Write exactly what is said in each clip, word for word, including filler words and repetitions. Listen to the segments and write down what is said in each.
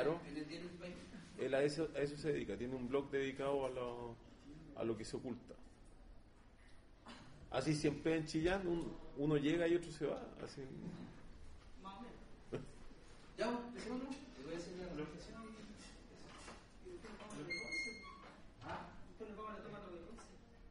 Claro. Él a eso, a eso se dedica, tiene un blog dedicado a lo, a lo que se oculta. Así siempre en Chillán un, uno llega y otro se va. Así. Más o menos. Ya, empecemos, ¿no? Te voy a hacer una reflexión. Ah, esto nos vamos a la toma de once.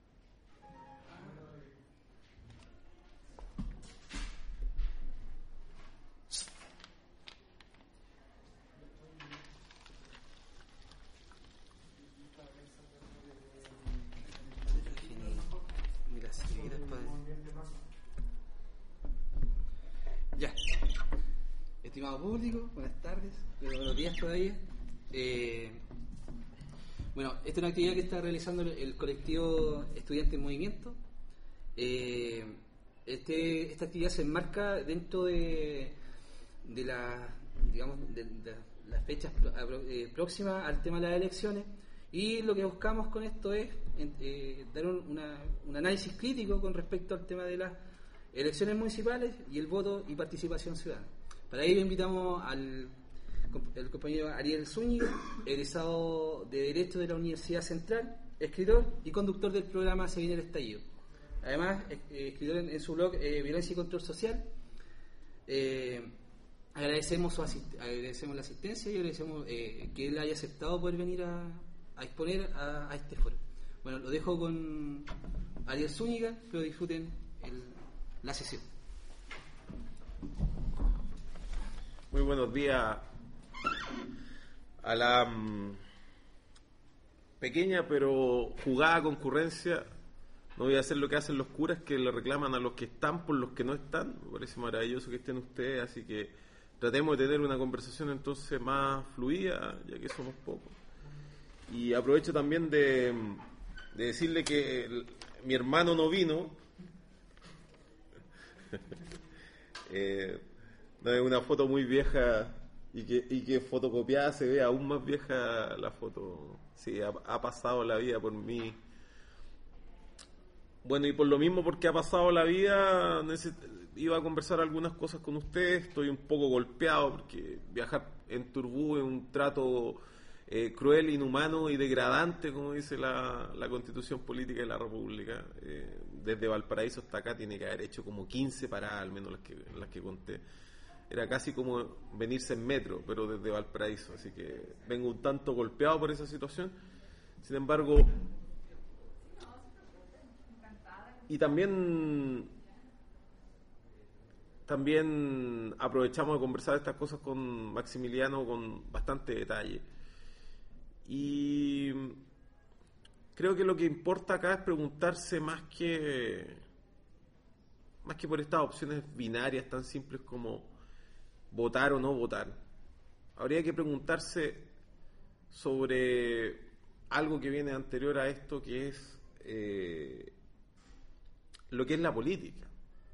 Ya, estimado público, buenas tardes, buenos días todavía. Eh, bueno, esta es una actividad que está realizando el colectivo Estudiantes en Movimiento. Eh, este, esta actividad se enmarca dentro de, de la, digamos, de, de las fechas eh, próximas al tema de las elecciones, y lo que buscamos con esto es eh, dar un, una, un análisis crítico con respecto al tema de las elecciones municipales y el voto y participación ciudadana. Para ello invitamos al el compañero Ariel Zúñiga, egresado de Derecho de la Universidad Central, escritor y conductor del programa Se viene el estallido. Además, eh, escritor en, en su blog eh, Violencia y Control Social. Eh, agradecemos su asist- agradecemos la asistencia y agradecemos eh, que él haya aceptado poder venir a, a exponer a, a este foro. Bueno, lo dejo con Ariel Zúñiga, espero disfruten el la sesión. Muy buenos días a la um, pequeña pero jugada concurrencia. No voy a hacer lo que hacen los curas, que le reclaman a los que están por los que no están. Me parece maravilloso que estén ustedes, así que tratemos de tener una conversación entonces más fluida, ya que somos pocos. Y aprovecho también de, de decirle que el, mi hermano no vino. eh, no es una foto muy vieja y que, y que fotocopiada se ve aún más vieja la foto. Sí, ha, ha pasado la vida por mí. Bueno, y por lo mismo, porque ha pasado la vida, neces- iba a conversar algunas cosas con ustedes. Estoy un poco golpeado porque viajar en turbú es un trato eh, cruel, inhumano y degradante, como dice la, la Constitución Política de la República. Eh, desde Valparaíso hasta acá tiene que haber hecho como quince paradas, al menos las que, las que conté. Era casi como venirse en metro, pero desde Valparaíso. Así que vengo un tanto golpeado por esa situación. Sin embargo, y también también aprovechamos de conversar estas cosas con Maximiliano con bastante detalle. Y creo que lo que importa acá es preguntarse más que más que por estas opciones binarias tan simples como votar o no votar. Habría que preguntarse sobre algo que viene anterior a esto, que es eh, lo que es la política.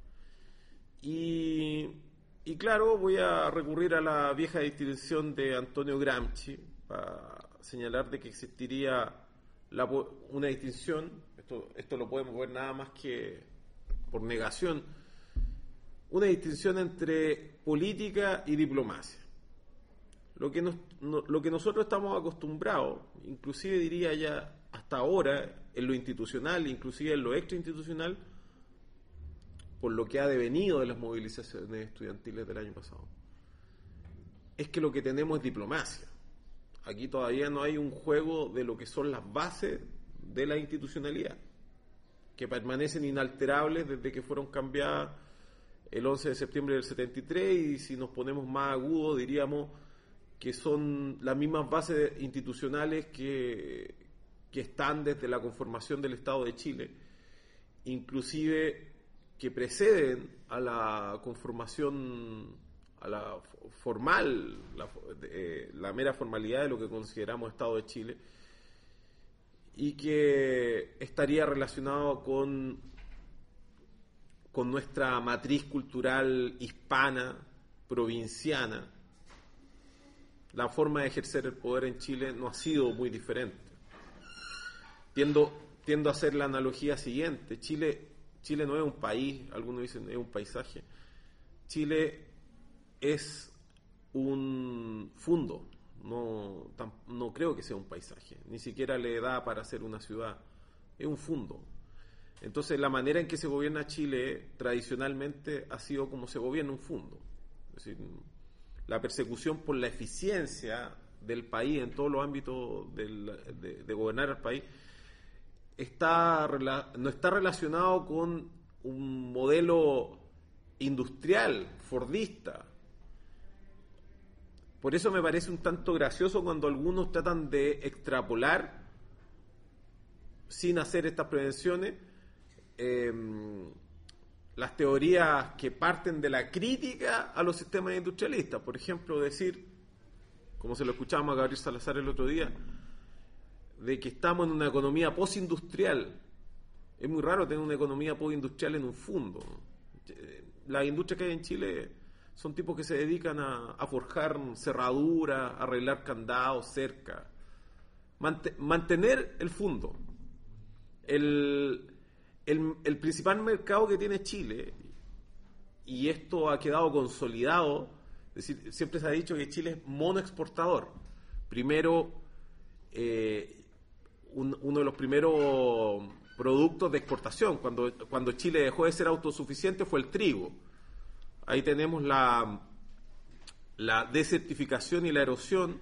Y, y claro, voy a recurrir a la vieja distinción de Antonio Gramsci para señalar de que existiría la, una distinción, esto, esto lo podemos ver nada más que por negación, una distinción entre política y diplomacia. Lo que, nos, no, lo que nosotros estamos acostumbrados, inclusive diría ya hasta ahora, en lo institucional, inclusive en lo extrainstitucional, por lo que ha devenido de las movilizaciones estudiantiles del año pasado, es que lo que tenemos es diplomacia. Aquí todavía no hay un juego de lo que son las bases de la institucionalidad, que permanecen inalterables desde que fueron cambiadas el once de septiembre del setenta y tres, y si nos ponemos más agudos diríamos que son las mismas bases institucionales que, que están desde la conformación del Estado de Chile, inclusive que preceden a la conformación, a la formal, la, eh, la mera formalidad de lo que consideramos Estado de Chile, y que estaría relacionado con, con nuestra matriz cultural hispana, provinciana. La forma de ejercer el poder en Chile no ha sido muy diferente. Tiendo, tiendo a hacer la analogía siguiente. Chile, Chile no es un país, algunos dicen es un paisaje. Chile es un fundo no, tam, no creo que sea un paisaje, ni siquiera le da para ser una ciudad, es un fundo. Entonces la manera en que se gobierna Chile tradicionalmente ha sido como se gobierna un fundo, es decir, la persecución por la eficiencia del país en todos los ámbitos del, de, de gobernar el país está no está relacionado con un modelo industrial, fordista. Por eso me parece un tanto gracioso cuando algunos tratan de extrapolar, sin hacer estas prevenciones, eh, las teorías que parten de la crítica a los sistemas industrialistas. Por ejemplo, decir, como se lo escuchábamos a Gabriel Salazar el otro día, de que estamos en una economía postindustrial. Es muy raro tener una economía postindustrial en un fundo. Las industrias que hay en Chile son tipos que se dedican a, a forjar cerraduras, a arreglar candados, cercas. Mant- mantener el fundo. El, el, el principal mercado que tiene Chile, y esto ha quedado consolidado, es decir, siempre se ha dicho que Chile es monoexportador. Primero, eh, un, uno de los primeros productos de exportación, cuando, cuando Chile dejó de ser autosuficiente, fue el trigo. Ahí tenemos la, la desertificación y la erosión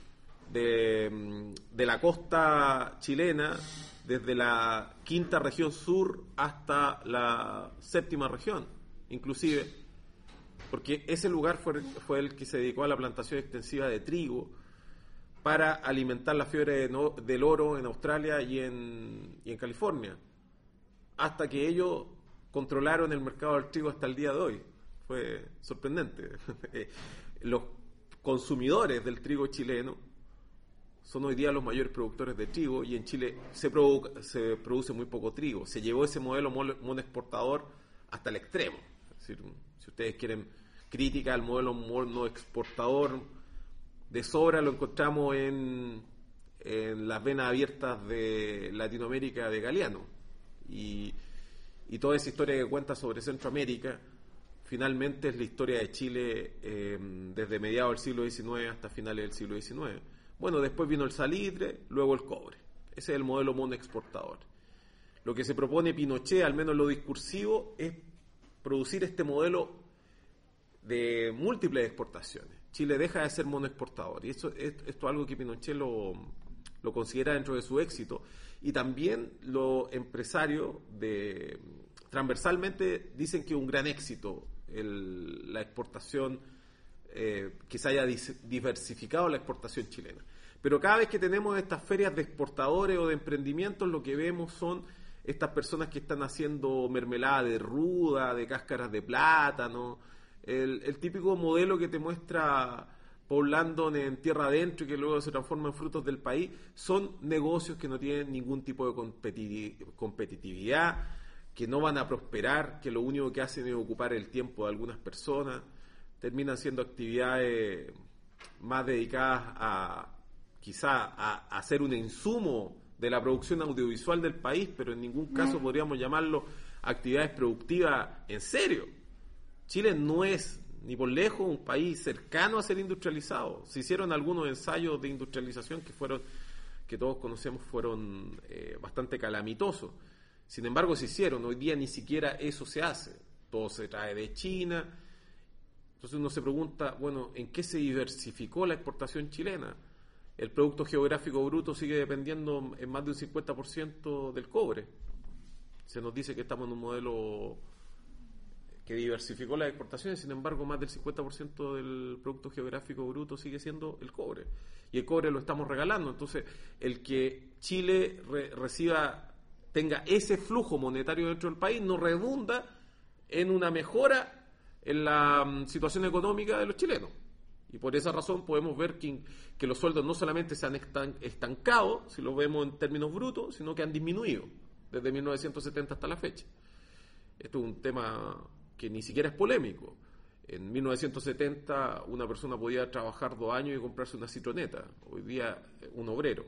de, de la costa chilena, desde la quinta región sur hasta la séptima región, inclusive, porque ese lugar fue, fue el que se dedicó a la plantación extensiva de trigo para alimentar la fiebre de no, del oro en Australia y en, y en California, hasta que ellos controlaron el mercado del trigo hasta el día de hoy. Fue sorprendente. Los consumidores del trigo chileno son hoy día los mayores productores de trigo, y en Chile se, produ- se produce muy poco trigo. Se llevó ese modelo monoexportador hasta el extremo. Es decir, si ustedes quieren crítica al modelo monoexportador, de sobra lo encontramos en, en las venas abiertas de Latinoamérica de Galeano. Y, y toda esa historia que cuenta sobre Centroamérica, finalmente es la historia de Chile eh, desde mediados del siglo diecinueve hasta finales del siglo diecinueve. Bueno, después vino el salitre, luego el cobre. Ese es el modelo monoexportador. Lo que se propone Pinochet, al menos en lo discursivo, es producir este modelo de múltiples exportaciones. Chile deja de ser monoexportador, y esto, esto es algo que Pinochet lo, lo considera dentro de su éxito, y también los empresarios de, transversalmente dicen que es un gran éxito el, la exportación, eh, que se haya dis, diversificado la exportación chilena. Pero cada vez que tenemos estas ferias de exportadores o de emprendimientos, lo que vemos son estas personas que están haciendo mermelada de ruda, de cáscaras de plátano, el, el típico modelo que te muestra Paul Landon en Tierra Adentro y que luego se transforma en Frutos del País. Son negocios que no tienen ningún tipo de competi- competitividad, que no van a prosperar, que lo único que hacen es ocupar el tiempo de algunas personas. Terminan siendo actividades más dedicadas a quizá a, a hacer un insumo de la producción audiovisual del país, pero en ningún caso podríamos llamarlo actividades productivas en serio. Chile no es ni por lejos un país cercano a ser industrializado. Se hicieron algunos ensayos de industrialización que fueron, que todos conocemos, fueron eh, bastante calamitosos. Sin embargo, se hicieron. Hoy día ni siquiera eso se hace. Todo se trae de China. Entonces uno se pregunta, bueno, ¿en qué se diversificó la exportación chilena? El producto geográfico bruto sigue dependiendo en más de un cincuenta por ciento del cobre. Se nos dice que estamos en un modelo que diversificó las exportaciones, sin embargo, más del cincuenta por ciento del producto geográfico bruto sigue siendo el cobre. Y el cobre lo estamos regalando. Entonces, el que Chile re- reciba, tenga ese flujo monetario dentro del país, no redunda en una mejora en la um, situación económica de los chilenos. Y por esa razón podemos ver que, que los sueldos no solamente se han estan, estancado, si lo vemos en términos brutos, sino que han disminuido desde mil novecientos setenta hasta la fecha. Esto es un tema que ni siquiera es polémico. En mil novecientos setenta una persona podía trabajar dos años y comprarse una citroneta. Hoy día un obrero,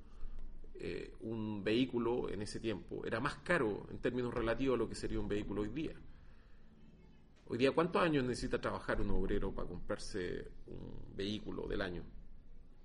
eh, un vehículo en ese tiempo era más caro en términos relativos a lo que sería un vehículo hoy día. Hoy día, ¿cuántos años necesita trabajar un obrero para comprarse un vehículo del año?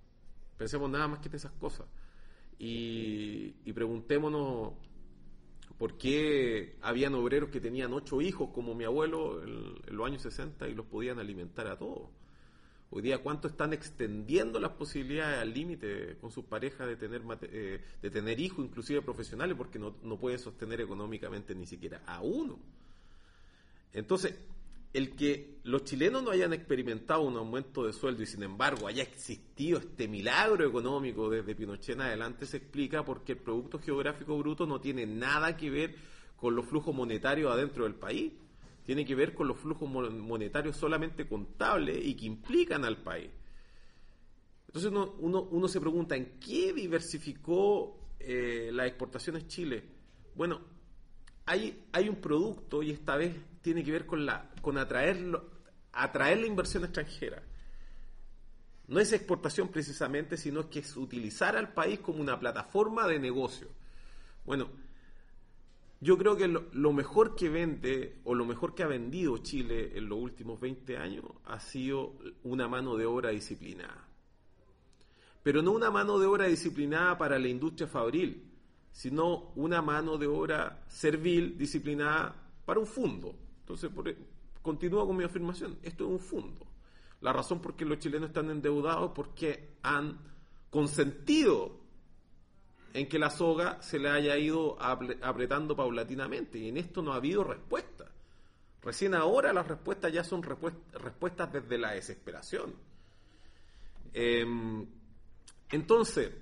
Pensemos nada más que en esas cosas. Y, y preguntémonos por qué habían obreros que tenían ocho hijos, como mi abuelo en, en los años sesenta, y los podían alimentar a todos. Hoy día, ¿cuánto están extendiendo las posibilidades al límite con sus parejas de tener eh, de tener hijos, inclusive profesionales, porque no, no pueden sostener económicamente ni siquiera a uno? Entonces, el que los chilenos no hayan experimentado un aumento de sueldo y sin embargo haya existido este milagro económico desde Pinochet en adelante se explica porque el Producto Geográfico Bruto no tiene nada que ver con los flujos monetarios adentro del país. Tiene que ver con los flujos monetarios solamente contables y que implican al país. Entonces uno, uno, uno se pregunta, ¿en qué diversificó eh, las exportaciones Chile? Bueno, hay, hay un producto y esta vez tiene que ver con, la, con atraerlo, atraer la inversión extranjera. No es exportación precisamente, sino que es utilizar al país como una plataforma de negocio. Bueno, yo creo que lo, lo mejor que vende o lo mejor que ha vendido Chile en los últimos veinte años ha sido una mano de obra disciplinada. Pero no una mano de obra disciplinada para la industria fabril, sino una mano de obra servil disciplinada para un fondo. Entonces, por, continúo con mi afirmación, esto es un fondo. La razón por qué los chilenos están endeudados es porque han consentido en que la soga se le haya ido apretando paulatinamente, y en esto no ha habido respuesta. Recién ahora las respuestas ya son respuestas desde la desesperación. Eh, entonces,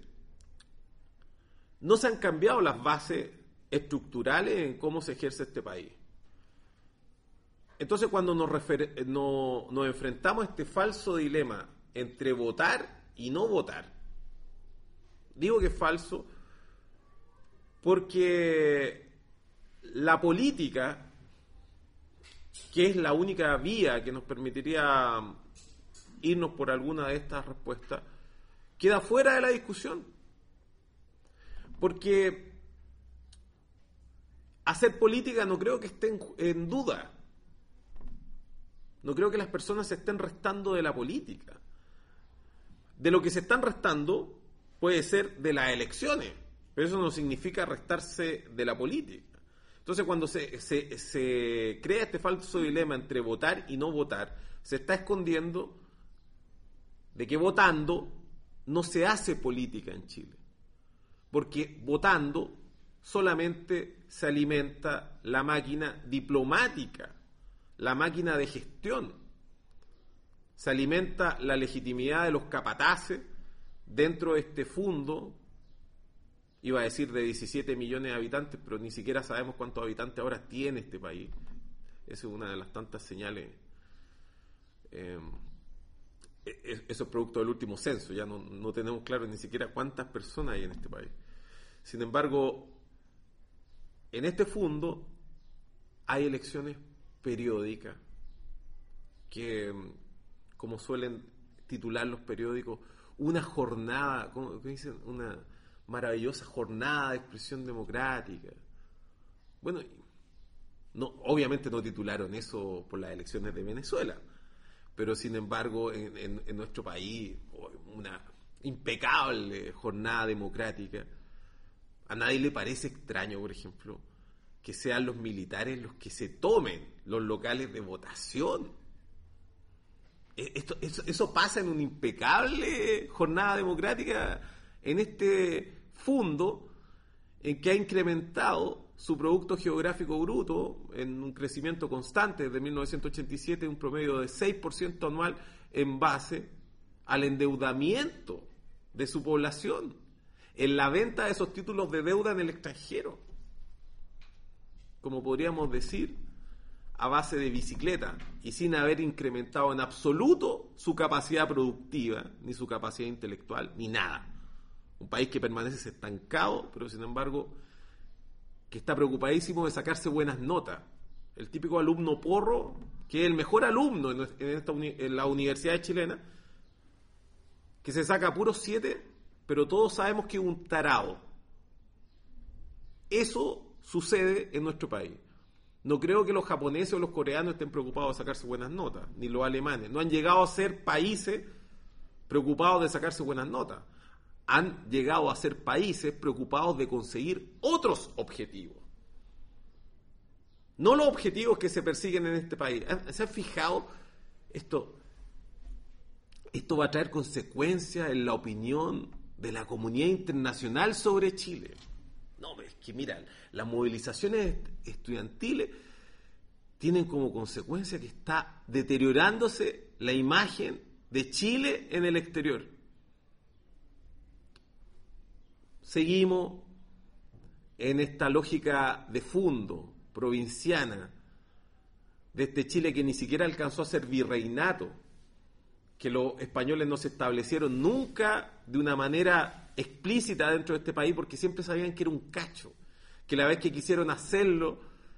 no se han cambiado las bases estructurales en cómo se ejerce este país. Entonces, cuando nos, refer- no, nos enfrentamos a este falso dilema entre votar y no votar, digo que es falso porque la política, que es la única vía que nos permitiría irnos por alguna de estas respuestas, queda fuera de la discusión. Porque hacer política no creo que esté en, en duda. No creo que las personas se estén restando de la política. De lo que se están restando puede ser de las elecciones, pero eso no significa restarse de la política. Entonces, cuando se, se, se crea este falso dilema entre votar y no votar, se está escondiendo de que votando no se hace política en Chile. Porque votando solamente se alimenta la máquina diplomática, la máquina de gestión. Se alimenta la legitimidad de los capataces dentro de este fondo. Iba a decir de diecisiete millones de habitantes, pero ni siquiera sabemos cuántos habitantes ahora tiene este país. Esa es una de las tantas señales. Eh, eso es producto del último censo. Ya no, no tenemos claro ni siquiera cuántas personas hay en este país. Sin embargo, en este fondo hay elecciones periódicas que, como suelen titular los periódicos, una jornada, ¿cómo dicen? Una maravillosa jornada de expresión democrática. Bueno, no, obviamente no titularon eso por las elecciones de Venezuela, pero sin embargo en, en, en nuestro país una impecable jornada democrática. A nadie le parece extraño, por ejemplo, que sean los militares los que se tomen los locales de votación. Esto, eso, eso pasa en una impecable jornada democrática en este fondo en que ha incrementado su Producto Geográfico Bruto en un crecimiento constante desde mil novecientos ochenta y siete, un promedio de seis por ciento anual en base al endeudamiento de su población, en la venta de esos títulos de deuda en el extranjero, como podríamos decir, a base de bicicleta y sin haber incrementado en absoluto su capacidad productiva, ni su capacidad intelectual, ni nada. Un país que permanece estancado, pero sin embargo que está preocupadísimo de sacarse buenas notas. El típico alumno porro, que es el mejor alumno en, esta uni- en la universidad chilena, que se saca puros siete, pero todos sabemos que es un tarado. Eso sucede en nuestro país. No creo que los japoneses o los coreanos estén preocupados de sacarse buenas notas, ni los alemanes. No han llegado a ser países preocupados de sacarse buenas notas. han llegado a ser países preocupados de conseguir otros objetivos. No los objetivos que se persiguen en este país. ¿Se han fijado? Esto, esto va a traer consecuencias en la opinión de la comunidad internacional sobre Chile. No, es que mira, las movilizaciones estudiantiles tienen como consecuencia que está deteriorándose la imagen de Chile en el exterior. Seguimos en esta lógica de fondo, provinciana, de este Chile que ni siquiera alcanzó a ser virreinato, que los españoles no se establecieron nunca de una manera explícita dentro de este país porque siempre sabían que era un cacho, que la vez que quisieron hacerlo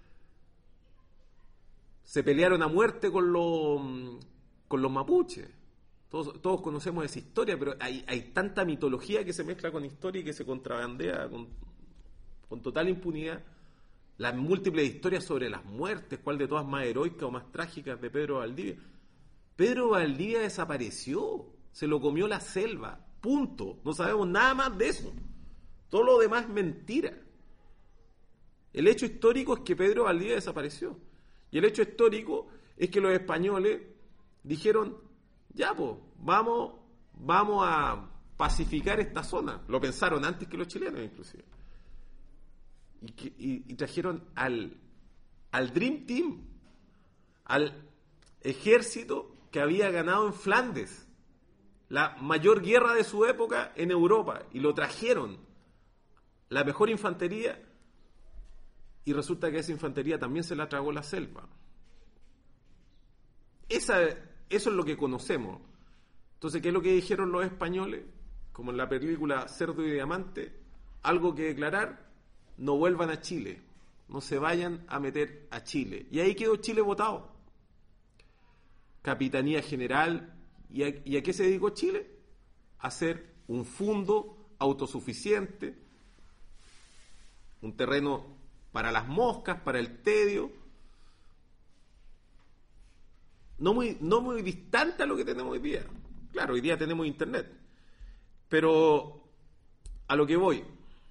se pelearon a muerte con los, con los mapuches. Todos, todos conocemos esa historia, pero hay, hay tanta mitología que se mezcla con historia y que se contrabandea con, con total impunidad. Las múltiples historias sobre las muertes, cuál de todas más heroicas o más trágicas de Pedro Valdivia. Pedro Valdivia desapareció, se lo comió la selva, punto. No sabemos nada más de eso. Todo lo demás es mentira. El hecho histórico es que Pedro Valdivia desapareció. Y el hecho histórico es que los españoles dijeron, ya pues, vamos, vamos a pacificar esta zona. Lo pensaron antes que los chilenos inclusive. Y, que, y, y trajeron al, al Dream Team, al ejército que había ganado en Flandes, la mayor guerra de su época en Europa, y lo trajeron, la mejor infantería, y resulta que esa infantería también se la tragó la selva. Esa, eso es lo que conocemos. Entonces, ¿qué es lo que dijeron los españoles? Como en la película Cerdo y Diamante, algo que declarar: no vuelvan a Chile, no se vayan a meter a Chile. Y ahí quedó Chile votado. Capitanía General. ¿Y a, y a qué se dedicó Chile? A hacer un fondo autosuficiente, un terreno para las moscas, para el tedio, no muy, no muy distante a lo que tenemos hoy día. Claro, hoy día tenemos internet, pero a lo que voy,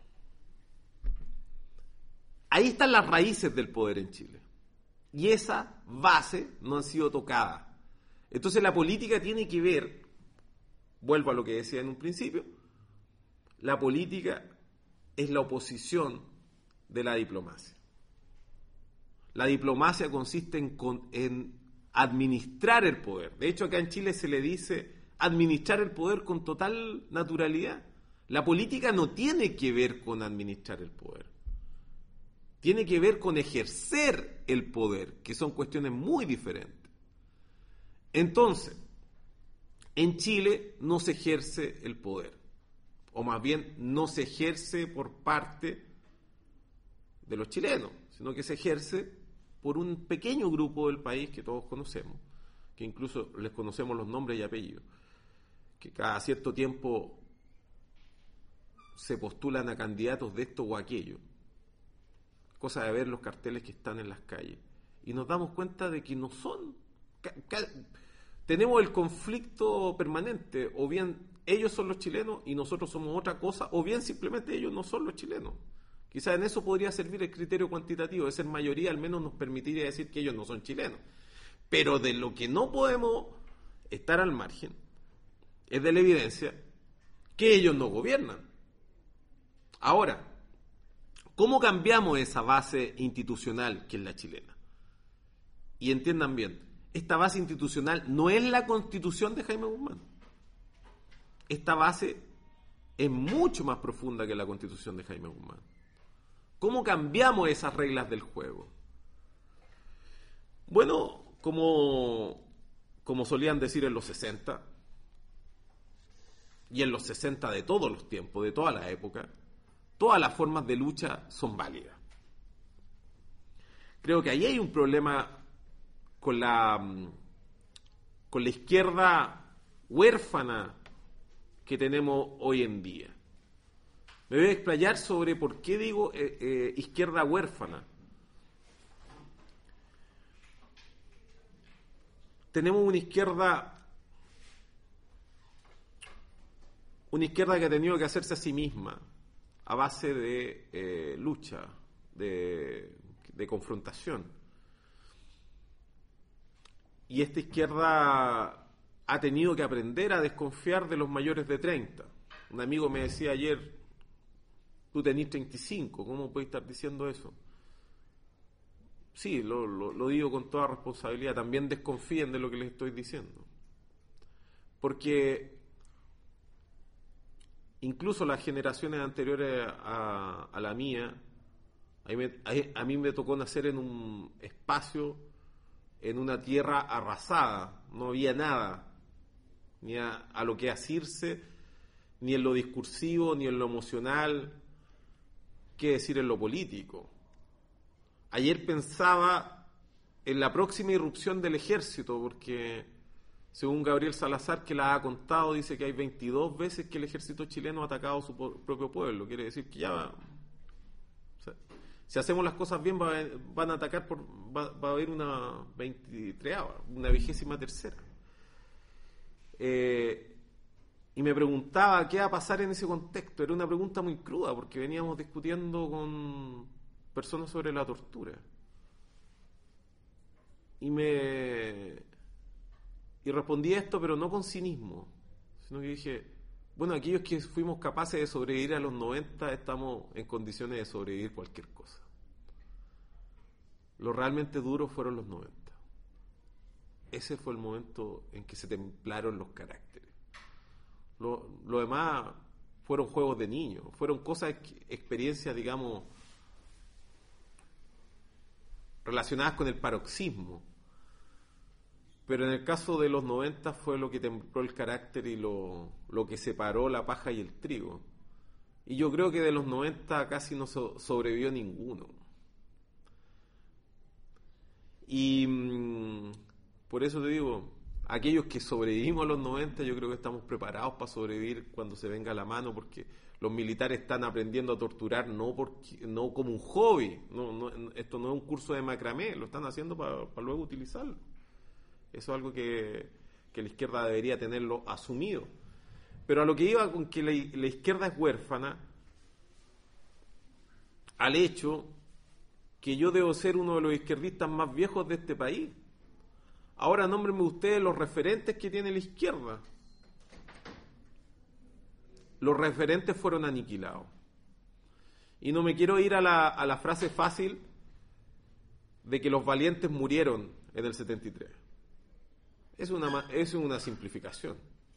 ahí están las raíces del poder en Chile, y esa base no han sido tocadas. Entonces la política tiene que ver, vuelvo a lo que decía en un principio, la política es la oposición de la diplomacia. La diplomacia consiste en, en administrar el poder. De hecho, acá en Chile se le dice administrar el poder con total naturalidad. La política no tiene que ver con administrar el poder. Tiene que ver con ejercer el poder, que son cuestiones muy diferentes. Entonces, en Chile no se ejerce el poder, o más bien no se ejerce por parte de los chilenos, sino que se ejerce por un pequeño grupo del país que todos conocemos, que incluso les conocemos los nombres y apellidos, que cada cierto tiempo se postulan a candidatos de esto o aquello, cosa de ver los carteles que están en las calles, y nos damos cuenta de que no son, ca, ca, tenemos el conflicto permanente, o bien ellos son los chilenos y nosotros somos otra cosa, o bien simplemente ellos no son los chilenos. Quizás en eso podría servir el criterio cuantitativo, de ser mayoría al menos nos permitiría decir que ellos no son chilenos. Pero de lo que no podemos estar al margen es de la evidencia que ellos no gobiernan. Ahora, ¿cómo cambiamos esa base institucional que es la chilena? Y entiendan bien, esta base institucional no es la Constitución de Jaime Guzmán. Esta base es mucho más profunda que la Constitución de Jaime Guzmán. ¿Cómo cambiamos esas reglas del juego? Bueno, como, como solían decir en los sesenta, y en los sesenta de todos los tiempos, de toda la época, todas las formas de lucha son válidas. Creo que ahí hay un problema con la, con la izquierda huérfana que tenemos hoy en día. Me voy a explayar sobre por qué digo eh, eh, izquierda huérfana. Tenemos una izquierda una izquierda que ha tenido que hacerse a sí misma a base de eh, lucha, de, de confrontación. Y esta izquierda ha tenido que aprender a desconfiar de los mayores de treinta. Un amigo me decía ayer, tú tenés treinta y cinco, ¿cómo puedes estar diciendo eso? Sí, lo, lo, lo digo con toda responsabilidad. También desconfíen de lo que les estoy diciendo. Porque incluso las generaciones anteriores a, a la mía, a mí, me, a, a mí me tocó nacer en un espacio, en una tierra arrasada. No había nada, ni a, a lo que asirse, ni en lo discursivo, ni en lo emocional, qué decir en lo político. Ayer pensaba en la próxima irrupción del ejército, porque según Gabriel Salazar, que la ha contado, dice que hay veintidós veces que el ejército chileno ha atacado a su propio pueblo. Quiere decir que ya va, o sea, si hacemos las cosas bien, va, van a atacar, por, va, va a haber una veintitreava, una vigésima tercera. Eh, y me preguntaba qué va a pasar en ese contexto. Era una pregunta muy cruda, porque veníamos discutiendo con personas sobre la tortura. Y me... Y respondí esto, pero no con cinismo, sino que dije, bueno, aquellos que fuimos capaces de sobrevivir a los noventa, estamos en condiciones de sobrevivir cualquier cosa. Lo realmente duro fueron los noventa. Ese fue el momento en que se templaron los caracteres. Lo, lo demás fueron juegos de niños, fueron cosas, experiencias, digamos, relacionadas con el paroxismo. Pero en el caso de los noventa fue lo que templó el carácter y lo, lo que separó la paja y el trigo. Y yo creo que de los noventa casi no so, sobrevivió ninguno. Y mmm, por eso te digo, aquellos que sobrevivimos a los noventa, yo creo que estamos preparados para sobrevivir cuando se venga la mano, porque los militares están aprendiendo a torturar no porque, no como un hobby. No, no, esto no es un curso de macramé, lo están haciendo para, para luego utilizarlo. Eso es algo que, que la izquierda debería tenerlo asumido. Pero a lo que iba con que la, la izquierda es huérfana, al hecho que yo debo ser uno de los izquierdistas más viejos de este país. Ahora nómbrenme ustedes los referentes que tiene la izquierda. Los referentes fueron aniquilados. Y no me quiero ir a la, a la frase fácil de que los valientes murieron en el setenta y tres. Es una, es una simplificación.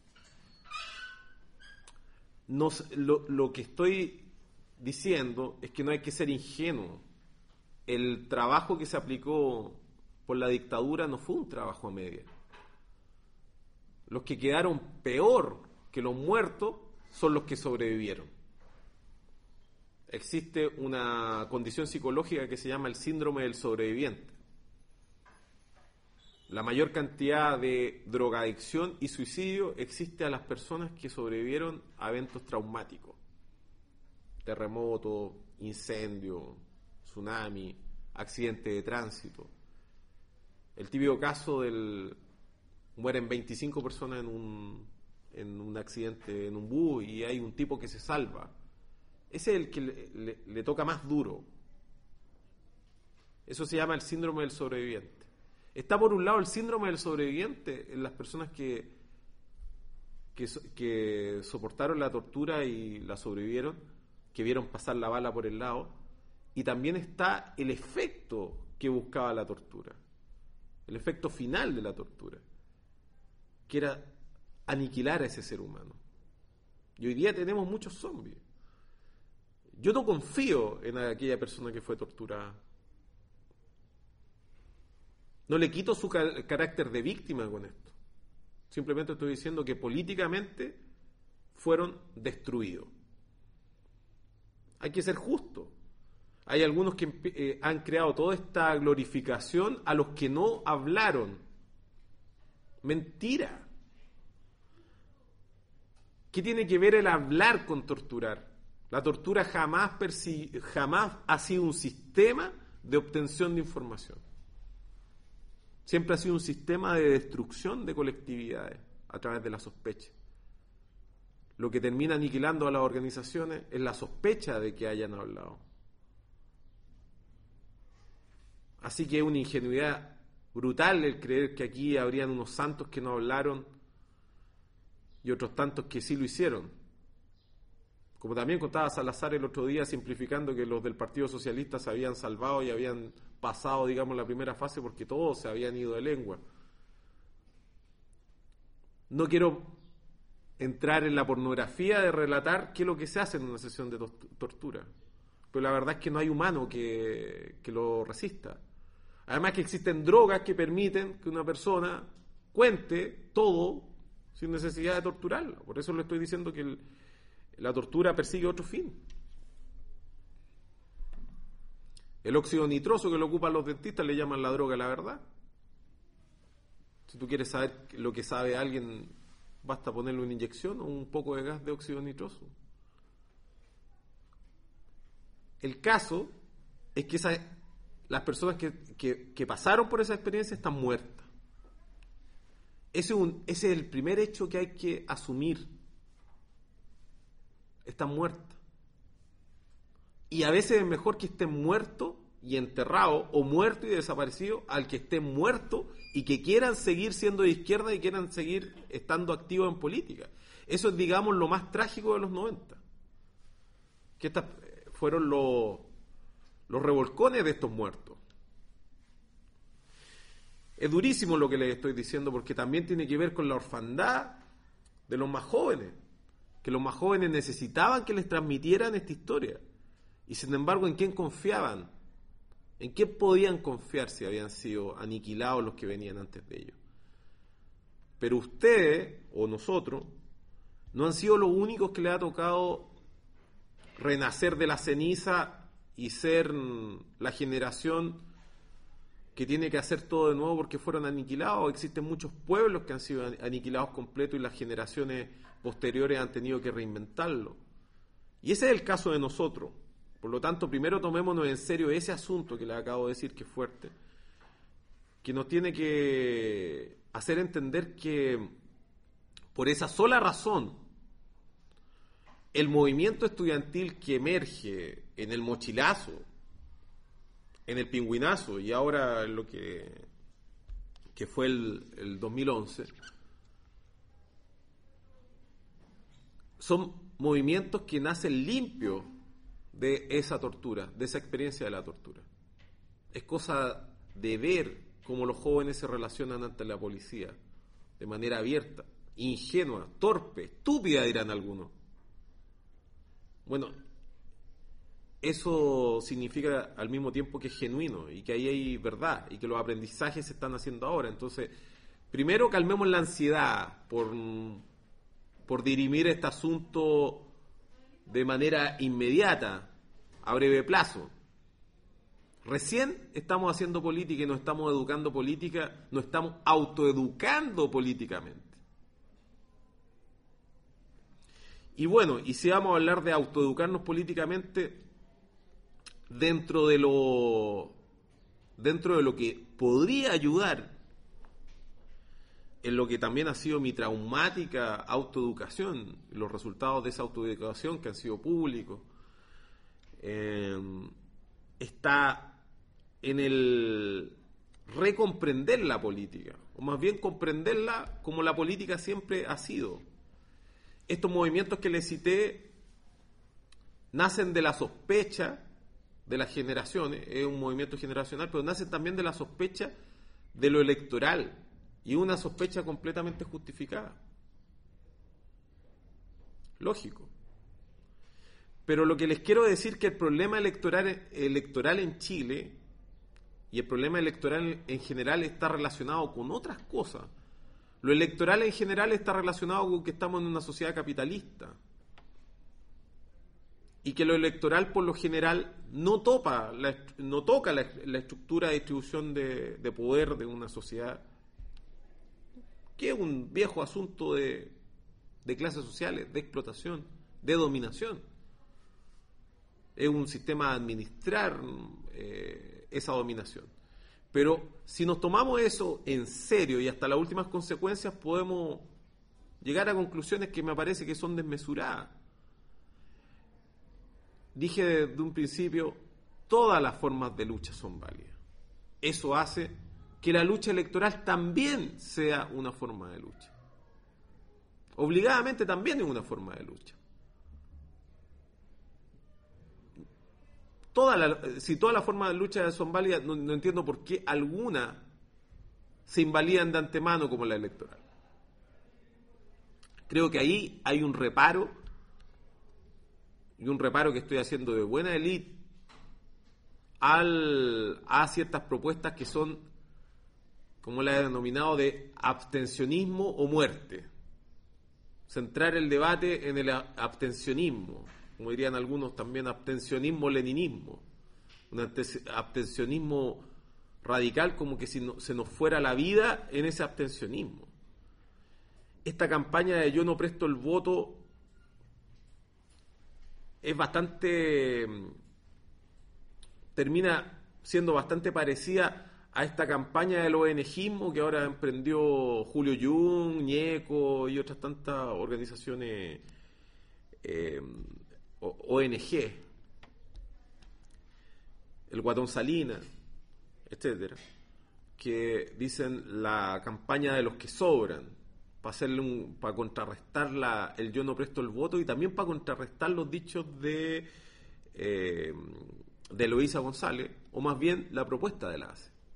No, lo, lo que estoy diciendo es que no hay que ser ingenuo. El trabajo que se aplicó por la dictadura no fue un trabajo a media. Los que quedaron peor que los muertos son los que sobrevivieron. Existe una condición psicológica que se llama el síndrome del sobreviviente. La mayor cantidad de drogadicción y suicidio existe a las personas que sobrevivieron a eventos traumáticos. Terremoto, incendio, tsunami, accidente de tránsito. El típico caso del... mueren veinticinco personas en un, en un accidente en un bus y hay un tipo que se salva. Ese es el que le, le, le toca más duro. Eso se llama el síndrome del sobreviviente. Está por un lado el síndrome del sobreviviente en las personas que, que, que soportaron la tortura y la sobrevivieron, que vieron pasar la bala por el lado, y también está el efecto que buscaba la tortura, el efecto final de la tortura, que era aniquilar a ese ser humano. Y hoy día tenemos muchos zombies. Yo no confío en aquella persona que fue torturada. No le quito su car- carácter de víctima con esto. Simplemente estoy diciendo que políticamente fueron destruidos. Hay que ser justo. Hay algunos que eh, han creado toda esta glorificación a los que no hablaron. Mentira. ¿Qué tiene que ver el hablar con torturar? La tortura jamás, persi- jamás ha sido un sistema de obtención de información. Siempre ha sido un sistema de destrucción de colectividades a través de la sospecha. lo que termina aniquilando a las organizaciones es la sospecha de que hayan hablado. Así que es una ingenuidad brutal el creer que aquí habrían unos santos que no hablaron y otros tantos que sí lo hicieron. Como también contaba Salazar el otro día, simplificando que los del Partido Socialista se habían salvado y habían pasado, digamos, la primera fase porque todos se habían ido de lengua. No quiero entrar en la pornografía de relatar qué es lo que se hace en una sesión de tortura, pero la verdad es que no hay humano que, que lo resista. Además que existen drogas que permiten que una persona cuente todo sin necesidad de torturarlo. Por eso le estoy diciendo que el, la tortura persigue otro fin. El óxido nitroso que lo ocupan los dentistas le llaman la droga, la verdad. Si tú quieres saber lo que sabe alguien, basta ponerle una inyección o un poco de gas de óxido nitroso. El caso es que esa, las personas que, que, que pasaron por esa experiencia están muertas. Ese es, un, ese es el primer hecho que hay que asumir. Están muertas. Y a veces es mejor que estén muertos y enterrados, o muertos y desaparecidos, al que estén muertos y que quieran seguir siendo de izquierda y quieran seguir estando activos en política. Eso es, digamos, lo más trágico de los noventa. Que estas fueron los, los revolcones de estos muertos. Es durísimo lo que les estoy diciendo porque también tiene que ver con la orfandad de los más jóvenes, que los más jóvenes necesitaban que les transmitieran esta historia. Y sin embargo, ¿en quién confiaban? ¿En qué podían confiar si habían sido aniquilados los que venían antes de ellos? Pero ustedes, o nosotros, no han sido los únicos que les ha tocado renacer de la ceniza y ser la generación que tiene que hacer todo de nuevo porque fueron aniquilados. Existen muchos pueblos que han sido aniquilados completos y las generaciones posteriores han tenido que reinventarlo. Y ese es el caso de nosotros. Por lo tanto, primero tomémonos en serio ese asunto que les acabo de decir que es fuerte, que nos tiene que hacer entender que por esa sola razón el movimiento estudiantil que emerge en el mochilazo, en el pingüinazo y ahora en lo que, que fue el, el dos mil once, son movimientos que nacen limpios de esa tortura, de esa experiencia de la tortura. Es cosa de ver cómo los jóvenes se relacionan ante la policía de manera abierta, ingenua, torpe, estúpida, dirán algunos. Bueno, eso significa al mismo tiempo que es genuino y que ahí hay verdad y que los aprendizajes se están haciendo ahora. Entonces, primero calmemos la ansiedad por, por dirimir este asunto de manera inmediata, a breve plazo. Recién estamos haciendo política y nos estamos educando política, nos estamos autoeducando políticamente. Y bueno, y si vamos a hablar de autoeducarnos políticamente, dentro de lo dentro de lo que podría ayudar en lo que también ha sido mi traumática autoeducación, los resultados de esa autoeducación que han sido públicos, eh, está en el recomprender la política, o más bien comprenderla como la política siempre ha sido. Estos movimientos que les cité nacen de la sospecha de las generaciones, es un movimiento generacional, pero nacen también de la sospecha de lo electoral, y una sospecha completamente justificada. Lógico. Pero lo que les quiero decir es que el problema electoral, electoral en Chile y el problema electoral en general está relacionado con otras cosas. Lo electoral en general está relacionado con que estamos en una sociedad capitalista y que lo electoral por lo general no, topa la, no toca la, la estructura de distribución de, de poder de una sociedad, que es un viejo asunto de, de clases sociales, de explotación, de dominación. Es un sistema de administrar eh, esa dominación. Pero si nos tomamos eso en serio y hasta las últimas consecuencias, podemos llegar a conclusiones que me parece que son desmesuradas. Dije desde un principio, todas las formas de lucha son válidas. Eso hace que la lucha electoral también sea una forma de lucha. Obligadamente también es una forma de lucha. Toda la, si todas las formas de lucha son válidas, no, no entiendo por qué algunas se invalidan de antemano como la electoral. Creo que ahí hay un reparo, y un reparo que estoy haciendo de buena élite al, a ciertas propuestas que son, como la he denominado, de abstencionismo o muerte. Centrar el debate en el abstencionismo, como dirían algunos también, abstencionismo-leninismo, un abstencionismo radical, como que si no, se nos fuera la vida en ese abstencionismo. Esta campaña de yo no presto el voto es bastante, termina siendo bastante parecida a esta campaña del ONGismo que ahora emprendió Julio Jung, Ñeco y otras tantas organizaciones eh, O N G, el Guatón Salinas, etcétera, que dicen la campaña de los que sobran, para hacerle un, para contrarrestar la, el yo no presto el voto y también para contrarrestar los dichos de eh, de Eloísa González, o más bien la propuesta de la A C E.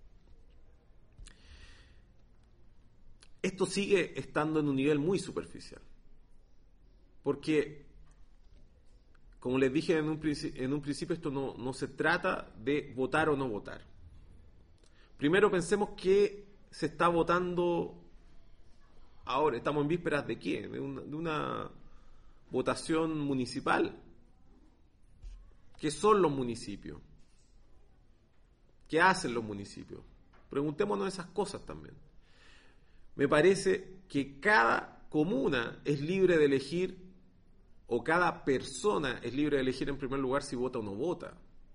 Esto sigue estando en un nivel muy superficial, porque, como les dije en un, en un principio, esto no, no se trata de votar o no votar. Primero pensemos que se está votando ahora, estamos en vísperas de qué, de una, de una votación municipal. ¿Qué son los municipios? ¿Qué hacen los municipios? Preguntémonos esas cosas también. Me parece que cada comuna es libre de elegir, o cada persona es libre de elegir en primer lugar si vota o no vota.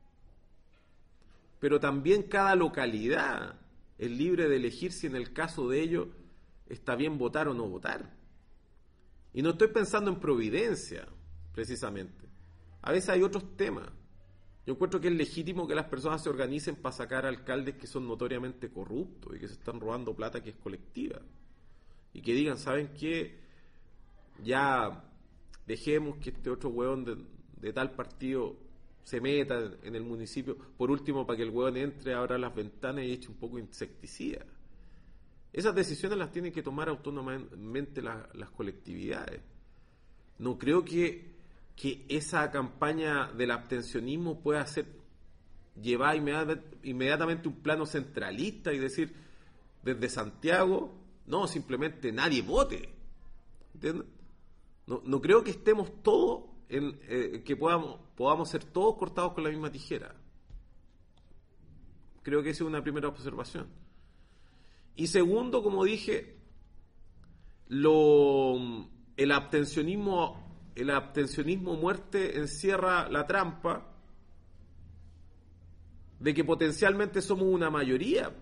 Pero también cada localidad es libre de elegir si en el caso de ello está bien votar o no votar. Y no estoy pensando en Providencia, precisamente. A veces hay otros temas. Yo encuentro que es legítimo que las personas se organicen para sacar alcaldes que son notoriamente corruptos y que se están robando plata que es colectiva. Y que digan, ¿saben qué? Ya dejemos que este otro hueón de, de tal partido se meta en el municipio, por último para que el hueón entre, abra las ventanas y eche un poco de insecticida. Esas decisiones las tienen que tomar autónomamente las, las colectividades. No creo que que esa campaña del abstencionismo pueda ser llevar inmediatamente un plano centralista y decir desde Santiago, no, simplemente nadie vote. ¿Entiendes? No, no creo que estemos todos, en, eh, que podamos, podamos ser todos cortados con la misma tijera. Creo que esa es una primera observación. Y segundo, como dije, lo, el abstencionismo el abstencionismo muerte encierra la trampa de que potencialmente somos una mayoría.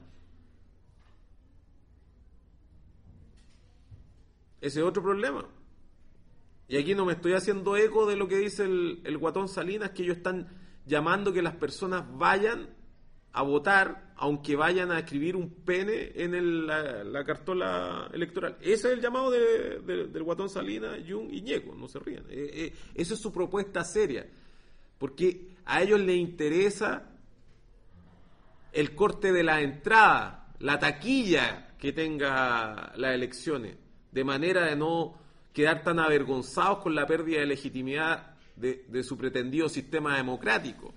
Ese es otro problema. Y aquí no me estoy haciendo eco de lo que dice el, el Guatón Salinas, que ellos están llamando que las personas vayan a votar, aunque vayan a escribir un pene en el, la, la cartola electoral. Ese es el llamado de, de, del Guatón Salinas, Jung y Ñeco, no se rían. Eh, eh, esa es su propuesta seria, porque a ellos les interesa el corte de la entrada, la taquilla que tenga las elecciones, de manera de no quedar tan avergonzados con la pérdida de legitimidad de, de su pretendido sistema democrático.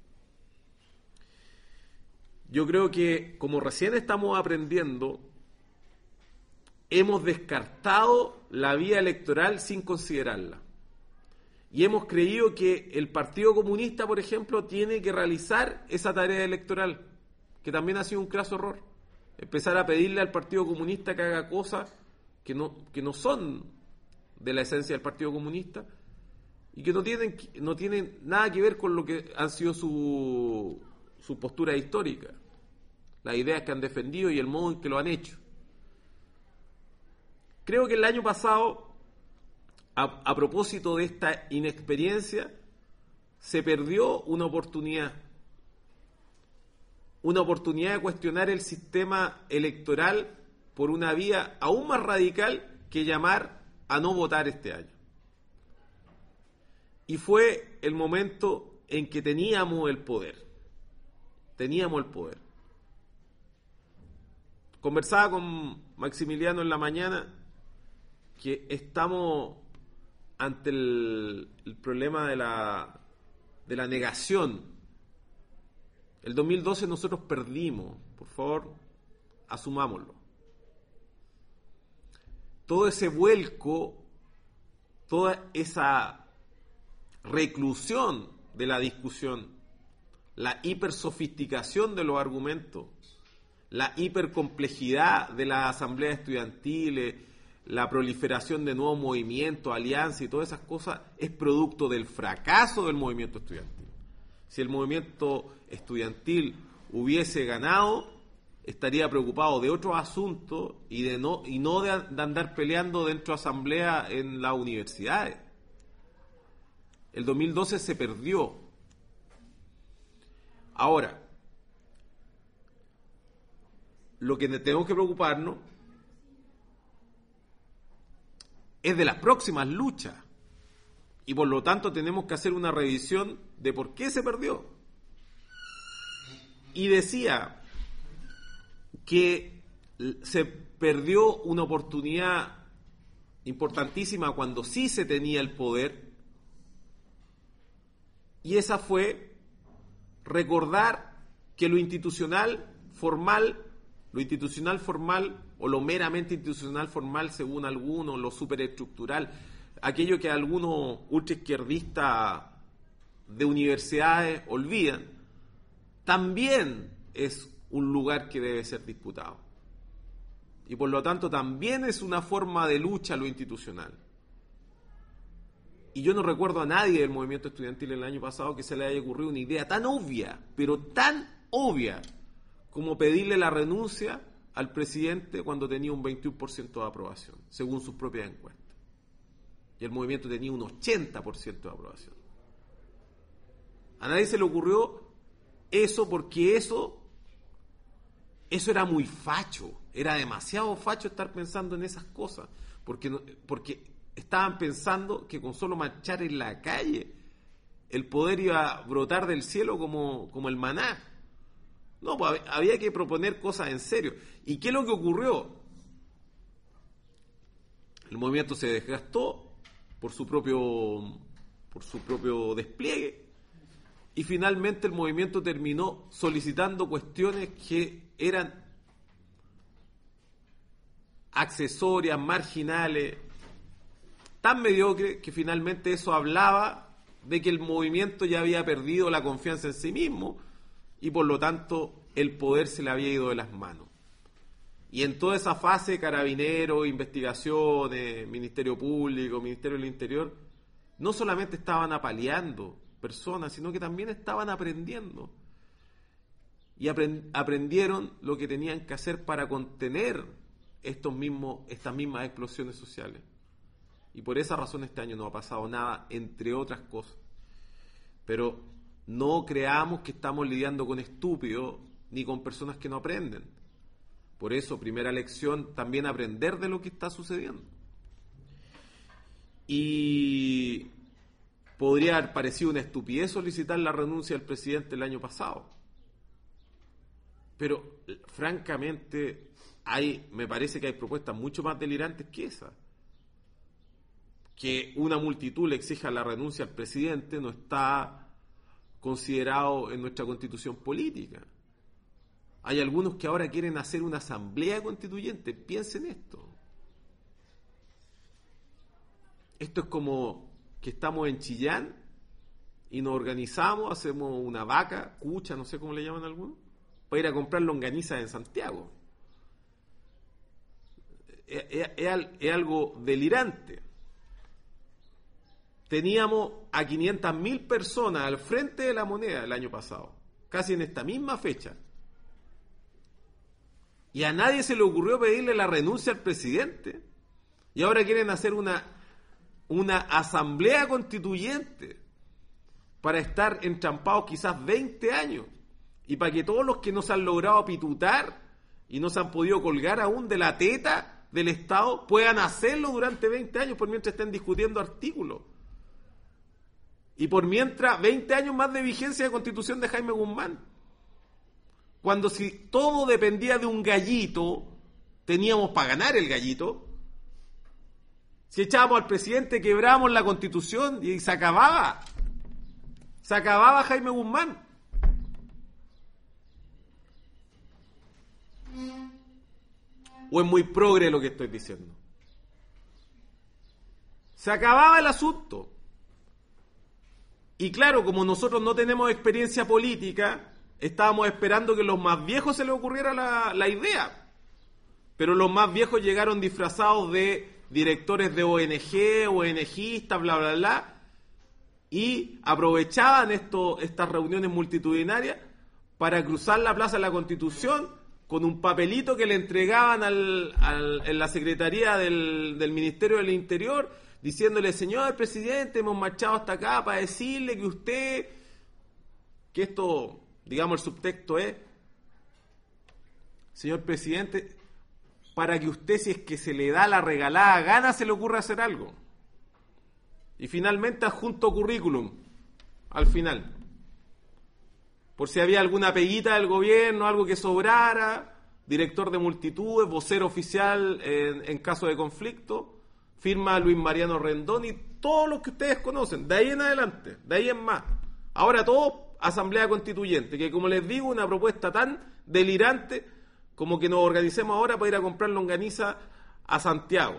Yo creo que, como recién estamos aprendiendo, hemos descartado la vía electoral sin considerarla. Y hemos creído que el Partido Comunista, por ejemplo, tiene que realizar esa tarea electoral, que también ha sido un craso error. Empezar a pedirle al Partido Comunista que haga cosas que no, que no son de la esencia del Partido Comunista y que no tienen, no tienen nada que ver con lo que han sido su, su postura histórica, las ideas que han defendido y el modo en que lo han hecho. Creo que el año pasado, a, a propósito de esta inexperiencia, se perdió una oportunidad. Una oportunidad de cuestionar el sistema electoral por una vía aún más radical que llamar a no votar este año. Y fue el momento en que teníamos el poder. Teníamos el poder. Conversaba con Maximiliano en la mañana que estamos ante el, el problema de la, de la negación. El dos mil doce nosotros perdimos, por favor, asumámoslo. Todo ese vuelco, toda esa reclusión de la discusión, la hipersofisticación de los argumentos, la hipercomplejidad de las asambleas estudiantiles, la proliferación de nuevos movimientos, alianzas y todas esas cosas, es producto del fracaso del movimiento estudiantil. Si el movimiento estudiantil hubiese ganado, estaría preocupado de otros asuntos y, de no, y no de, de andar peleando dentro de asambleas en las universidades. El dos mil doce se perdió. Ahora, lo que tenemos que preocuparnos es de las próximas luchas. Y por lo tanto tenemos que hacer una revisión de por qué se perdió. Y decía que se perdió una oportunidad importantísima cuando sí se tenía el poder, y esa fue recordar que lo institucional formal, lo institucional formal o lo meramente institucional formal según algunos, lo superestructural, aquello que algunos ultraizquierdistas de universidades olvidan, también es un lugar que debe ser disputado. Y por lo tanto también es una forma de lucha lo institucional. Y yo no recuerdo a nadie del movimiento estudiantil el año pasado que se le haya ocurrido una idea tan obvia, pero tan obvia, como pedirle la renuncia al presidente cuando tenía un veintiuno por ciento de aprobación, según sus propias encuestas. Y el movimiento tenía un ochenta por ciento de aprobación. A nadie se le ocurrió eso porque eso, eso era muy facho, era demasiado facho estar pensando en esas cosas, porque, porque estaban pensando que con solo marchar en la calle el poder iba a brotar del cielo como, como el maná. No, pues había que proponer cosas en serio. ¿Y qué es lo que ocurrió? El movimiento se desgastó por su propio, por su propio despliegue, y finalmente el movimiento terminó solicitando cuestiones que eran accesorias, marginales, tan mediocres que finalmente eso hablaba de que el movimiento ya había perdido la confianza en sí mismo y por lo tanto el poder se le había ido de las manos. Y en toda esa fase, Carabineros, investigaciones, Ministerio Público, Ministerio del Interior, no solamente estaban apaleando personas, sino que también estaban aprendiendo. Y aprend- aprendieron lo que tenían que hacer para contener estos mismos, estas mismas explosiones sociales. Y por esa razón este año no ha pasado nada, entre otras cosas. Pero no creamos que estamos lidiando con estúpidos ni con personas que no aprenden. Por eso, primera lección, también aprender de lo que está sucediendo. Y podría haber parecido una estupidez solicitar la renuncia del presidente el año pasado. Pero, francamente, hay, me parece que hay propuestas mucho más delirantes que esa. Que una multitud le exija la renuncia al presidente no está considerado en nuestra constitución política. Hay algunos que ahora quieren hacer una asamblea constituyente. Piensen esto. Esto es como que estamos en Chillán y nos organizamos, hacemos una vaca, cucha, no sé cómo le llaman algunos, para ir a comprar longanizas en Santiago. Es, es, es, es algo delirante. Teníamos a quinientas mil personas al frente de la Moneda el año pasado, casi en esta misma fecha. Y a nadie se le ocurrió pedirle la renuncia al presidente. Y ahora quieren hacer una, una asamblea constituyente para estar entrampados quizás veinte años. Y para que todos los que no se han logrado pitutar y no se han podido colgar aún de la teta del Estado puedan hacerlo durante veinte años por mientras estén discutiendo artículos. Y por mientras, veinte años más de vigencia de Constitución de Jaime Guzmán. Cuando si todo dependía de un gallito, teníamos para ganar el gallito. Si echábamos al presidente, quebrábamos la Constitución y se acababa. Se acababa Jaime Guzmán. ¿O es muy progre lo que estoy diciendo? Se acababa el asunto. Y claro, como nosotros no tenemos experiencia política, estábamos esperando que a los más viejos se les ocurriera la, la idea. Pero los más viejos llegaron disfrazados de directores de O N G, ONGistas, bla, bla, bla, y aprovechaban esto, estas reuniones multitudinarias para cruzar la Plaza de la Constitución con un papelito que le entregaban al, al, en la Secretaría del, del Ministerio del Interior, diciéndole: señor presidente, hemos marchado hasta acá para decirle que usted, que esto, digamos, el subtexto es: señor presidente, para que usted, si es que se le da la regalada gana, se le ocurra hacer algo. Y finalmente adjunto currículum, al final. Por si había alguna peguita del gobierno, algo que sobrara, director de multitudes, vocero oficial en, en caso de conflicto, firma Luis Mariano Rendón y todos los que ustedes conocen, de ahí en adelante, de ahí en más. Ahora todo asamblea constituyente, que como les digo, una propuesta tan delirante como que nos organicemos ahora para ir a comprar longaniza a Santiago.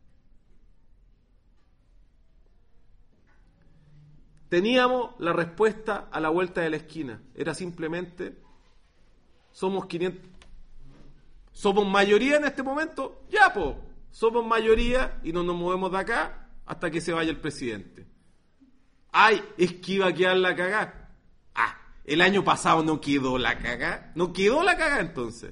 Teníamos la respuesta a la vuelta de la esquina. Era simplemente: somos quinientos. ¿Somos mayoría en este momento? Ya, po. Somos mayoría y no nos movemos de acá hasta que se vaya el presidente. Ay, es que iba a quedar la cagá. Ah, el año pasado no quedó la cagá. No quedó la cagá entonces.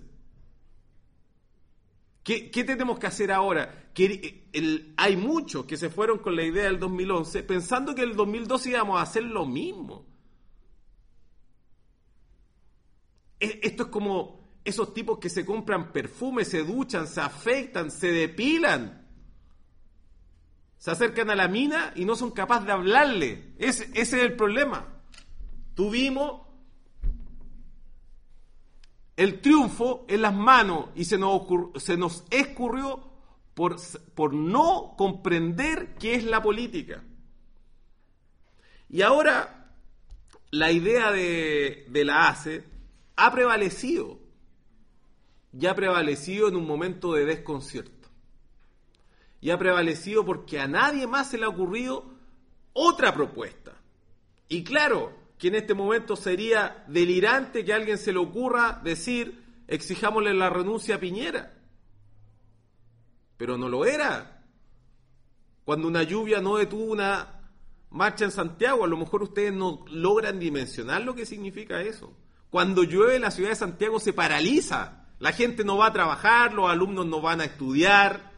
¿Qué, qué tenemos que hacer ahora? Que el, hay muchos que se fueron con la idea del dos mil once pensando que el dos mil doce íbamos a hacer lo mismo. Esto es como esos tipos que se compran perfume, se duchan, se afeitan, se depilan. Se acercan a la mina y no son capaces de hablarle. Ese, ese es el problema. Tuvimos el triunfo en las manos y se nos, ocurrió, se nos escurrió por, por no comprender qué es la política. Y ahora la idea de, de la A C E ha prevalecido. Y ha prevalecido en un momento de desconcierto. Y ha prevalecido porque a nadie más se le ha ocurrido otra propuesta. Y claro, que en este momento sería delirante que a alguien se le ocurra decir: exijámosle la renuncia a Piñera. Pero no lo era. Cuando una lluvia no detuvo una marcha en Santiago, a lo mejor ustedes no logran dimensionar lo que significa eso. Cuando llueve, la ciudad de Santiago se paraliza. La gente no va a trabajar, los alumnos no van a estudiar.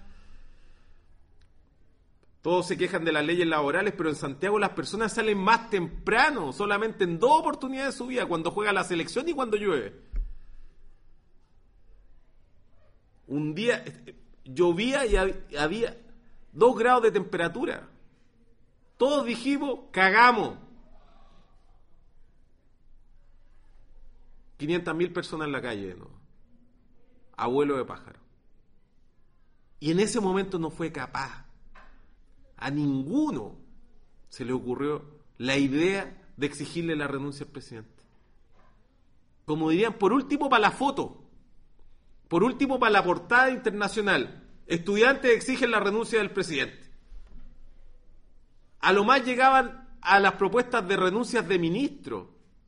Todos se quejan de las leyes laborales, pero en Santiago las personas salen más temprano, solamente en dos oportunidades de su vida, cuando juega la selección y cuando llueve. Un día llovía y había dos grados de temperatura. Todos dijimos: cagamos. quinientas mil personas en la calle, ¿no? Abuelo de pájaro. Y en ese momento no fue capaz. A ninguno se le ocurrió la idea de exigirle la renuncia al presidente. Como dirían, por último para la foto, por último para la portada internacional, estudiantes exigen la renuncia del presidente. A lo más llegaban a las propuestas de renuncias de ministros.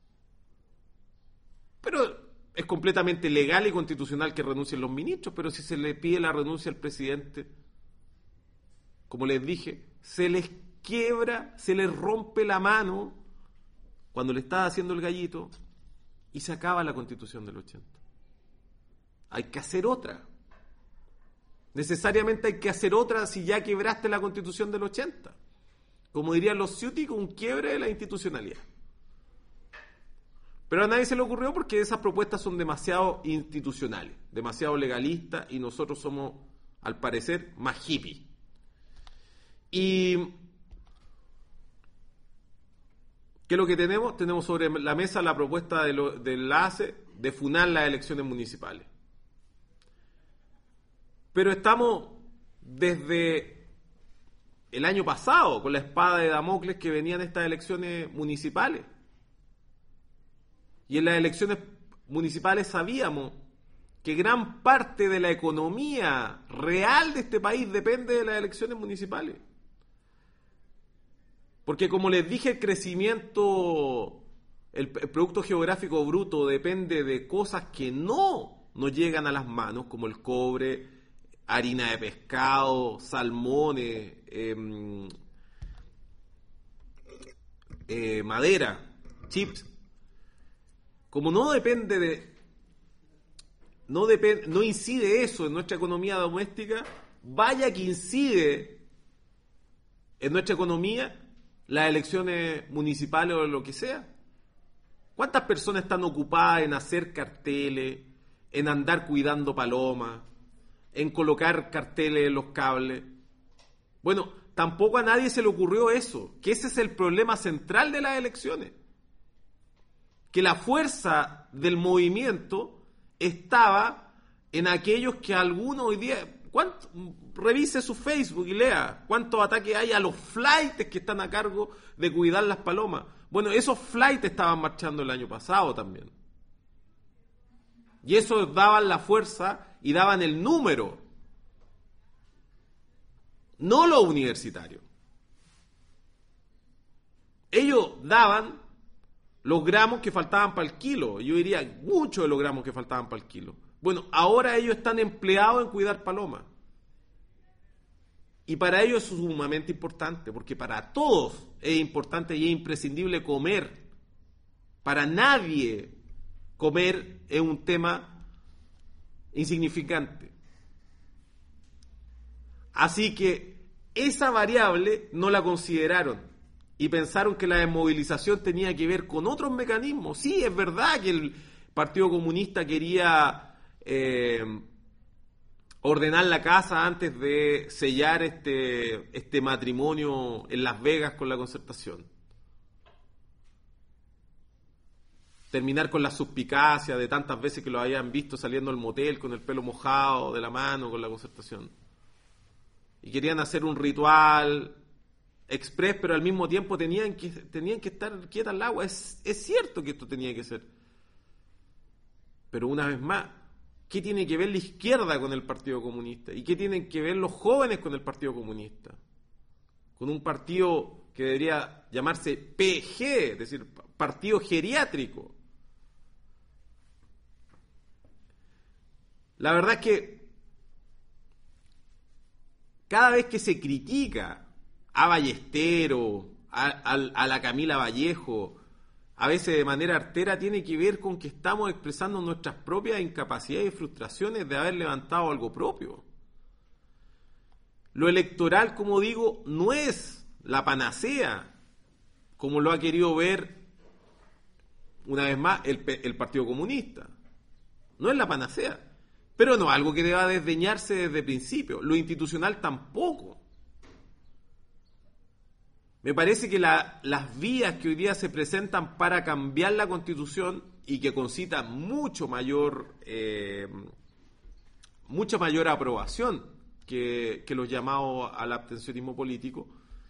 Pero es completamente legal y constitucional que renuncien los ministros, pero si se le pide la renuncia al presidente, como les dije, se les quiebra, se les rompe la mano cuando le está haciendo el gallito y se acaba la Constitución del ochenta. Hay que hacer otra. Necesariamente hay que hacer otra si ya quebraste la Constitución del ochenta. Como dirían los ciúticos, un quiebre de la institucionalidad. Pero a nadie se le ocurrió porque esas propuestas son demasiado institucionales, demasiado legalistas, y nosotros somos, al parecer, más hippies. Y ¿qué es lo que tenemos? Tenemos sobre la mesa la propuesta de lo, del A C E de funar las elecciones municipales. Pero estamos desde el año pasado con la espada de Damocles que venían estas elecciones municipales. Y en las elecciones municipales sabíamos que gran parte de la economía real de este país depende de las elecciones municipales. Porque como les dije, el crecimiento, el, el Producto Geográfico Bruto depende de cosas que no nos llegan a las manos, como el cobre, harina de pescado, salmones, eh, eh, madera, chips. Como no depende de, no depende, no incide eso en nuestra economía doméstica, vaya que incide en nuestra economía las elecciones municipales o lo que sea. ¿Cuántas personas están ocupadas en hacer carteles, en andar cuidando palomas, en colocar carteles en los cables? Bueno, tampoco a nadie se le ocurrió eso, que ese es el problema central de las elecciones. Que la fuerza del movimiento estaba en aquellos que algunos hoy día... ¿cuánto? Revise su Facebook y lea cuántos ataques hay a los flaites que están a cargo de cuidar las palomas. Bueno, esos flaites estaban marchando el año pasado también. Y esos daban la fuerza y daban el número. No los universitarios. Ellos daban los gramos que faltaban para el kilo. Yo diría muchos de los gramos que faltaban para el kilo. Bueno, ahora ellos están empleados en cuidar palomas. Y para ellos es sumamente importante, porque para todos es importante y es imprescindible comer. Para nadie comer es un tema insignificante. Así que esa variable no la consideraron. Y pensaron que la desmovilización tenía que ver con otros mecanismos. Sí, es verdad que el Partido Comunista quería eh, ordenar la casa antes de sellar este, este matrimonio en Las Vegas con la Concertación. Terminar con la suspicacia de tantas veces que lo habían visto saliendo al motel con el pelo mojado de la mano con la Concertación. Y querían hacer un ritual express, pero al mismo tiempo tenían que, tenían que estar quietas al agua. Es, es cierto que esto tenía que ser. Pero una vez más, ¿qué tiene que ver la izquierda con el Partido Comunista? ¿Y qué tienen que ver los jóvenes con el Partido Comunista? Con un partido que debería llamarse P G, es decir, Partido Geriátrico. La verdad es que cada vez que se critica a Ballestero, a, a, a la Camila Vallejo, a veces de manera artera, tiene que ver con que estamos expresando nuestras propias incapacidades y frustraciones de haber levantado algo propio. Lo electoral, como digo, no es la panacea, como lo ha querido ver, una vez más, el, el Partido Comunista. No es la panacea, pero no algo que deba desdeñarse desde el principio. Lo institucional tampoco. Me parece que la, las vías que hoy día se presentan para cambiar la Constitución y que concitan mucho mayor, eh, mucha mayor aprobación que, que los llamados al abstencionismo político,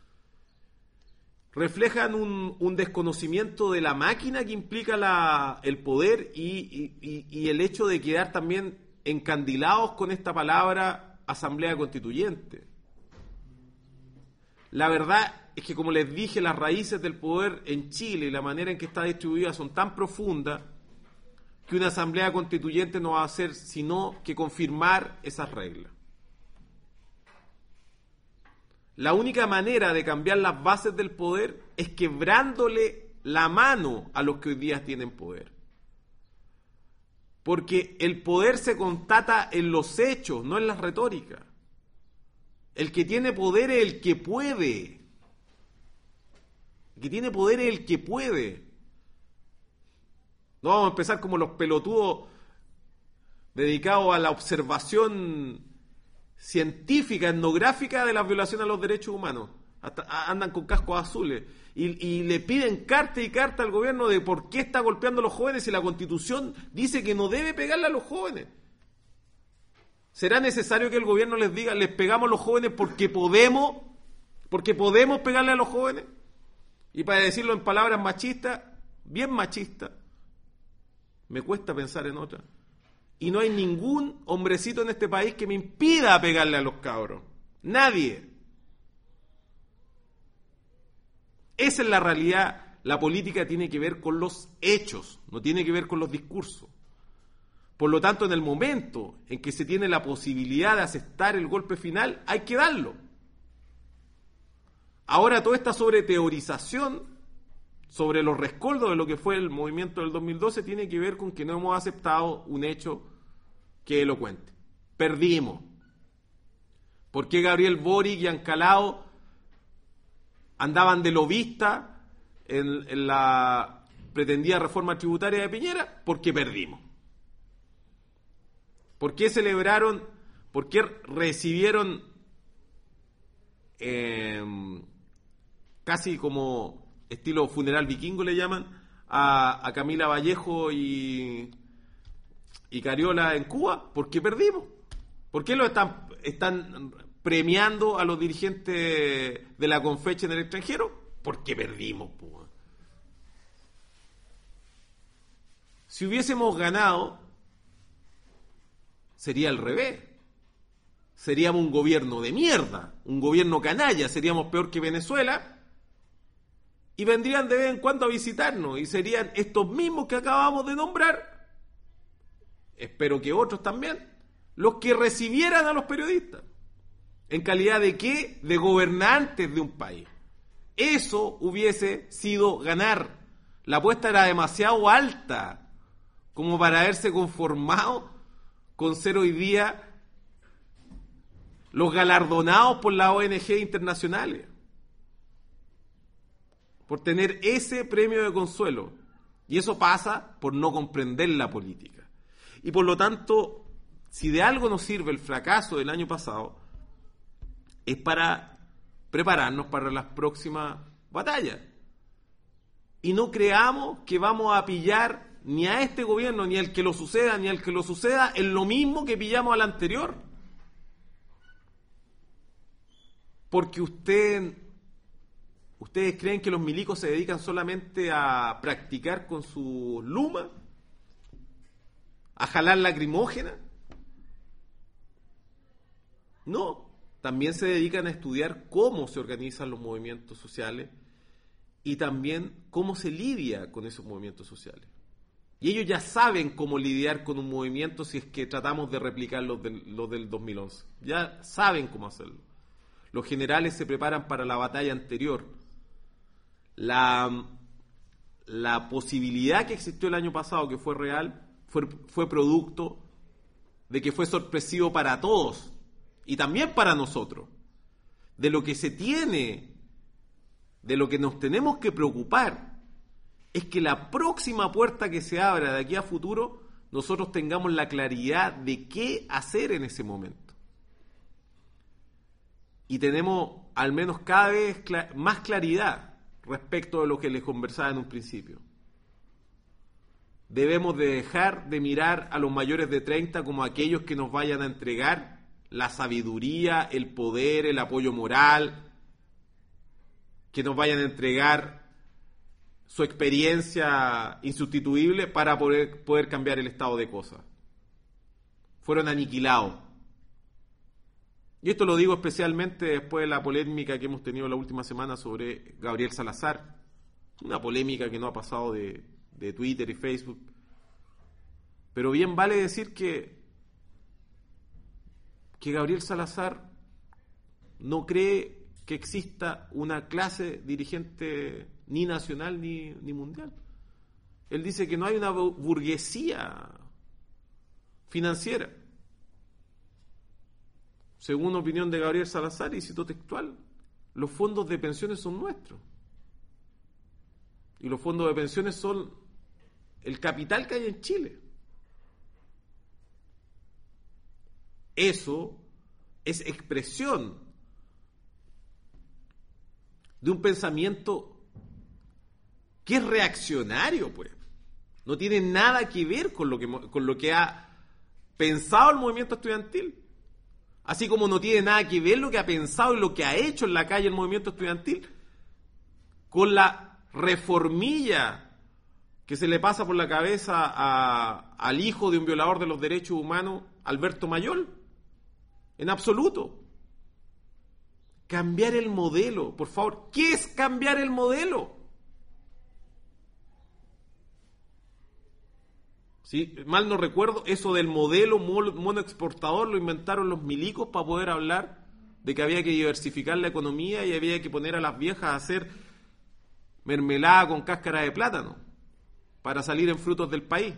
reflejan un, un desconocimiento de la máquina que implica la, el poder y, y, y el hecho de quedar también encandilados con esta palabra Asamblea Constituyente. La verdad es que, como les dije, las raíces del poder en Chile y la manera en que está distribuida son tan profundas que una asamblea constituyente no va a hacer sino que confirmar esas reglas. La única manera de cambiar las bases del poder es quebrándole la mano a los que hoy día tienen poder. Porque el poder se constata en los hechos, no en las retóricas. El que tiene poder es el que puede. El que tiene poder es el que puede. No vamos a empezar como los pelotudos dedicados a la observación científica, etnográfica de la violación a los derechos humanos. Hasta andan con cascos azules y, y le piden carta y carta al gobierno de por qué está golpeando a los jóvenes si la Constitución dice que no debe pegarle a los jóvenes. ¿Será necesario que el gobierno les diga, les pegamos a los jóvenes porque podemos, porque podemos pegarle a los jóvenes? Y para decirlo en palabras machistas, bien machistas, me cuesta pensar en otra. Y no hay ningún hombrecito en este país que me impida pegarle a los cabros. Nadie. Esa es la realidad. La política tiene que ver con los hechos, no tiene que ver con los discursos. Por lo tanto, en el momento en que se tiene la posibilidad de aceptar el golpe final, hay que darlo. Ahora, toda esta sobreteorización sobre los rescoldos de lo que fue el movimiento del dos mil doce tiene que ver con que no hemos aceptado un hecho que es elocuente. Perdimos. ¿Por qué Gabriel Boric y Ancalao andaban de lobista en, en la pretendida reforma tributaria de Piñera? Porque perdimos. ¿Por qué celebraron, por qué recibieron eh, casi como estilo funeral vikingo le llaman a, a Camila Vallejo y, y Cariola en Cuba? Porque perdimos. ¿Por qué lo están, están premiando a los dirigentes de la Confeche en el extranjero? Porque perdimos. Pues. Si hubiésemos ganado, sería al revés. Seríamos un gobierno de mierda, un gobierno canalla, seríamos peor que Venezuela, y vendrían de vez en cuando a visitarnos, y serían estos mismos que acabamos de nombrar, espero que otros también, los que recibieran a los periodistas. ¿En calidad de qué? De gobernantes de un país. Eso hubiese sido ganar. La apuesta era demasiado alta como para haberse conformado con ser hoy día los galardonados por las O N G internacionales, por tener ese premio de consuelo. Y eso pasa por no comprender la política. Y por lo tanto, si de algo nos sirve el fracaso del año pasado, es para prepararnos para las próximas batallas. Y no creamos que vamos a pillar ni a este gobierno, ni al que lo suceda, ni al que lo suceda, en lo mismo que pillamos al anterior. Porque usted, ustedes creen que los milicos se dedican solamente a practicar con sus lumas, a jalar lacrimógena. No, también se dedican a estudiar cómo se organizan los movimientos sociales y también cómo se lidia con esos movimientos sociales. Y ellos ya saben cómo lidiar con un movimiento si es que tratamos de replicar los del, los del dos mil once. Ya saben cómo hacerlo. Los generales se preparan para la batalla anterior. La, la posibilidad que existió el año pasado, que fue real, fue, fue producto de que fue sorpresivo para todos y también para nosotros. De lo que se tiene, de lo que nos tenemos que preocupar, es que la próxima puerta que se abra de aquí a futuro, nosotros tengamos la claridad de qué hacer en ese momento. Y tenemos al menos cada vez cl- más claridad respecto de lo que les conversaba en un principio. Debemos de dejar de mirar a los mayores de treinta como aquellos que nos vayan a entregar la sabiduría, el poder, el apoyo moral, que nos vayan a entregar su experiencia insustituible para poder, poder cambiar el estado de cosas. Fueron aniquilados. Y esto lo digo especialmente después de la polémica que hemos tenido la última semana sobre Gabriel Salazar. Una polémica que no ha pasado de, de Twitter y Facebook. Pero bien vale decir que, que Gabriel Salazar no cree que exista una clase dirigente ni nacional ni, ni mundial. Él dice que no hay una burguesía financiera. según opinión de Gabriel Salazar, y cito textual, los fondos de pensiones son nuestros. Y los fondos de pensiones son el capital que hay en Chile. Eso es expresión de un pensamiento que es reaccionario, pues. No tiene nada que ver con lo que, con lo que ha pensado el movimiento estudiantil. Así como no tiene nada que ver lo que ha pensado y lo que ha hecho en la calle el movimiento estudiantil con la reformilla que se le pasa por la cabeza a, al hijo de un violador de los derechos humanos, Alberto Mayol. En absoluto. Cambiar el modelo, por favor. ¿Qué es cambiar el modelo? ¿Sí? Mal no recuerdo, eso del modelo mono exportador lo inventaron los milicos para poder hablar de que había que diversificar la economía y había que poner a las viejas a hacer mermelada con cáscara de plátano para salir en frutos del país.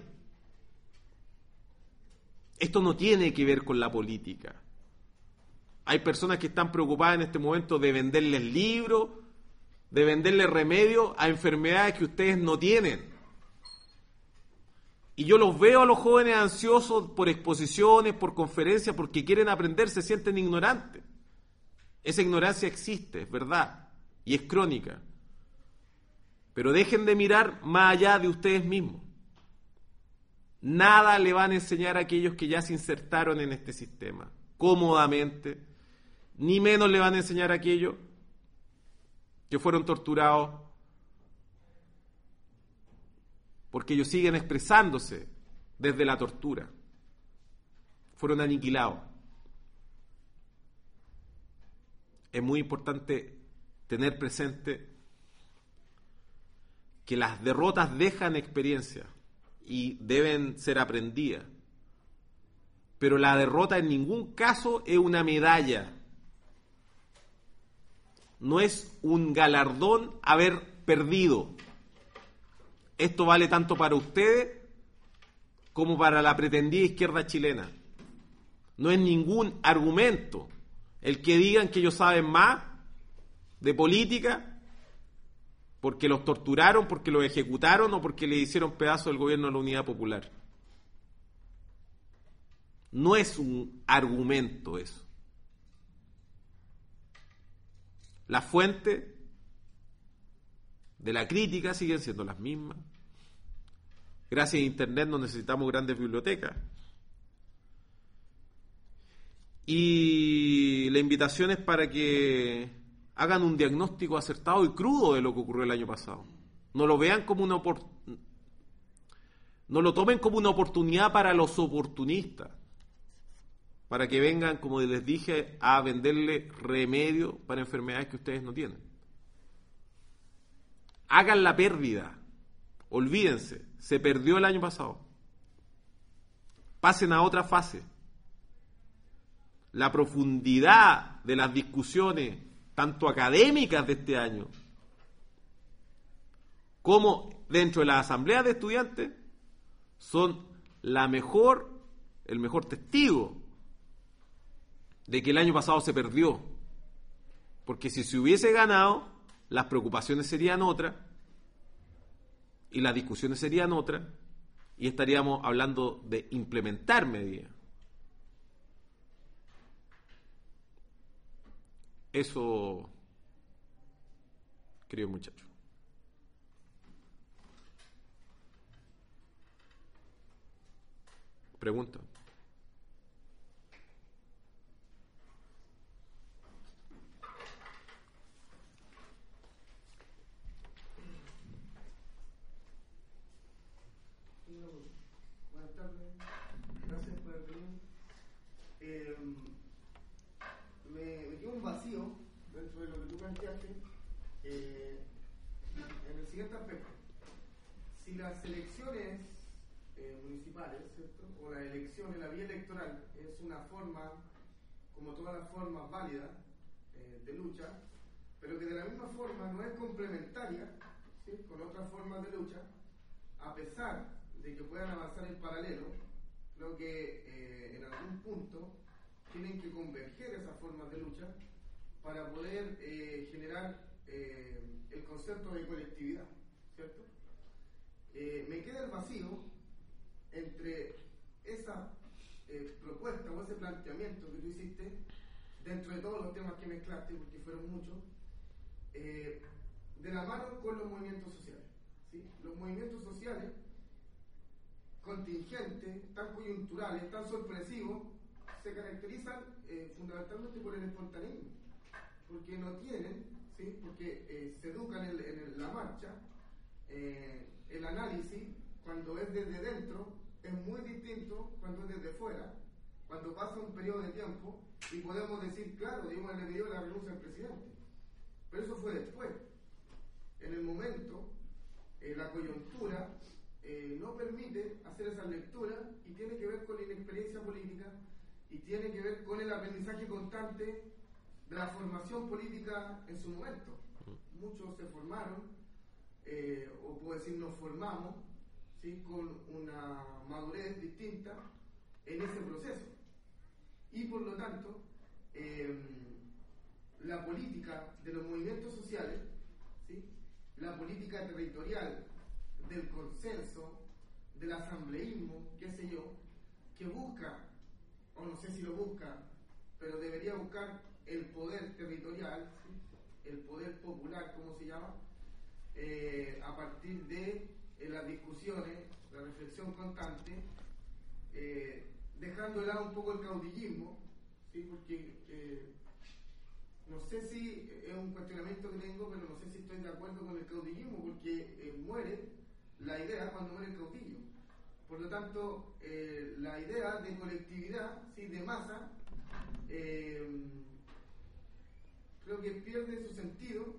Esto no tiene que ver con la política. Hay personas que están preocupadas en este momento de venderles libros, de venderles remedios a enfermedades que ustedes no tienen. Y yo los veo a los jóvenes ansiosos por exposiciones, por conferencias, porque quieren aprender, se sienten ignorantes. Esa ignorancia existe, es verdad, y es crónica. Pero dejen de mirar más allá de ustedes mismos. Nada le van a enseñar a aquellos que ya se insertaron en este sistema, cómodamente, ni menos le van a enseñar a aquellos que fueron torturados porque ellos siguen expresándose desde la tortura. Fueron aniquilados. Es muy importante tener presente que las derrotas dejan experiencia y deben ser aprendidas. Pero la derrota en ningún caso es una medalla. No es un galardón haber perdido. Esto vale tanto para ustedes como para la pretendida izquierda chilena. No es ningún argumento el que digan que ellos saben más de política porque los torturaron, porque los ejecutaron o porque le hicieron pedazo del gobierno de la Unidad Popular. No es un argumento eso. La fuente de la crítica siguen siendo las mismas. Gracias a Internet no necesitamos grandes bibliotecas. Y la invitación es para que hagan un diagnóstico acertado y crudo de lo que ocurrió el año pasado. No lo vean como una opor- no lo tomen como una oportunidad para los oportunistas, para que vengan, como les dije, a venderle remedio para enfermedades que ustedes no tienen. Hagan la pérdida. Olvídense, se perdió el año pasado. Pasen a otra fase. La profundidad de las discusiones, tanto académicas de este año, como dentro de las asambleas de estudiantes, son la mejor, el mejor testigo de que el año pasado se perdió. Porque si se hubiese ganado, las preocupaciones serían otras y las discusiones serían otras y estaríamos hablando de implementar medidas. Eso, querido muchacho. Pregunta. Buenas tardes, gracias por el reunión. Eh, me, me queda un vacío dentro de lo que tú planteaste eh, en el siguiente aspecto. Si las elecciones eh, municipales, ¿cierto? O la elección, la vía electoral es una forma, como todas las formas válidas eh, de lucha, pero que de la misma forma no es complementaria, ¿sí?, con otras formas de lucha, a pesar de que puedan avanzar en paralelo, creo que eh, en algún punto tienen que converger esas formas de lucha para poder eh, generar eh, el concepto de colectividad, ¿cierto? Eh, me queda el vacío entre esa eh, propuesta o ese planteamiento que tú hiciste dentro de todos los temas que mezclaste, porque fueron muchos, eh, de la mano con los movimientos sociales, ¿sí? Los movimientos sociales contingentes, tan coyunturales, tan sorpresivos, se caracterizan eh, fundamentalmente por el espontaneismo, porque no tienen, ¿sí? Porque eh, se educan en, en la marcha. Eh, el análisis, cuando es desde dentro, es muy distinto cuando es desde fuera, cuando pasa un periodo de tiempo y podemos decir, claro, Dilma le pidió la renuncia al presidente, pero eso fue después. En el momento, eh, la coyuntura eh, no permite hacer esa lectura y tiene que ver con la inexperiencia política y tiene que ver con el aprendizaje constante de la formación política en su momento. Muchos se formaron, eh, o puedo decir nos formamos, ¿sí? Con una madurez distinta en ese proceso. Y por lo tanto, eh, la política de los movimientos sociales, ¿sí? La política territorial del consenso, del asambleísmo, qué sé yo, que busca, o no sé si lo busca, pero debería buscar el poder territorial, ¿sí? El poder popular, como se llama, eh, a partir de eh, las discusiones, la reflexión constante, eh, dejando de lado un poco el caudillismo, ¿sí? Porque eh, no sé si es un cuestionamiento que tengo, pero no sé si estoy de acuerdo con el caudillismo, porque eh, muere la idea cuando muere el caudillo. Por lo tanto, eh, la idea de colectividad, ¿sí? De masa, eh, creo que pierde su sentido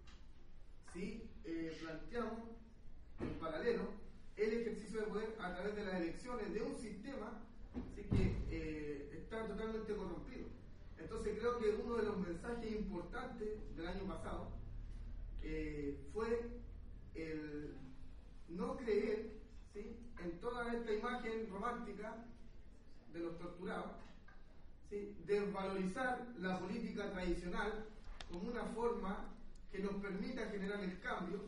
si eh, planteamos en paralelo el ejercicio de poder a través de las elecciones de un sistema, ¿sí? Que eh, está totalmente corrompido. Entonces creo que uno de los mensajes importantes del año pasado eh, fue el no creer, ¿sí? En toda esta imagen romántica de los torturados, ¿sí? Desvalorizar la política tradicional como una forma que nos permita generar el cambio,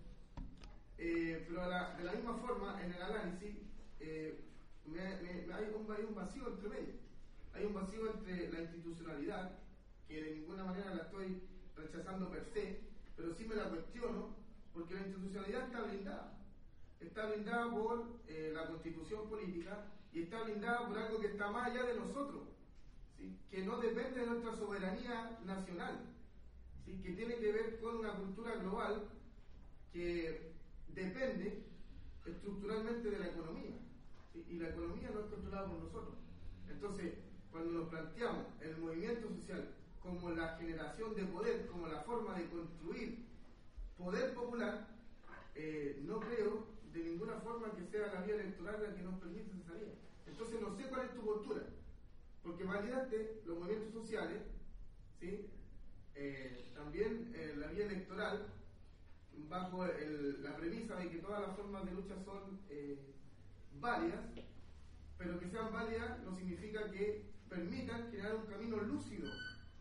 eh, pero la, de la misma forma en el análisis eh, me, me, hay, un, hay un vacío entre medio, hay un vacío entre la institucionalidad, que de ninguna manera la estoy rechazando per se, pero sí me la cuestiono, porque la institucionalidad está blindada, está blindada por eh, la constitución política y está blindada por algo que está más allá de nosotros, ¿sí? Que no depende de nuestra soberanía nacional, ¿sí? Que tiene que ver con una cultura global que depende estructuralmente de la economía, ¿sí? Y la economía no es controlada por nosotros. Entonces, cuando nos planteamos el movimiento social como la generación de poder, como la forma de construir poder popular, eh, no creo de ninguna forma que sea la vía electoral la que nos permite esa salida. Entonces no sé cuál es tu postura, porque validaste los movimientos sociales, ¿sí? Eh, también eh, la vía electoral bajo el, la premisa de que todas las formas de lucha son eh, válidas, pero que sean válidas no significa que permitan generar un camino lúcido.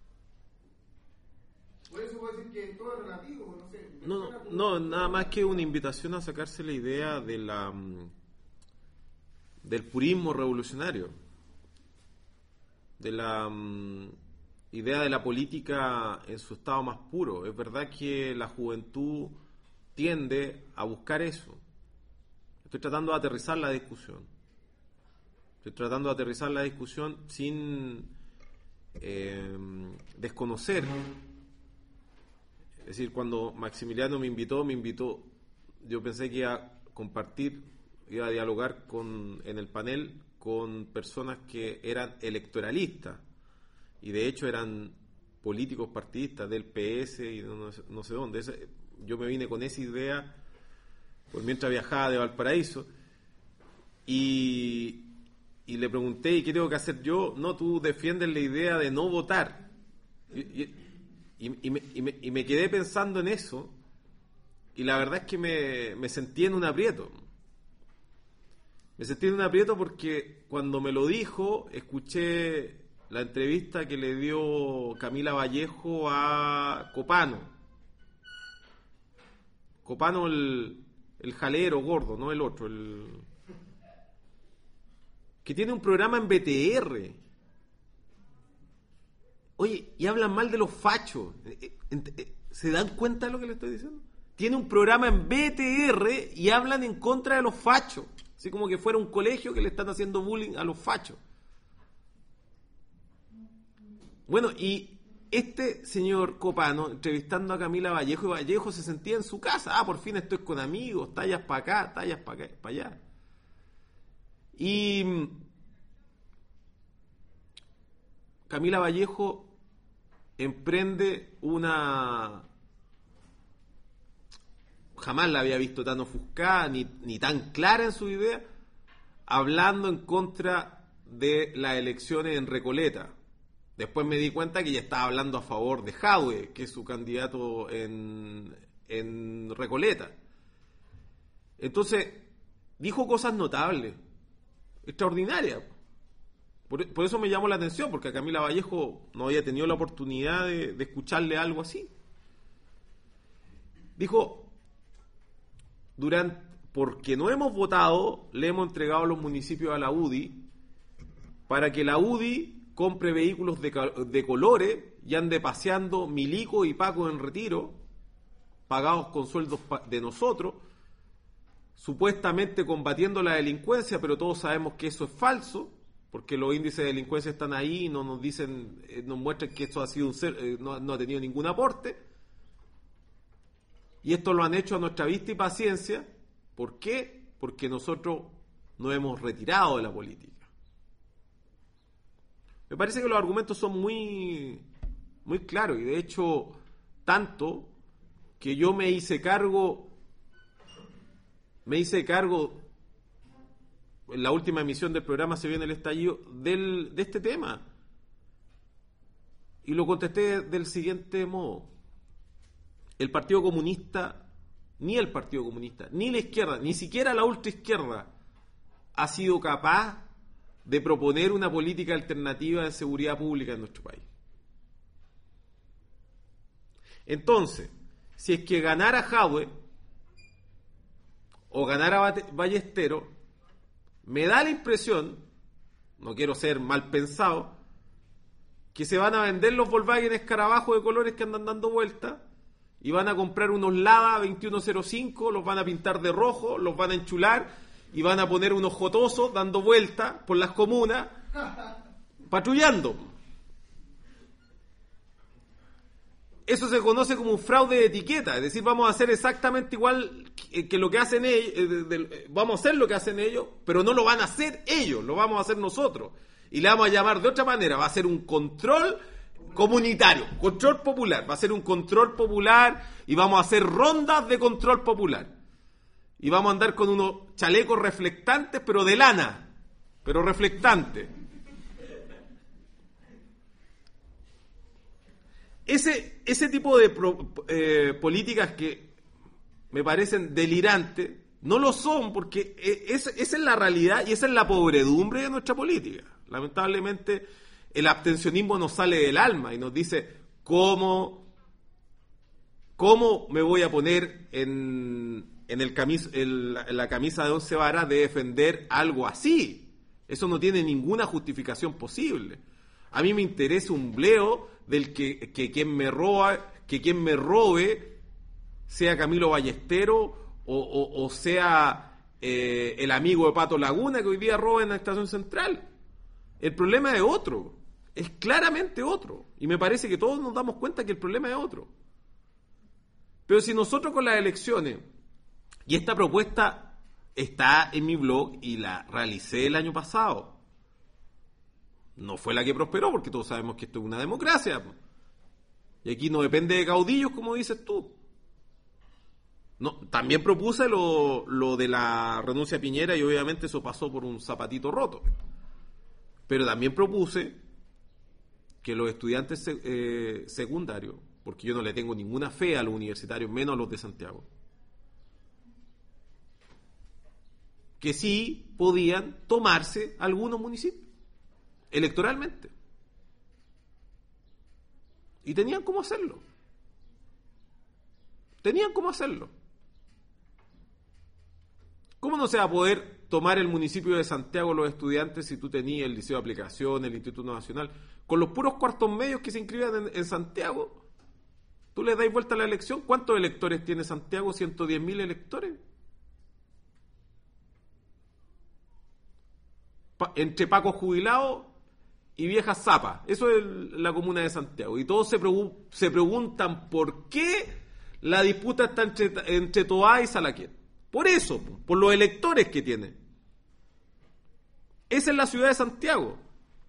Por eso puedo decir que todo es relativo, no sé. No, no, nada más que una invitación a sacarse la idea de la del purismo revolucionario, de la um, idea de la política en su estado más puro. Es verdad que la juventud tiende a buscar eso. Estoy tratando de aterrizar la discusión. Estoy tratando de aterrizar la discusión sin eh, desconocer. Es decir, cuando Maximiliano me invitó, me invitó, yo pensé que iba a compartir, iba a dialogar con, en el panel con personas que eran electoralistas y de hecho eran políticos partidistas del P S y no, no sé dónde. Ese, yo me vine con esa idea por mientras viajaba de Valparaíso y, y le pregunté, ¿y qué tengo que hacer yo? No, tú defiendes la idea de no votar. Y, y, Y, y, me, y, me, y me quedé pensando en eso y la verdad es que me, me sentí en un aprieto. Me sentí en un aprieto porque cuando me lo dijo escuché la entrevista que le dio Camila Vallejo a Copano. Copano el, el jalero gordo, no el otro, el que tiene un programa en B T R. Oye, y hablan mal de los fachos. ¿Se dan cuenta de lo que le estoy diciendo? Tiene un programa en B T R y hablan en contra de los fachos. Así como que fuera un colegio que le están haciendo bullying a los fachos. Bueno, y este señor Copano, entrevistando a Camila Vallejo, y Vallejo se sentía en su casa. Ah, por fin estoy con amigos, tallas para acá, tallas para acá, para allá. Y Camila Vallejo emprende una... Jamás la había visto tan ofuscada ni, ni tan clara en su idea, hablando en contra de las elecciones en Recoleta. Después me di cuenta que ella estaba hablando a favor de Jadwe, que es su candidato en, en Recoleta. Entonces, dijo cosas notables, extraordinarias. Por, por eso me llamó la atención, porque a Camila Vallejo no había tenido la oportunidad de, de escucharle algo así. Dijo... Durante, porque no hemos votado, le hemos entregado los municipios a la U D I para que la U D I compre vehículos de, de colores y ande paseando milicos y pacos en retiro, pagados con sueldos de nosotros, supuestamente combatiendo la delincuencia, pero todos sabemos que eso es falso, porque los índices de delincuencia están ahí y no nos dicen, nos muestran que esto ha sido un ser, no, no ha tenido ningún aporte. Y esto lo han hecho a nuestra vista y paciencia. ¿Por qué? Porque nosotros nos hemos retirado de la política. Me parece que los argumentos son muy, muy claros, y de hecho, tanto que yo me hice cargo, me hice cargo en la última emisión del programa Se Viene el Estallido del, de este tema. Y lo contesté del siguiente modo. El Partido Comunista, ni el Partido Comunista, ni la izquierda, ni siquiera la ultraizquierda ha sido capaz de proponer una política alternativa de seguridad pública en nuestro país. Entonces, si es que ganara Jadwe o ganara Ballestero, me da la impresión, no quiero ser mal pensado, que se van a vender los Volkswagen Escarabajo de colores que andan dando vueltas, y van a comprar unos Lada veintiuno cero cinco, los van a pintar de rojo, los van a enchular y van a poner unos jotosos dando vueltas por las comunas, patrullando. Eso se conoce como un fraude de etiqueta, es decir, vamos a hacer exactamente igual que, que lo que hacen ellos, eh, de, de, vamos a hacer lo que hacen ellos, pero no lo van a hacer ellos, lo vamos a hacer nosotros. Y le vamos a llamar de otra manera, va a ser un control comunitario, control popular, va a ser un control popular y vamos a hacer rondas de control popular. Y vamos a andar con unos chalecos reflectantes, pero de lana, pero reflectantes. Ese, ese tipo de pro, eh, políticas que me parecen delirantes, no lo son, porque es, esa es la realidad y esa es la podredumbre de nuestra política. Lamentablemente, el abstencionismo nos sale del alma y nos dice, ¿cómo, cómo me voy a poner en, en, el camis, en, la, en la camisa de once varas de defender algo así? Eso no tiene ninguna justificación posible. A mí me interesa un bleo del que, que quien me roba, que quien me robe sea Camilo Ballestero o, o, o sea eh, el amigo de Pato Laguna que hoy día roba en la estación central. El problema es otro, es claramente otro, y me parece que todos nos damos cuenta que el problema es otro. Pero si nosotros con las elecciones, y esta propuesta está en mi blog y la realicé el año pasado, no fue la que prosperó, porque todos sabemos que esto es una democracia. Y aquí no depende de caudillos, como dices tú. No, también propuse lo, lo de la renuncia a Piñera y obviamente eso pasó por un zapatito roto. Pero también propuse que los estudiantes eh, secundarios, porque yo no le tengo ninguna fe a los universitarios, menos a los de Santiago, que sí podían tomarse algunos municipios electoralmente. Y tenían cómo hacerlo. Tenían cómo hacerlo. ¿Cómo no se va a poder tomar el municipio de Santiago los estudiantes si tú tenías el Liceo de Aplicación, el Instituto Nacional? Con los puros cuartos medios que se inscriban en, en Santiago, tú le das vuelta a la elección. ¿Cuántos electores tiene Santiago? ¿ciento diez mil electores? Pa- entre pacos jubilados y viejas zapas. Eso es el- la comuna de Santiago. Y todos se, pregu- se preguntan por qué la disputa está entre, entre Toá y Salaquet. Por eso, por los electores que tiene. Esa es la ciudad de Santiago.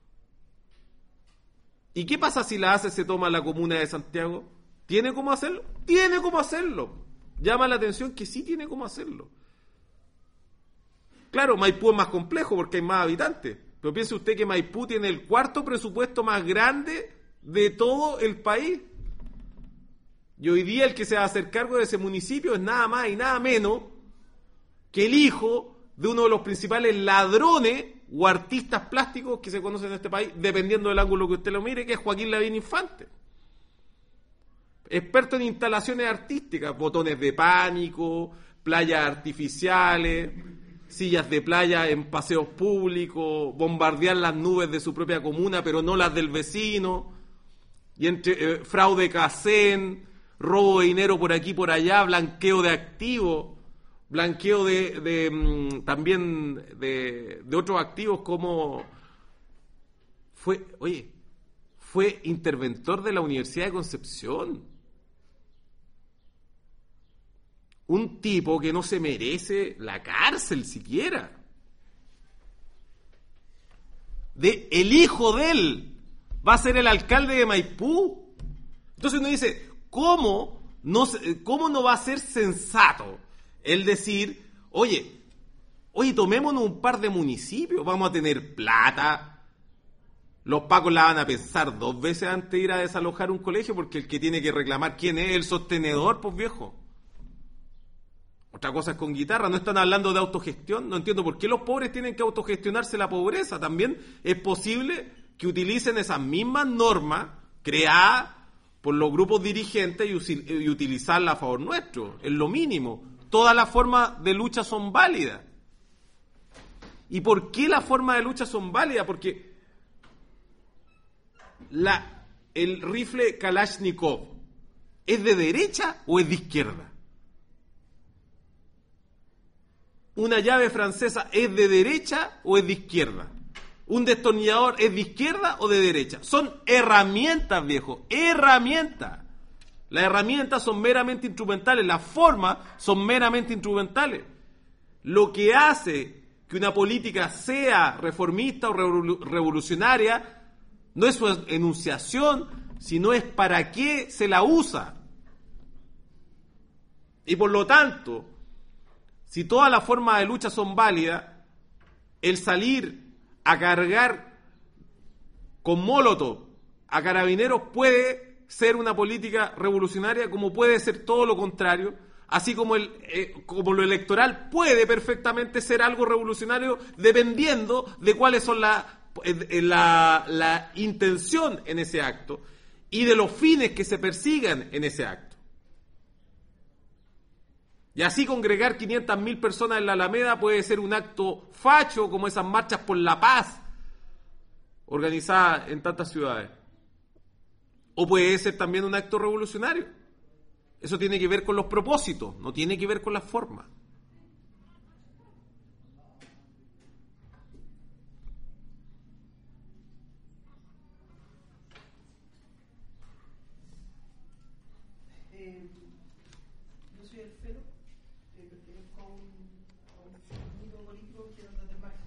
¿Y qué pasa si la ACE se toma la comuna de Santiago? ¿Tiene cómo hacerlo? Tiene cómo hacerlo. Llama la atención que sí tiene cómo hacerlo. Claro, Maipú es más complejo porque hay más habitantes. Pero piense usted que Maipú tiene el cuarto presupuesto más grande de todo el país. Y hoy día el que se va a hacer cargo de ese municipio es nada más y nada menos que el hijo de uno de los principales ladrones o artistas plásticos que se conocen en este país, dependiendo del ángulo que usted lo mire, que es Joaquín Lavín Infante. Experto en instalaciones artísticas, botones de pánico, playas artificiales, sillas de playa en paseos públicos, bombardear las nubes de su propia comuna, pero no las del vecino, y entre eh, fraude casén, robo de dinero por aquí y por allá, blanqueo de activos, blanqueo de, de mm, también de, de otros activos como fue, oye, fue interventor de la Universidad de Concepción. Un tipo que no se merece la cárcel siquiera. De, el hijo de él va a ser el alcalde de Maipú. Entonces uno dice, ¿cómo no, cómo no va a ser sensato el decir, oye, oye, tomémonos un par de municipios, vamos a tener plata? Los pacos la van a pensar dos veces antes de ir a desalojar un colegio, porque el que tiene que reclamar quién es el sostenedor, pues viejo. Otra cosa es con guitarra, no están hablando de autogestión, no entiendo por qué los pobres tienen que autogestionarse la pobreza. También es posible que utilicen esas mismas normas creadas por los grupos dirigentes y, usi- y utilizarlas a favor nuestro, es lo mínimo. Todas las formas de lucha son válidas. ¿Y por qué las formas de lucha son válidas? Porque la, el rifle Kalashnikov, ¿es de derecha o es de izquierda? ¿Una llave francesa es de derecha o es de izquierda? ¿Un destornillador es de izquierda o de derecha? Son herramientas, viejo, herramientas. Las herramientas son meramente instrumentales, las formas son meramente instrumentales. Lo que hace que una política sea reformista o revolu- revolucionaria no es su enunciación, sino es para qué se la usa. Y por lo tanto, si todas las formas de lucha son válidas, el salir a cargar con molotov a carabineros puede ser una política revolucionaria, como puede ser todo lo contrario, así como, el, eh, como lo electoral puede perfectamente ser algo revolucionario dependiendo de cuáles son la, eh, la, la intención en ese acto y de los fines que se persigan en ese acto. Y así congregar quinientas mil personas en la Alameda puede ser un acto facho, como esas marchas por la paz organizadas en tantas ciudades. O puede ser también un acto revolucionario. Eso tiene que ver con los propósitos, no tiene que ver con las formas. Eh, yo soy el Felo, eh, pertenezco a un, a un grupo político que anda del margen.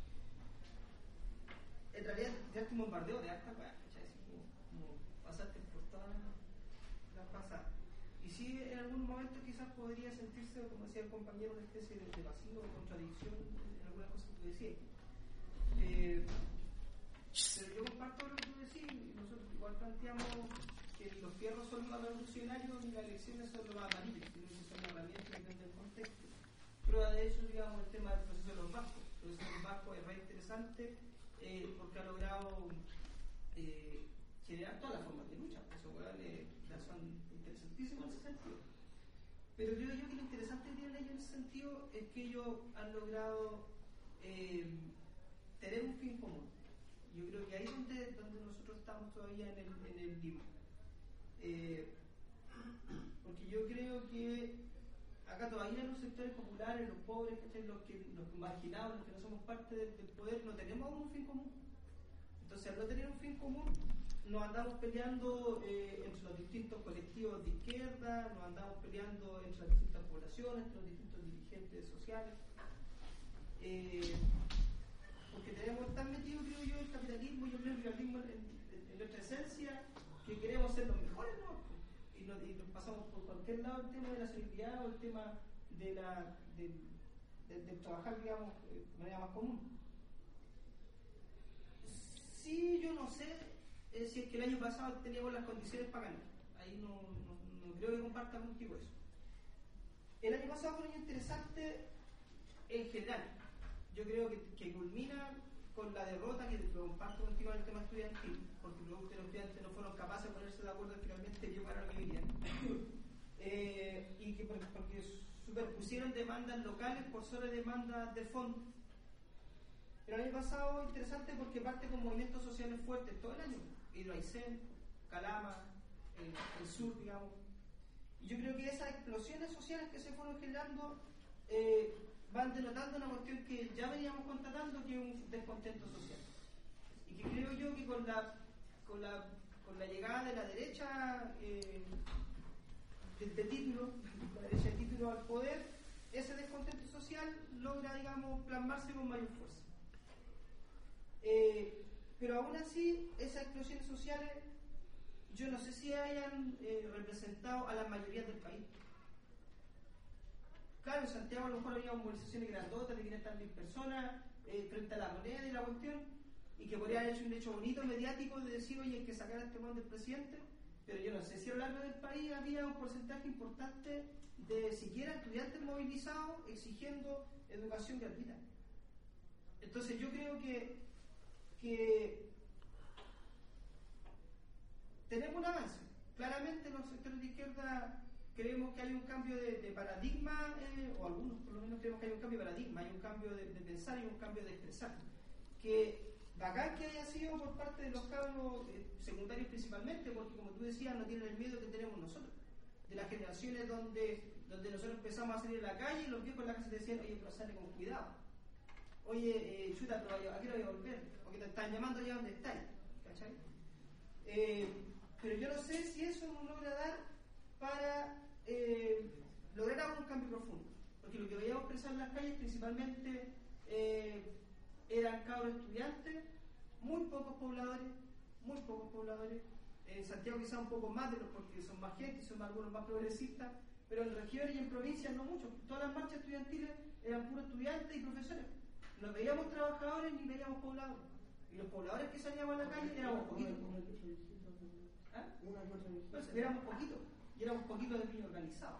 En realidad, ya es un bombardeo de harta weá, ¿cachai? Así como, como pasaste por todas las pasadas. Y sí, en algún momento quizás podría sentirse, como decía el compañero, una especie de, de vacío o contradicción en algunas cosas que tú decías. Eh, pero yo comparto lo que tú decís, y nosotros igual planteamos que los fierros son más revolucionarios y las elecciones son lo más amarillo, sino que son herramientas que dependen del contexto. Prueba de eso, digamos, el tema del proceso de los bancos. El proceso de los bancos es re interesante eh, porque ha logrado eh, generar todas las formas de lucha. Esos hueones son interesantísimos en ese sentido. Pero creo yo que lo interesante que tienen ellos en ese sentido es que ellos han logrado eh, tener un fin común. Yo creo que ahí es donde, donde nosotros estamos todavía en el, en el limbo. Eh, porque yo creo que acá todavía en los sectores populares, los pobres, los, que, los marginados, los que no somos parte del, del poder, no tenemos un fin común. Entonces, al no tener un fin común, nos andamos peleando eh, entre los distintos colectivos de izquierda, nos andamos peleando entre las distintas poblaciones, entre los distintos dirigentes sociales. Eh, porque tenemos tan metido, creo yo, el capitalismo y el neoliberalismo en, en, en nuestra esencia, que queremos ser los mejores, ¿no? Y nos, y nos pasamos por cualquier lado el tema de la solidaridad o el tema de la de, de, de trabajar, digamos, de manera más común. Sí, yo no sé eh, si es que el año pasado teníamos las condiciones para ganar. Ahí no, no, no creo que comparta contigo eso. El año pasado fue un año interesante en general. Yo creo que, que culmina con la derrota, que lo comparto contigo en el tema estudiantil, porque luego que los estudiantes no fueron capaces de ponerse de acuerdo finalmente que para lo que vivían. eh, y que porque superpusieron demandas locales por sobre demandas de fondo. Pero el año pasado interesante porque parte con movimientos sociales fuertes todo el año. Hidroaicén, Calama, el, el sur, digamos. Y yo creo que esas explosiones sociales que se fueron generando eh, van denotando una cuestión que ya veníamos constatando, que es un descontento social. Y que creo yo que con la con la, con la llegada de la derecha eh, de, de título, la derecha de título al poder, ese descontento social logra, digamos, plasmarse con mayor fuerza. Eh, pero aún así, esas explosiones sociales, yo no sé si hayan eh, representado a la mayoría del país. Claro, en Santiago a lo mejor había movilizaciones grandotas de quinientas mil personas eh, frente a la moneda y la cuestión, y que podría haber hecho un hecho bonito, mediático, de decir, oye, hay que sacar a este buen del presidente, pero yo no sé si a lo largo del país había un porcentaje importante de siquiera estudiantes movilizados exigiendo educación gratuita. Entonces yo creo que que tenemos un avance. Claramente los sectores de izquierda creemos que hay un cambio de, de paradigma, eh, o algunos por lo menos creemos que hay un cambio de paradigma, hay un cambio de, de pensar y un cambio de expresar. Que bacán que haya sido por parte de los cabros eh, secundarios principalmente, porque como tú decías, no tienen el miedo que tenemos nosotros. De las generaciones donde, donde nosotros empezamos a salir a la calle y los viejos en la casa decían, oye, pero sale con cuidado. Oye, eh, chuta, pero ¿a qué hora voy a volver? Porque te están llamando allá donde estáis. ¿Cachai? Eh, pero yo no sé si eso nos logra dar para eh, lograr un cambio profundo. Porque lo que veíamos expresar en las calles principalmente eh, eran cabros estudiantes, muy pocos pobladores, muy pocos pobladores. En Santiago quizá un poco más de los porque son más gente, son algunos más progresistas, pero en regiones y en provincias no mucho. Todas las marchas estudiantiles eran puros estudiantes y profesores. No veíamos trabajadores ni veíamos pobladores. Y los pobladores que salíamos a la calle éramos poquitos. ¿Ah? Entonces, éramos poquitos. Y éramos poquitos de niños organizados.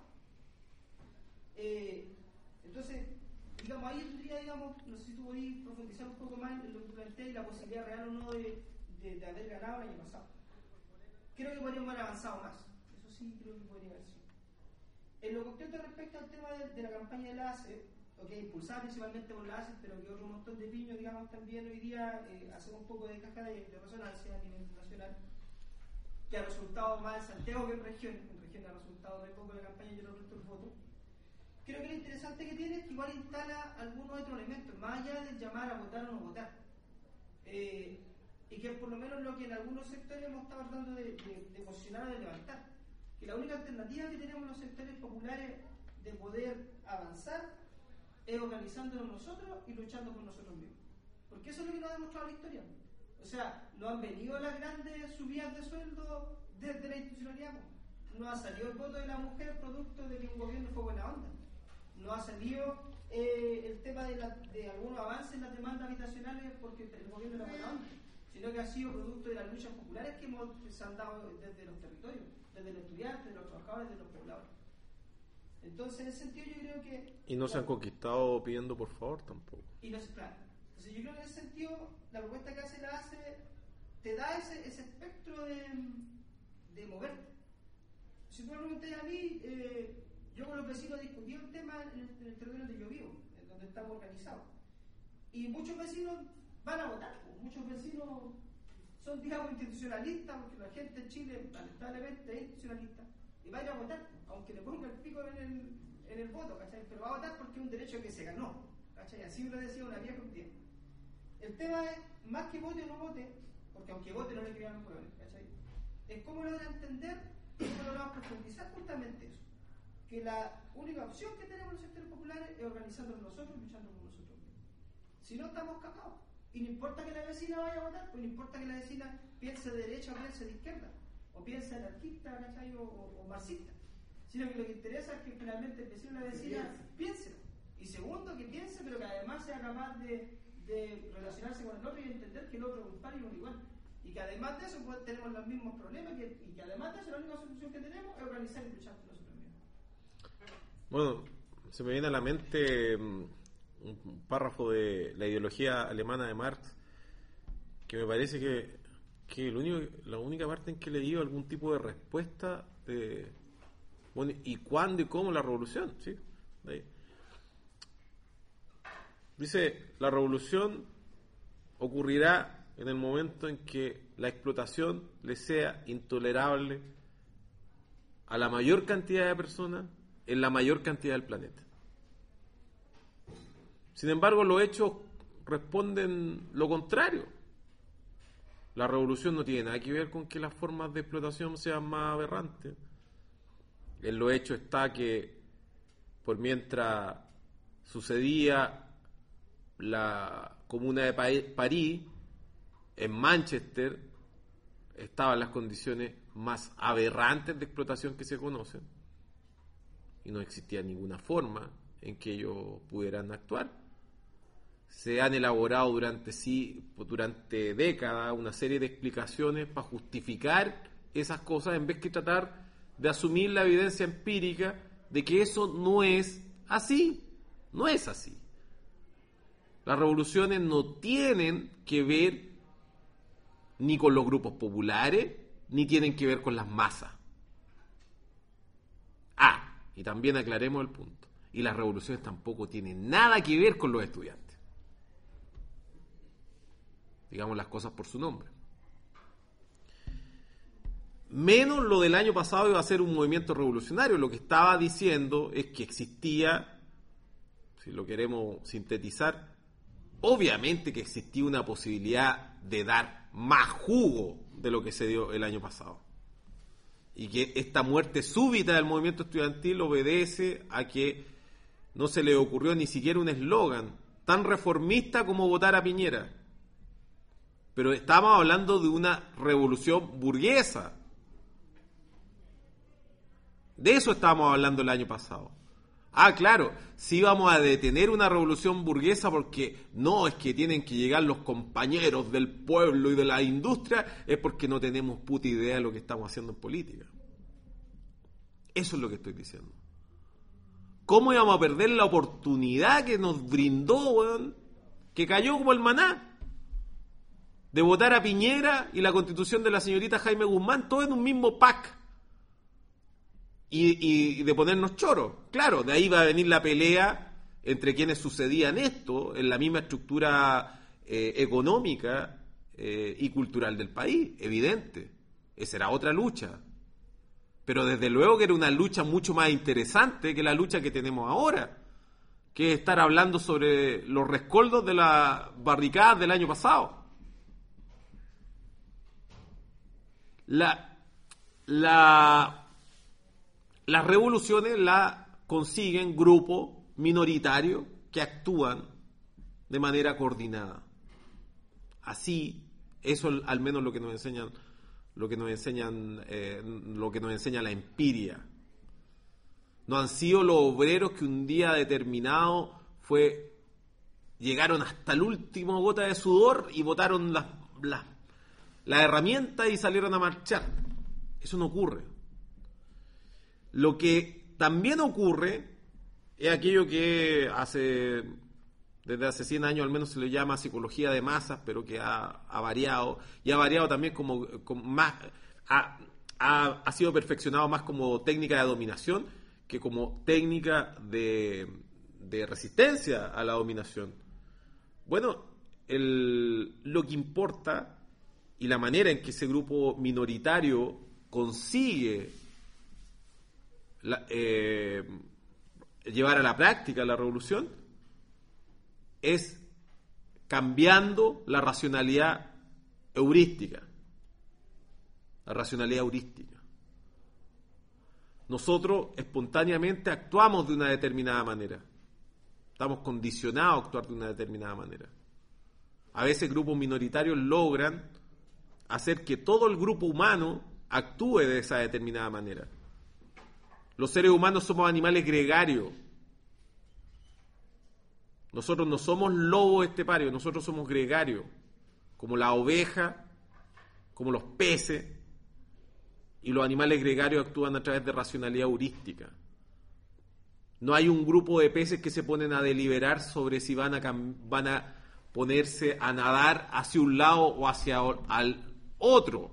Eh, entonces, digamos, ahí tendría, digamos, no sé si tú podías profundizar un poco más en lo que planteé y la posibilidad real o no de, de, de haber ganado el año pasado. Creo que podríamos haber avanzado más. Eso sí, creo que podría haber sido. En lo concreto respecto al tema de, de la campaña de la A C E, okay, impulsada principalmente por la A C E, pero que otro montón de piños, digamos, también hoy día eh, hacemos un poco de caja de, de resonancia a nivel nacional, que ha resultado más en Santiago que en región. En región ha resultado muy poco la campaña y yo no resto el voto. Creo que lo interesante que tiene es que igual instala algunos otros elementos, más allá de llamar a votar o no votar. Eh, y que por lo menos lo que en algunos sectores hemos estado tratando de, de, de posicionar o de levantar. Que la única alternativa que tenemos los sectores populares de poder avanzar es organizándonos nosotros y luchando por nosotros mismos. Porque eso es lo que nos ha demostrado la historia. O sea, no han venido las grandes subidas de sueldo desde la institucionalidad. No ha salido el voto de la mujer producto de que un gobierno fue buena onda. No ha salido eh, el tema de, la, de algunos avances en las demandas habitacionales porque el gobierno era buena onda, sino que ha sido producto de las luchas populares que hemos que se han dado desde los territorios, desde los estudiantes, de los trabajadores, de los pobladores. Entonces, en ese sentido, yo creo que... Y no se han conquistado pidiendo por favor tampoco. Y no se, claro. Entonces, yo creo que en ese sentido, la propuesta que hace la A C E te da ese, ese espectro de, de moverte. Si tú me preguntas a mí, eh, yo con los vecinos discutí el tema en el, en el territorio donde yo vivo, en donde estamos organizados. Y muchos vecinos van a votar, muchos vecinos son, digamos, institucionalistas, porque la gente en Chile, lamentablemente, es institucionalista, y va a ir a votar, aunque le ponga el pico en el, en el voto, ¿cachai? Pero va a votar porque es un derecho que se ganó, ¿cachai? Así me lo decía una vieja un tiempo. El tema es, más que vote o no vote, porque aunque vote no le crean los hueones, ¿cachai? Es cómo logra entender y cómo logra profundizar justamente eso. Que la única opción que tenemos los sectores populares es organizándonos nosotros, luchando con nosotros mismos. Si no, estamos cagados. Y no importa que la vecina vaya a votar, pues no importa que la vecina piense de derecha o piense de izquierda, o piense anarquista, ¿cachai? O, o, o marxista. Sino que lo que interesa es que finalmente el vecino y la vecina piense. Y segundo, que piense, pero que además sea capaz de, de relacionarse con el otro y entender que el otro es un par y un igual. Y que además de eso pues, tenemos los mismos problemas que, y que además de eso la única solución que tenemos es organizar y luchar por nosotros mismos. Bueno, se me viene a la mente um, un párrafo de la ideología alemana de Marx que me parece que, que el único, la única parte en que he leído algún tipo de respuesta de, bueno, y cuándo y cómo la revolución, ¿sí? Ahí. Dice, la revolución ocurrirá en el momento en que la explotación le sea intolerable a la mayor cantidad de personas en la mayor cantidad del planeta. Sin embargo, los hechos responden lo contrario. La revolución no tiene nada que ver con que las formas de explotación sean más aberrantes. En los hechos está que, por mientras sucedía la Comuna de París, en Manchester estaban las condiciones más aberrantes de explotación que se conocen y no existía ninguna forma en que ellos pudieran actuar. Se han elaborado durante sí, durante décadas una serie de explicaciones para justificar esas cosas en vez que tratar de asumir la evidencia empírica de que eso no es así, no es así. Las revoluciones no tienen que ver ni con los grupos populares, ni tienen que ver con las masas. Ah, y también aclaremos el punto. Y las revoluciones tampoco tienen nada que ver con los estudiantes. Digamos las cosas por su nombre. Menos lo del año pasado iba a ser un movimiento revolucionario. Lo que estaba diciendo es que existía, si lo queremos sintetizar, obviamente que existía una posibilidad de dar más jugo de lo que se dio el año pasado. Y que esta muerte súbita del movimiento estudiantil obedece a que no se le ocurrió ni siquiera un eslogan tan reformista como votar a Piñera. Pero estamos hablando de una revolución burguesa. De eso estábamos hablando el año pasado. Ah, claro, sí vamos a detener una revolución burguesa porque no es que tienen que llegar los compañeros del pueblo y de la industria, es porque no tenemos puta idea de lo que estamos haciendo en política. Eso es lo que estoy diciendo. ¿Cómo íbamos a perder la oportunidad que nos brindó, weón, que cayó como el maná, de votar a Piñera y la constitución de la señorita Jaime Guzmán, todo en un mismo pack? Y, y de ponernos choros. Claro, de ahí va a venir la pelea entre quienes sucedían esto en la misma estructura eh, económica eh, y cultural del país, evidente. Esa era otra lucha. Pero desde luego que era una lucha mucho más interesante que la lucha que tenemos ahora, que es estar hablando sobre los rescoldos de las barricadas del año pasado. La... la Las revoluciones las consiguen grupos minoritarios que actúan de manera coordinada. Así, eso al menos lo que nos enseñan, lo que nos enseñan, eh, lo que nos enseña la empiria. No han sido los obreros que un día determinado fue, llegaron hasta la última gota de sudor y botaron las, las, las herramientas y salieron a marchar. Eso no ocurre. Lo que también ocurre es aquello que hace Desde hace cien años al menos se le llama psicología de masas, pero que ha, ha variado, y ha variado también como, como más, ha, ha, ha sido perfeccionado más como técnica de dominación que como técnica de, de resistencia a la dominación. Bueno, el, lo que importa y la manera en que ese grupo minoritario consigue la, eh, llevar a la práctica la revolución es cambiando la racionalidad heurística. La racionalidad heurística. Nosotros espontáneamente actuamos de una determinada manera. Estamos condicionados a actuar de una determinada manera. A veces grupos minoritarios logran hacer que todo el grupo humano actúe de esa determinada manera. Los seres humanos somos animales gregarios. Nosotros no somos lobos esteparios, nosotros somos gregarios, como la oveja, como los peces, y los animales gregarios actúan a través de racionalidad heurística. No hay un grupo de peces que se ponen a deliberar sobre si van a, van a ponerse a nadar hacia un lado o hacia al otro.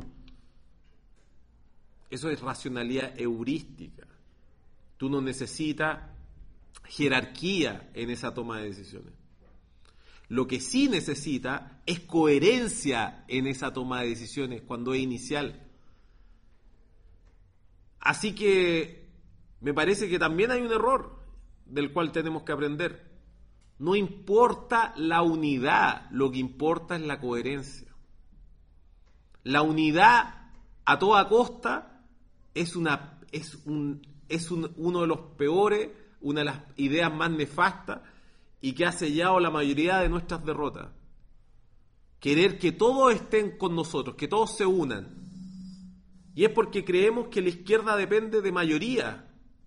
Eso es racionalidad heurística. Tú no necesitas jerarquía en esa toma de decisiones. Lo que sí necesita es coherencia en esa toma de decisiones cuando es inicial. Así que me parece que también hay un error del cual tenemos que aprender. No importa la unidad, lo que importa es la coherencia. La unidad a toda costa es, una, es, un, es un, uno de los peores, una de las ideas más nefastas y que ha sellado la mayoría de nuestras derrotas. Querer que todos estén con nosotros, que todos se unan. Y es porque creemos que la izquierda depende de mayoría.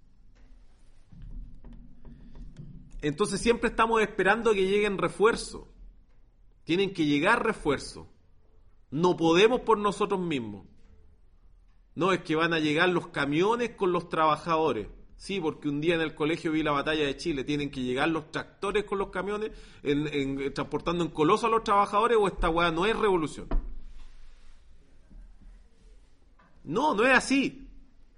Entonces siempre estamos esperando que lleguen refuerzos. Tienen que llegar refuerzos. No podemos por nosotros mismos. No, es que van a llegar los camiones con los trabajadores. Sí, porque un día en el colegio vi la batalla de Chile. Tienen que llegar los tractores con los camiones en, en, transportando en coloso a los trabajadores, o esta weá no es revolución. No, no es así.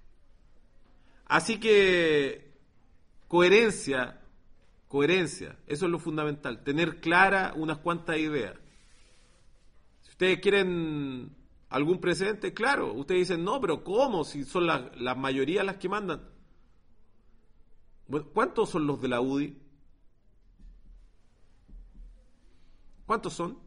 Así que coherencia, coherencia, eso es lo fundamental, tener clara unas cuantas ideas. Si ustedes quieren algún precedente, claro, ustedes dicen, no, pero ¿cómo? Si son las la mayorías las que mandan. Bueno, ¿cuántos son los de la U D I? ¿Cuántos son?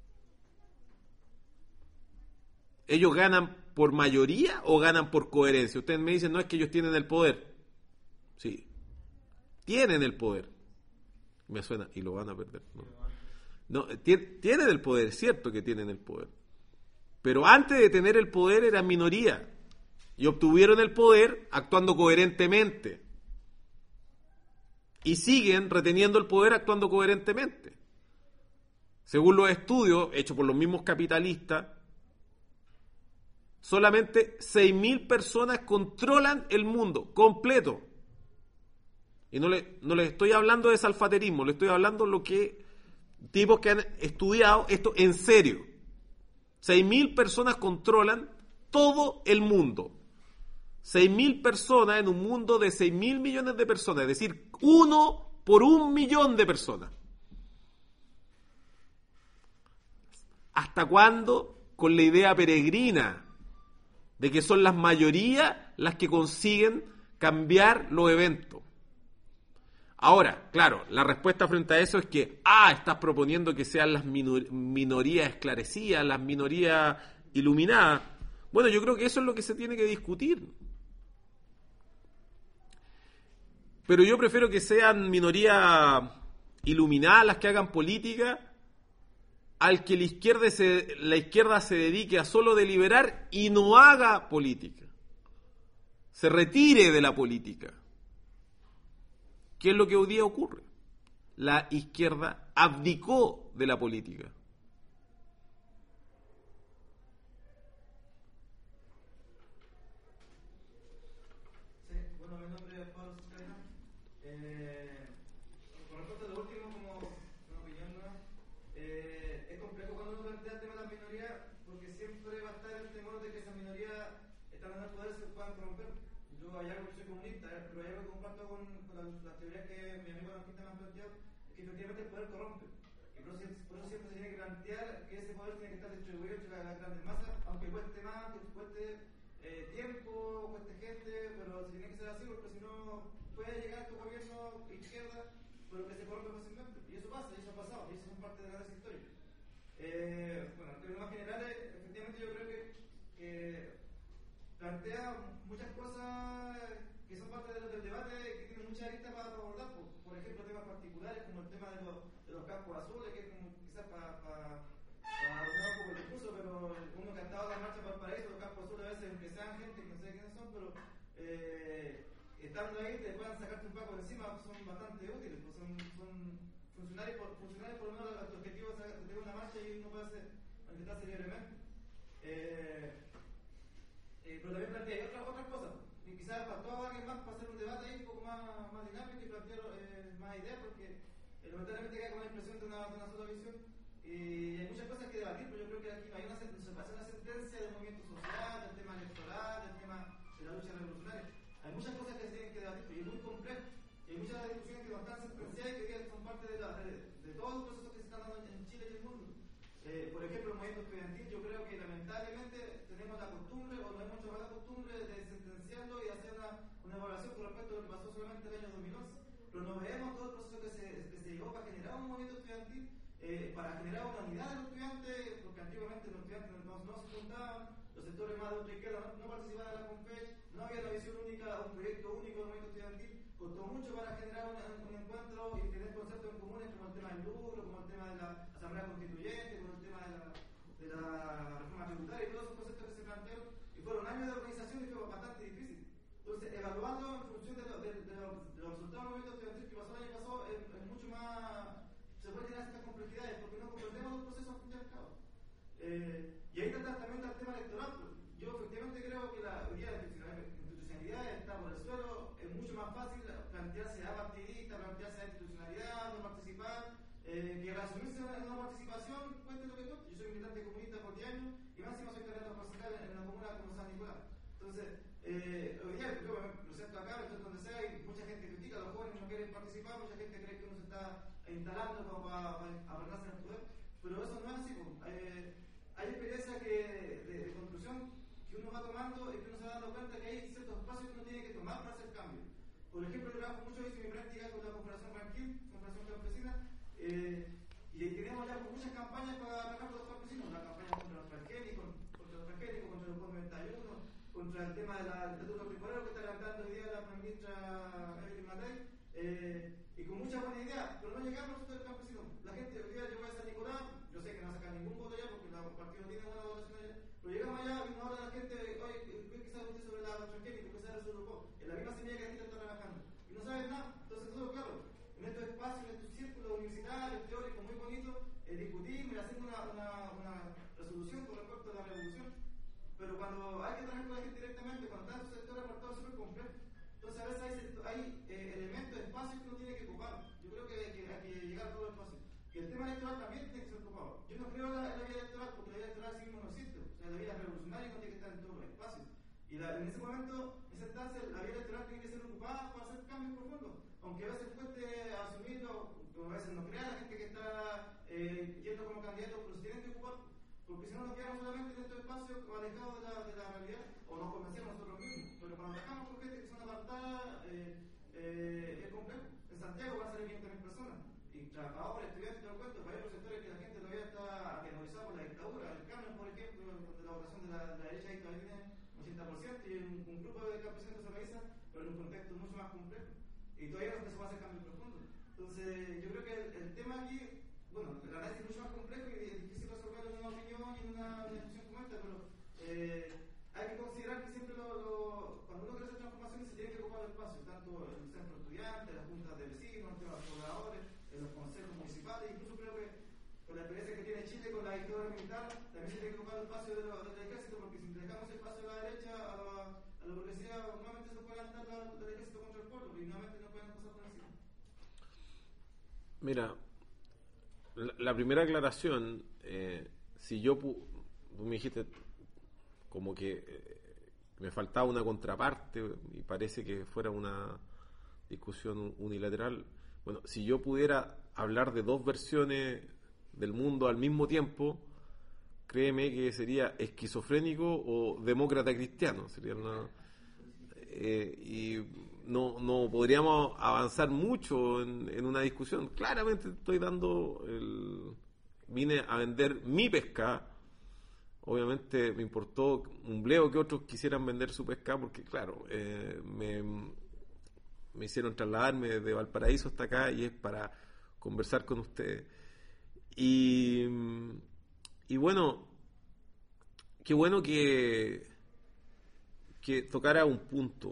¿Ellos ganan por mayoría o ganan por coherencia? Ustedes me dicen, no, es que ellos tienen el poder. Sí, tienen el poder. Me suena, y lo van a perder. No, no tienen el poder, es cierto que tienen el poder. Pero antes de tener el poder eran minoría. Y obtuvieron el poder actuando coherentemente. Y siguen reteniendo el poder actuando coherentemente. Según los estudios hechos por los mismos capitalistas, solamente seis mil personas controlan el mundo completo. Y no, le, no les estoy hablando de salfaterismo, les estoy hablando de lo que tipos que han estudiado esto en serio. seis mil personas controlan todo el mundo. seis mil personas en un mundo de seis mil millones de personas, es decir, uno por un millón de personas. ¿Hasta cuándo? Con la idea peregrina de que son las mayorías las que consiguen cambiar los eventos. Ahora, claro, la respuesta frente a eso es que, ah, estás proponiendo que sean las minor- minorías esclarecidas, las minorías iluminadas. Bueno, yo creo que eso es lo que se tiene que discutir. Pero yo prefiero que sean minorías iluminadas las que hagan política, al que la izquierda se, la izquierda se dedique a solo deliberar y no haga política. Se retire de la política. ¿Qué es lo que hoy día ocurre? La izquierda abdicó de la política. Sí, bueno, mi nombre es Pablo Suscaina. Eh, con respecto a lo último, como siempre va a estar el temor de que esas minorías están en el poder se puedan corromper. Yo hay algo que soy comunista, pero hay algo que comparto con, con las, las teorías que mi amigo anarquista me han planteado, es que efectivamente el poder corrompe. Y por eso, por eso siempre se tiene que plantear que ese poder tiene que estar distribuido entre las grandes masas, aunque cueste más, que cueste eh, tiempo, cueste gente, pero se tiene que ser así, porque si no puede llegar tu gobierno izquierda, pero que se corrompe fácilmente. Y eso pasa, y eso ha pasado, y eso es parte de la historia. Eh, bueno, en términos más generales, efectivamente yo creo que, que plantea muchas cosas que son parte del, del debate que tienen mucha aristas para, para abordar, por, por ejemplo temas particulares como el tema de los, de los campos azules, que es como quizás para pa, pa, un poco el discurso, pero uno que ha estado en la marcha para el paraíso, los campos azules a veces aunque sean gente que no sé quiénes son, pero eh, estando ahí te puedan sacarte un poco de encima, son bastante útiles, pues son, son funcionarios, por, funcionarios por lo menos el objetivo de tener una marcha y uno puede hacer, manifestarse libremente. Eh, eh, pero también plantea otras, otras cosas, y quizás faltó alguien más para hacer un debate ahí un poco más, más dinámico y plantear eh, más ideas, porque eh, lamentablemente queda con la impresión de una, de una sola visión, y hay muchas cosas que debatir, pero yo creo que aquí no hay una, no se pasa una sentencia del movimiento social, del tema electoral, del tema de la lucha revolucionaria. Hay muchas cosas que se tienen que debatir, y es muy complejo. Hay muchas discusiones que no están sentenciadas y que hoy día son parte de, la, de, de todos los procesos que se están dando en Chile y el mundo. Eh, por ejemplo, el movimiento estudiantil, yo creo que lamentablemente tenemos la costumbre, o no hemos hecho más la costumbre, de sentenciarlo y hacer una, una evaluación con respecto a lo que pasó solamente el año dos mil once. Pero no vemos todo el proceso que se, que se llevó para generar un movimiento estudiantil, eh, para generar una unidad de los estudiantes, porque antiguamente los estudiantes no, no se juntaban, los sectores más de ultra izquierda no, no participaban en la CONFECH, no había una visión única, un proyecto único del movimiento estudiantil. Costó mucho para generar un, un encuentro y tener conceptos en comunes como el tema del lucro, como el tema de la asamblea constituyente, como el tema de la, de la reforma tributaria y todos esos conceptos que se plantearon. Y fueron años de organización y fue bastante difícil. Entonces, evaluando en función de, lo, de, de, lo, de los resultados del movimiento estudiantil que pasó el año pasado, es, es mucho más. Se pueden tener ciertas complejidades porque no comprendemos los procesos al fin y al cabo. Eh, y ahí también está el tema electoral. Yo efectivamente creo que la idea de institucionalidad está por el suelo. Es mucho más fácil plantearse a partidista, plantearse a institucionalidad, no participar, eh, que reasumirse en una participación, cueste lo que cueste. Yo soy militante comunista por diez años y más encima soy candidato concejal en una comuna como San Nicolás. Entonces, eh, hoy día yo me presento acá, me presento donde sea y mucha gente critica, los jóvenes no quieren participar, mucha gente cree que uno se está instalando como para, para arreglarse en el poder, pero eso no es así. Eh, hay experiencia que, de, de construcción que uno va tomando y que uno se va dando cuenta que hay ciertos espacios que uno tiene que tomar para hacer cambio. Por ejemplo, yo trabajo mucho, hice mi práctica con la Confederación Ranquil, Confederación Campesina, eh, y tenemos ya muchas campañas para atacar a los campesinos, la campaña contra los transgénicos, contra los transgénicos, contra el noventa y uno, contra el tema de la dictadura temporal que está levantando hoy día la ministra Evelyn Matei, eh, y con mucha buena idea, pero no llegamos a nosotros del campesino. La gente hoy día llegó a San Nicolás, yo sé que no va a sacar ningún voto allá porque el partido no tiene buena votación allá, pero llegamos allá y nos habla la gente, oye, ¿qué sabe usted sobre la transgénica? ¿Qué sabe sobre el en la misma semilla que a ti te está trabajando? Y no saben nada. Entonces, nosotros, claro, en estos espacios, en estos círculos universitarios, teóricos muy bonitos, eh, discutimos y hacemos una, una, una resolución con respecto a la revolución. Pero cuando hay que trabajar con la gente directamente, cuando está en su sector apartado, es súper complejo. Entonces, a veces hay, hay eh, elementos, espacios que uno tiene que ocupar. Yo creo que, que hay que llegar a todo el espacio. Y el tema electoral también tiene que ser ocupado. Yo no creo en la, la vía electoral porque la vía electoral sí mismo no existe. O sea, la vía revolucionaria no tiene que estar en todos los espacios. Y la, en ese momento, en esa instancia, la vía electoral tiene que ser ocupada para hacer cambios profundos. Aunque a veces cueste asumirlo, o a veces no crea la gente que está eh, yendo como candidato, pero se tienen que ocupar. Porque si no nos quedamos solamente en estos espacios alejados de la, de la realidad, o nos convencemos nosotros mismos. Pero cuando trabajamos con gente que son apartadas, eh, eh, es complejo. En Santiago van a ser quinientas mil personas. Y trabajadores, estudiantes, todo el cuento, para otros sectores que la gente todavía está atemorizada por la dictadura. El Carmen, por ejemplo, donde la votación de la, de la derecha ahí todavía tiene ochenta por ciento y un, un grupo de campesinos se organiza, pero en un contexto mucho más complejo. Y todavía no se puede hacer cambios profundos. Entonces, yo creo que el, el tema aquí, bueno, el análisis es mucho más complejo y es difícil resolverlo en una opinión y en una, una discusión como esta, pero eh, hay que considerar que siempre lo, lo, cuando uno quiere hacer transformaciones se tiene que ocupar el espacio, tanto en el centro estudiante, las juntas de vecinos, entre los pobladores, en los consejos municipales, incluso creo que con la experiencia que tiene Chile con la dictadura militar, también se tiene que ocupar el espacio de lo, del ejército, porque si dejamos el espacio a la derecha, a la, a la burguesía, nuevamente se puede levantar la, del ejército contra el pueblo, y nuevamente no pueden pasar por encima. Mira, la, la primera aclaración, eh, si yo, pu- tú me dijiste, como que eh, me faltaba una contraparte y parece que fuera una discusión unilateral. Bueno, si yo pudiera hablar de dos versiones del mundo al mismo tiempo, créeme que sería esquizofrénico o demócrata cristiano. Sería una, eh, y no, no podríamos avanzar mucho en, en una discusión. Claramente estoy dando el, vine a vender mi pesca. Obviamente me importó un bleo que otros quisieran vender su pesca, porque claro, eh, me, me hicieron trasladarme desde Valparaíso hasta acá y es para conversar con ustedes. Y, y bueno, qué bueno que, que tocara un punto.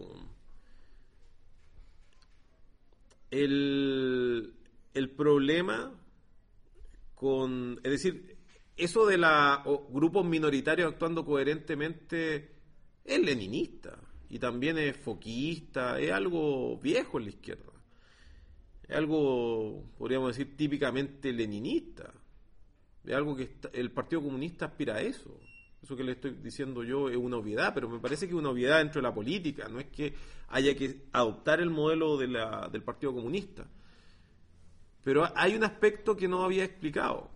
El, el problema con, es decir, eso de los grupos minoritarios actuando coherentemente es leninista y también es foquista, es algo viejo en la izquierda. Es algo, podríamos decir, típicamente leninista. Es algo que está, el Partido Comunista aspira a eso. Eso que le estoy diciendo yo es una obviedad, pero me parece que es una obviedad dentro de la política. No es que haya que adoptar el modelo de la, del Partido Comunista. Pero hay un aspecto que no había explicado.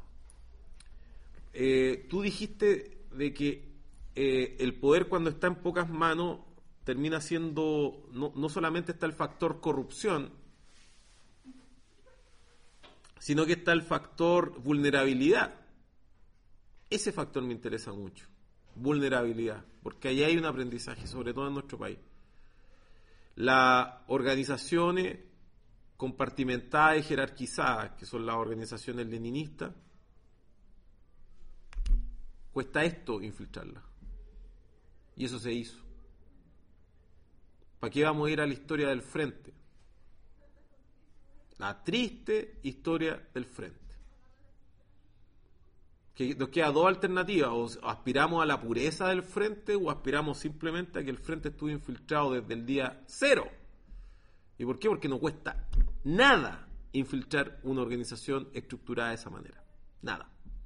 Eh, tú dijiste de que eh, el poder cuando está en pocas manos termina siendo, no, no solamente está el factor corrupción, sino que está el factor vulnerabilidad. Ese factor me interesa mucho, vulnerabilidad, porque ahí hay un aprendizaje, sobre todo en nuestro país. Las organizaciones compartimentadas y jerarquizadas, que son las organizaciones leninistas, cuesta esto infiltrarlas. Y eso se hizo. ¿Para qué vamos a ir a la historia del frente? La triste historia del frente. Que nos queda dos alternativas: o aspiramos a la pureza del frente o aspiramos simplemente a que el frente estuvo infiltrado desde el día cero. ¿Y por qué? Porque no cuesta nada infiltrar una organización estructurada de esa manera. Nada.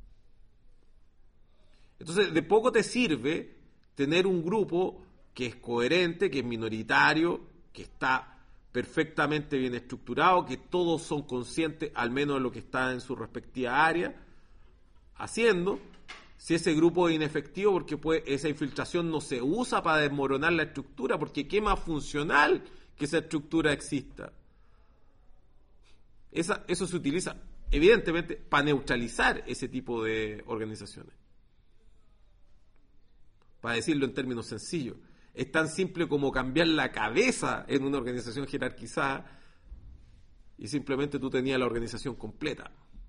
Entonces, de poco te sirve tener un grupo que es coherente, que es minoritario, que está perfectamente bien estructurado, que todos son conscientes, al menos de lo que está en su respectiva área, haciendo, si ese grupo es inefectivo, porque pues, esa infiltración no se usa para desmoronar la estructura, porque qué más funcional que esa estructura exista. Esa, eso se utiliza, evidentemente, para neutralizar ese tipo de organizaciones. Para decirlo en términos sencillos, es tan simple como cambiar la cabeza en una organización jerarquizada y simplemente tú tenías la organización completa.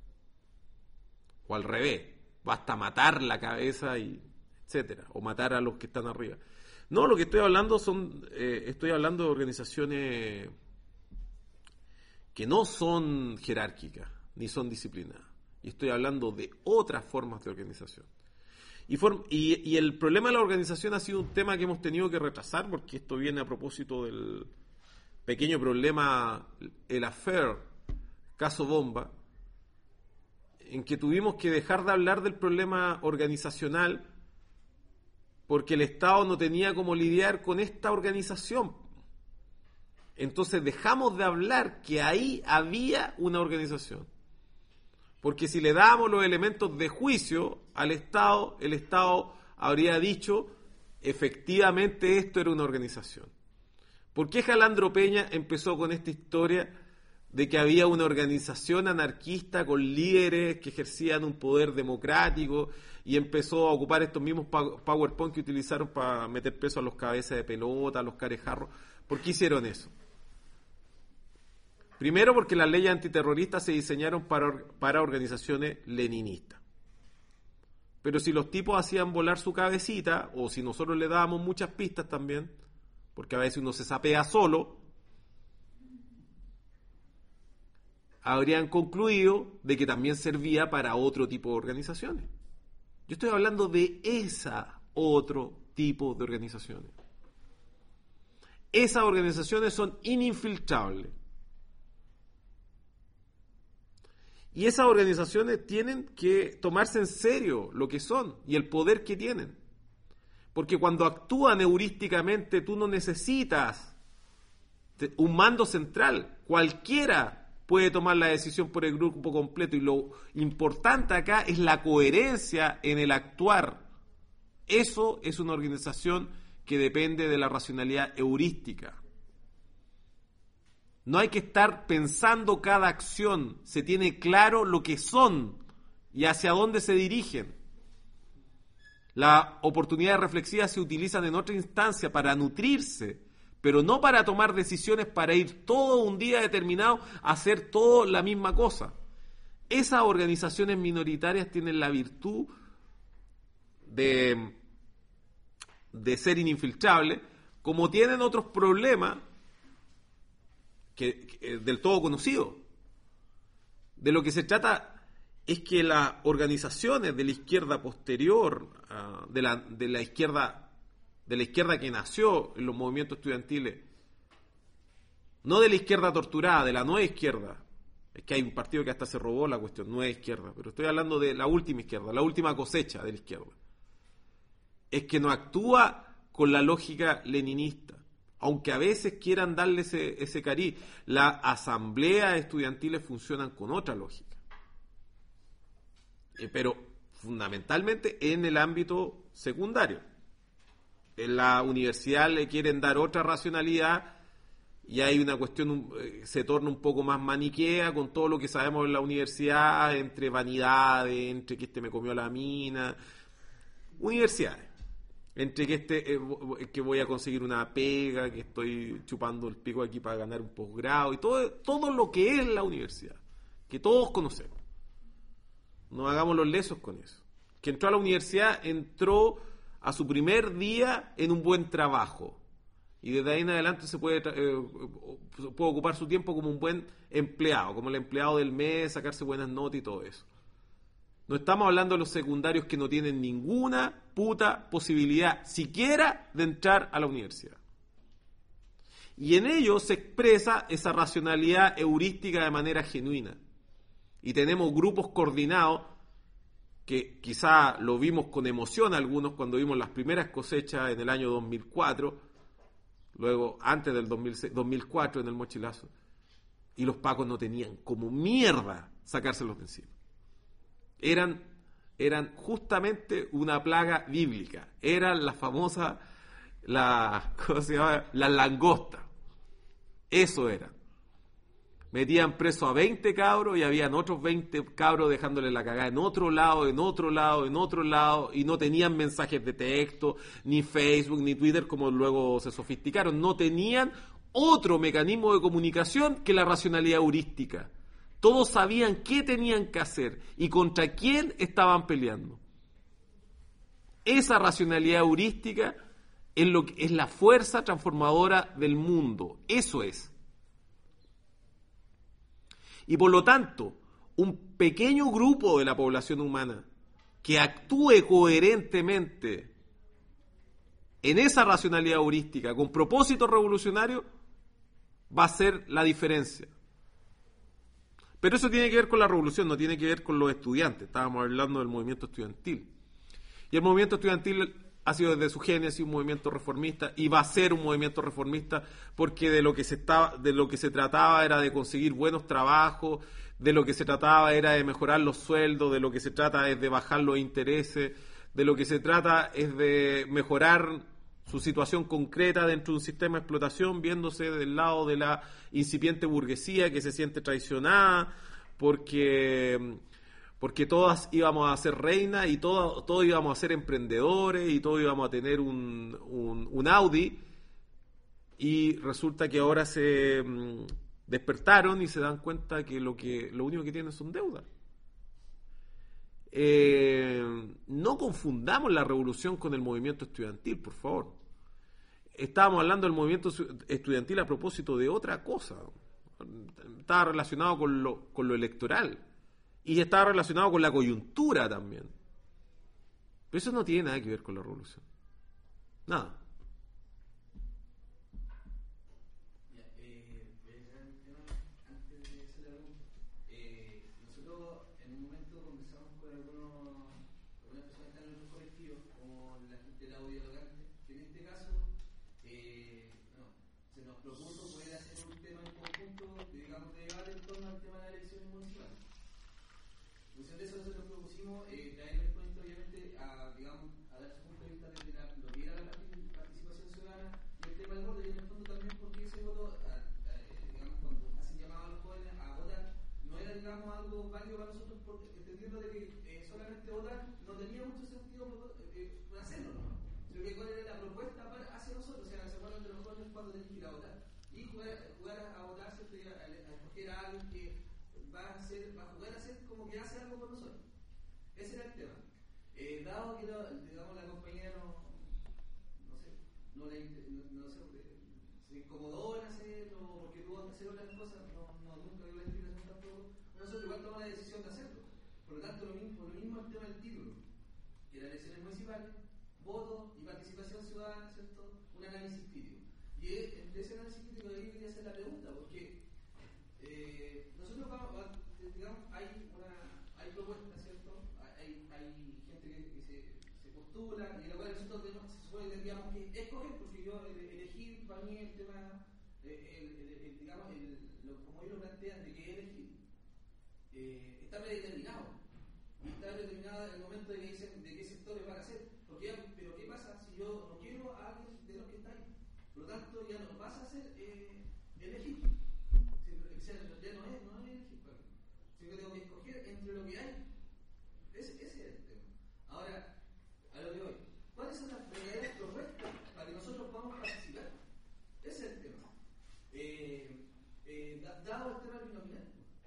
O al revés, basta matar la cabeza y etcétera, o matar a los que están arriba. No, lo que estoy hablando son, eh, estoy hablando de organizaciones que no son jerárquicas ni son disciplinadas. Y estoy hablando de otras formas de organización. Y, form, y, y el problema de la organización ha sido un tema que hemos tenido que retrasar, porque esto viene a propósito del pequeño problema, el affair, caso bomba, en que tuvimos que dejar de hablar del problema organizacional porque el Estado no tenía cómo lidiar con esta organización. Entonces dejamos de hablar que ahí había una organización. Porque si le dábamos los elementos de juicio al Estado, el Estado habría dicho, efectivamente esto era una organización. ¿Por qué Jalandro Peña empezó con esta historia de que había una organización anarquista con líderes que ejercían un poder democrático y empezó a ocupar estos mismos PowerPoint que utilizaron para meter preso a los cabezas de pelota, a los carejarros? ¿Por qué hicieron eso? Primero, porque las leyes antiterroristas se diseñaron para, para organizaciones leninistas. Pero si los tipos hacían volar su cabecita, o si nosotros le dábamos muchas pistas también, porque a veces uno se sapea solo, habrían concluido de que también servía para otro tipo de organizaciones. Yo estoy hablando de esa otro tipo de organizaciones. Esas organizaciones son ininfiltrables. Y esas organizaciones tienen que tomarse en serio lo que son y el poder que tienen. Porque cuando actúan heurísticamente tú no necesitas un mando central. Cualquiera puede tomar la decisión por el grupo completo y lo importante acá es la coherencia en el actuar. Eso es una organización que depende de la racionalidad heurística. No hay que estar pensando cada acción, se tiene claro lo que son y hacia dónde se dirigen. Las oportunidades reflexivas se utilizan en otra instancia para nutrirse, pero no para tomar decisiones para ir todo un día determinado a hacer todo la misma cosa. Esas organizaciones minoritarias tienen la virtud de, de ser ininfiltrables, como tienen otros problemas que, que, del todo conocidos. De lo que se trata es que las organizaciones de la izquierda posterior, uh, de, la, de la izquierda, de la izquierda que nació en los movimientos estudiantiles, no de la izquierda torturada, de la nueva izquierda, es que hay un partido que hasta se robó la cuestión, nueva izquierda, pero estoy hablando de la última izquierda, la última cosecha de la izquierda, es que no actúa con la lógica leninista, aunque a veces quieran darle ese, ese cariz. Las asambleas estudiantiles funcionan con otra lógica. Pero fundamentalmente en el ámbito secundario. En la universidad le quieren dar otra racionalidad y hay una cuestión, se torna un poco más maniquea con todo lo que sabemos en la universidad, entre vanidades, entre que este me comió la mina, universidades, entre que este eh, que voy a conseguir una pega, que estoy chupando el pico aquí para ganar un posgrado y todo, todo lo que es la universidad, que todos conocemos. No hagamos los lesos con eso. Que entró a la universidad, entró a su primer día en un buen trabajo. Y desde ahí en adelante se puede, eh, puede ocupar su tiempo como un buen empleado, como el empleado del mes, sacarse buenas notas y todo eso. No estamos hablando de los secundarios que no tienen ninguna puta posibilidad siquiera de entrar a la universidad. Y en ello se expresa esa racionalidad heurística de manera genuina. Y tenemos grupos coordinados que quizá lo vimos con emoción algunos cuando vimos las primeras cosechas en el año dos mil cuatro, luego antes del dos mil seis, dos mil cuatro en el mochilazo, y los pacos no tenían como mierda sacárselos de encima. Eran, eran justamente una plaga bíblica, eran las famosas, la, ¿cómo se llama? Las langostas, eso eran. Metían preso a veinte cabros y habían otros veinte cabros dejándole la cagada en otro lado, en otro lado, en otro lado, y no tenían mensajes de texto, ni Facebook, ni Twitter, como luego se sofisticaron. No tenían otro mecanismo de comunicación que la racionalidad heurística. Todos sabían qué tenían que hacer y contra quién estaban peleando. Esa racionalidad heurística es, lo que, es la fuerza transformadora del mundo. Eso es. Y por lo tanto, un pequeño grupo de la población humana que actúe coherentemente en esa racionalidad heurística, con propósito revolucionario, va a ser la diferencia. Pero eso tiene que ver con la revolución, no tiene que ver con los estudiantes. Estábamos hablando del movimiento estudiantil. Y el movimiento estudiantil ha sido desde su génesis un movimiento reformista y va a ser un movimiento reformista porque de lo que se estaba, de lo que se trataba era de conseguir buenos trabajos, de lo que se trataba era de mejorar los sueldos, de lo que se trata es de bajar los intereses, de lo que se trata es de mejorar su situación concreta dentro de un sistema de explotación, viéndose del lado de la incipiente burguesía que se siente traicionada porque porque todas íbamos a ser reinas y todos todo íbamos a ser emprendedores y todos íbamos a tener un, un, un Audi, y resulta que ahora se mm, despertaron y se dan cuenta que lo que lo único que tienen son deudas. Eh, no confundamos la revolución con el movimiento estudiantil, por favor. Estábamos hablando del movimiento estudiantil a propósito de otra cosa. Estaba relacionado con lo, con lo electoral. Y estaba relacionado con la coyuntura también. Pero eso no tiene nada que ver con la revolución. Nada. algunas personas están en otros colectivos, como la gente del audio dialogante, que en este caso eh, no, se nos propuso poder hacer un tema en conjunto, de, digamos, de debate en torno al tema de las elecciones municipales. En función de eso nosotros propusimos eh, traer el exponente obviamente a, digamos, a dar su punto de vista desde la, lo que era la participación ciudadana y el tema del voto, y en el fondo también porque ese voto, a, a, digamos, cuando hacen llamado a los jóvenes a votar, no era, digamos, algo válido para nosotros, porque, entendiendo de que eh, solamente votar no tenía mucho sentido eh, hacerlo, ¿no? Sino que cuál era la propuesta para, hacia nosotros, o sea, se acuerdan de los jóvenes cuando tenían que ir a votar y jugar, jugar a, a votar, ¿cierto? Y a, a, a escoger a alguien que va a, hacer, va a jugar a hacer como que hace algo por nosotros. Ese era el tema. Eh, dado que, lo, digamos, la compañía no, no sé, no, le, no, no sé, se incomodó en hacerlo, porque tuvo que hacer otras cosas, no, no nunca dio la explicación tampoco, nosotros igual tomamos la decisión de hacerlo. Por lo tanto, lo mismo, lo mismo el tema del título, que las elecciones municipales, voto y participación ciudadana, ¿cierto? Un análisis crítico. Y entre ese análisis crítico de ahí quería hacer la pregunta, porque eh, nosotros vamos, digamos, hay una, hay propuestas, ¿cierto? Hay, hay gente que, que se, se postula y la cual nosotros tenemos, se supone que tendríamos que escoger, porque yo elegir para mí el tema, eh, el, el, el, digamos, el, lo, como ellos lo plantean de que elegir, eh, está predeterminado. Y está predeterminado en el momento de que dicen de qué sectores van a ser. Porque, pero ¿qué pasa si yo no quiero a alguien de los que está ahí? Por lo tanto, ya no vas a ser eh, elegir. O sea, ya no es, no es elegir, bueno, sino que tengo que escoger entre lo que hay. Ese, ese es el tema. Ahora, a lo que voy. ¿Cuáles son las verdaderas propuestas para que nosotros podamos participar? Ese es el tema. Eh, eh, dado el tema binominal.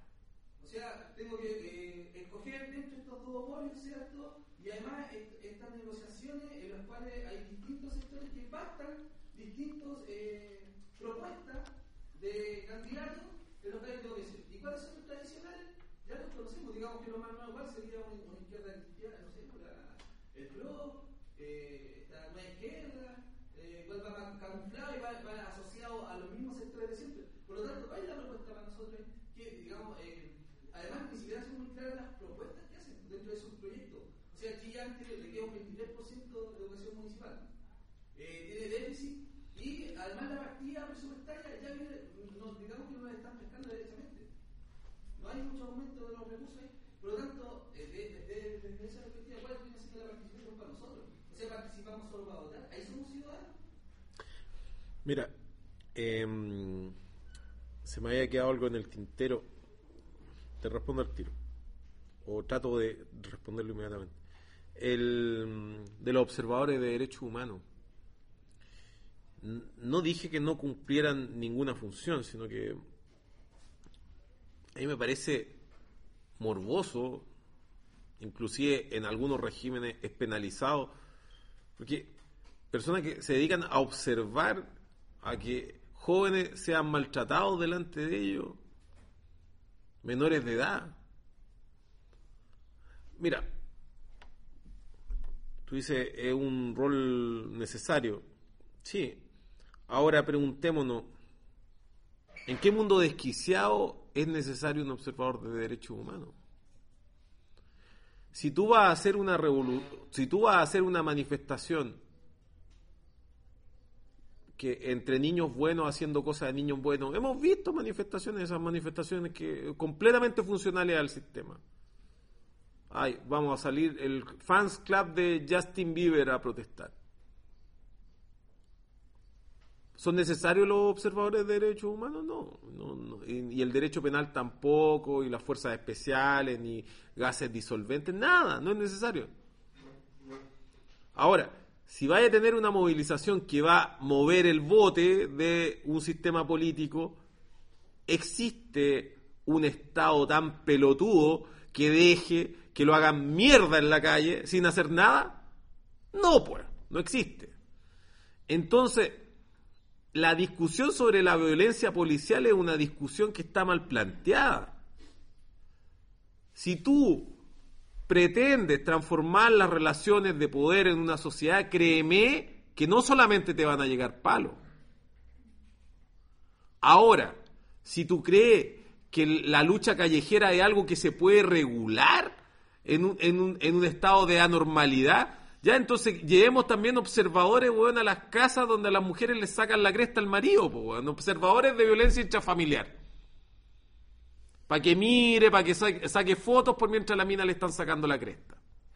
O sea, tengo que eh, escoger dentro de estos dos polios, ¿cierto? Y además est estas negociaciones en las cuales hay distintos sectores que pactan distintas eh, propuestas de candidatos en los que tengo que decir. ¿Y cuáles son los tradicionales? Ya los conocemos, digamos que lo más nuevo igual sería una, una izquierda cristiana, no sé, la, el P R O, eh, la nueva izquierda, eh, cuál va camuflado y va, va asociado a los mismos sectores de siempre. Por lo tanto, ¿cuál es la propuesta para nosotros? Que, digamos, eh, además, ni siquiera son muy claras las propuestas que hacen dentro de sus proyectos. O sea, aquí ya antes le queda un veintitrés por ciento de educación municipal. Eh, tiene déficit y además la partida presupuestaria ya viene, no, digamos que no la están pescando derechamente. No hay mucho aumento de los recursos ahí. Por lo tanto, desde, desde, desde esa perspectiva, ¿cuál viene siendo la participación para nosotros? O sea, participamos solo para votar. ¿Ahí somos ciudadanos? Mira, eh, se me había quedado algo en el tintero. Te respondo al tiro. O trato de responderlo inmediatamente. El, de los observadores de derechos humanos. No dije que no cumplieran ninguna función, sino que a mí me parece morboso, inclusive en algunos regímenes es penalizado, porque personas que se dedican a observar a que jóvenes sean maltratados delante de ellos, menores de edad. Mira, tú dices, es un rol necesario. Sí. Ahora preguntémonos, ¿en qué mundo desquiciado es necesario un observador de derechos humanos? Si tú vas a hacer una revolu- si tú vas a hacer una manifestación que entre niños buenos haciendo cosas de niños buenos, hemos visto manifestaciones, esas manifestaciones que completamente funcionales al sistema. Ay, vamos a salir el fans club de Justin Bieber a protestar. ¿Son necesarios los observadores de derechos humanos? No, no, no. Y, y el derecho penal tampoco, y las fuerzas especiales, ni gases disolventes, nada, no es necesario. Ahora, si vaya a tener una movilización que va a mover el bote de un sistema político, ¿existe un Estado tan pelotudo que deje que lo hagan mierda en la calle sin hacer nada? No, pues, no existe. Entonces, la discusión sobre la violencia policial es una discusión que está mal planteada. Si tú pretendes transformar las relaciones de poder en una sociedad, créeme que no solamente te van a llegar palos. Ahora, si tú crees que la lucha callejera es algo que se puede regular en un, en un, en un estado de anormalidad. Ya, entonces llevemos también observadores, weón, a las casas donde a las mujeres les sacan la cresta al marido, po, weón. Observadores de violencia intrafamiliar. Para que mire, para que saque, saque fotos por mientras a la mina le están sacando la cresta.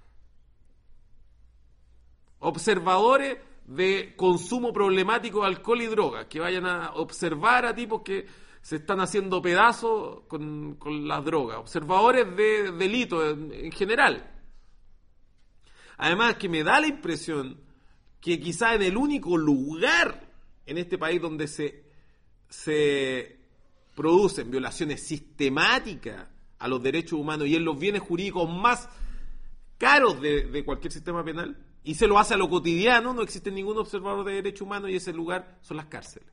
Observadores de consumo problemático de alcohol y drogas, que vayan a observar a tipos que se están haciendo pedazos con, con las drogas. Observadores de delitos en, en general. Además, que me da la impresión que quizá en el único lugar en este país donde se, se producen violaciones sistemáticas a los derechos humanos y en los bienes jurídicos más caros de, de cualquier sistema penal, y se lo hace a lo cotidiano, no existe ningún observador de derechos humanos, y ese lugar son las cárceles.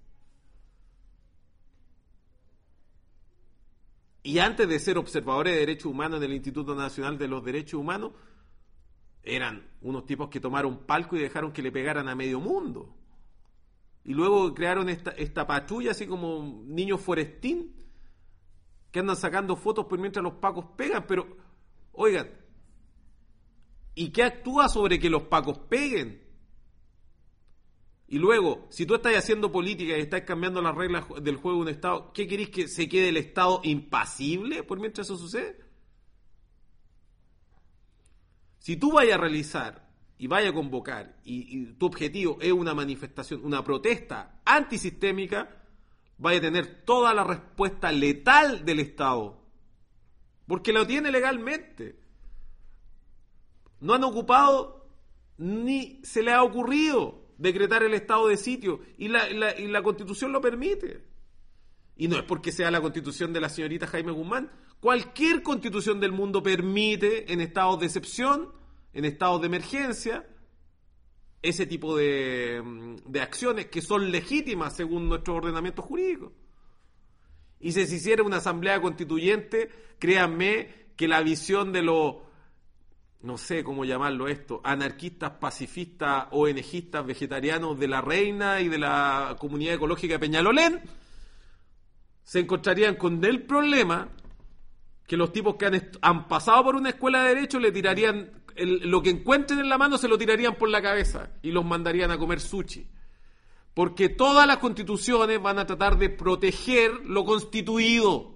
Y antes de ser observadores de derechos humanos en el Instituto Nacional de los Derechos Humanos, eran unos tipos que tomaron palco y dejaron que le pegaran a medio mundo. Y luego crearon esta, esta patrulla, así como niños forestín, que andan sacando fotos por mientras los pacos pegan. Pero, oigan, ¿y qué actúa sobre que los pacos peguen? Y luego, si tú estás haciendo política y estás cambiando las reglas del juego de un Estado, ¿qué querés, que se quede el Estado impasible por mientras eso sucede? Si tú vayas a realizar y vayas a convocar y, y tu objetivo es una manifestación, una protesta antisistémica, vaya a tener toda la respuesta letal del Estado, porque lo tiene legalmente. No han ocupado ni se le ha ocurrido decretar el estado de sitio y la, la, y la Constitución lo permite. Y no es porque sea la Constitución de la señorita Jaime Guzmán. Cualquier Constitución del mundo permite en estados de excepción, en estados de emergencia, ese tipo de, de acciones que son legítimas según nuestro ordenamiento jurídico. Y si se hiciera una asamblea constituyente, créanme que la visión de los, no sé cómo llamarlo esto, anarquistas, pacifistas, ONGistas, vegetarianos de la Reina y de la comunidad ecológica de Peñalolén, se encontrarían con el problema que los tipos que han, est- han pasado por una escuela de derecho le tirarían el, lo que encuentren en la mano, se lo tirarían por la cabeza y los mandarían a comer sushi. Porque todas las constituciones van a tratar de proteger lo constituido.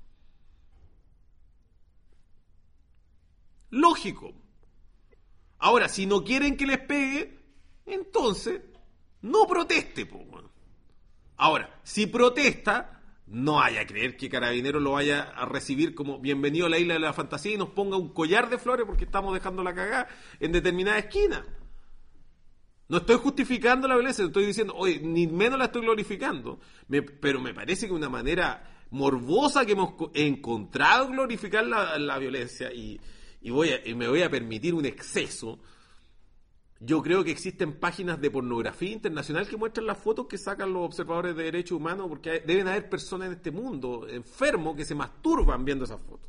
Lógico. Ahora, si no quieren que les pegue, entonces no proteste, po. Ahora, si protesta, no vaya a creer que Carabineros lo vaya a recibir como bienvenido a la isla de la fantasía y nos ponga un collar de flores porque estamos dejando la cagada en determinada esquina. No estoy justificando la violencia, estoy diciendo, oye, ni menos la estoy glorificando, me, pero me parece que una manera morbosa que hemos encontrado glorificar la, la violencia y, y, voy a, y me voy a permitir un exceso. Yo creo que existen páginas de pornografía internacional que muestran las fotos que sacan los observadores de derechos humanos, porque hay, deben haber personas en este mundo enfermos que se masturban viendo esas fotos.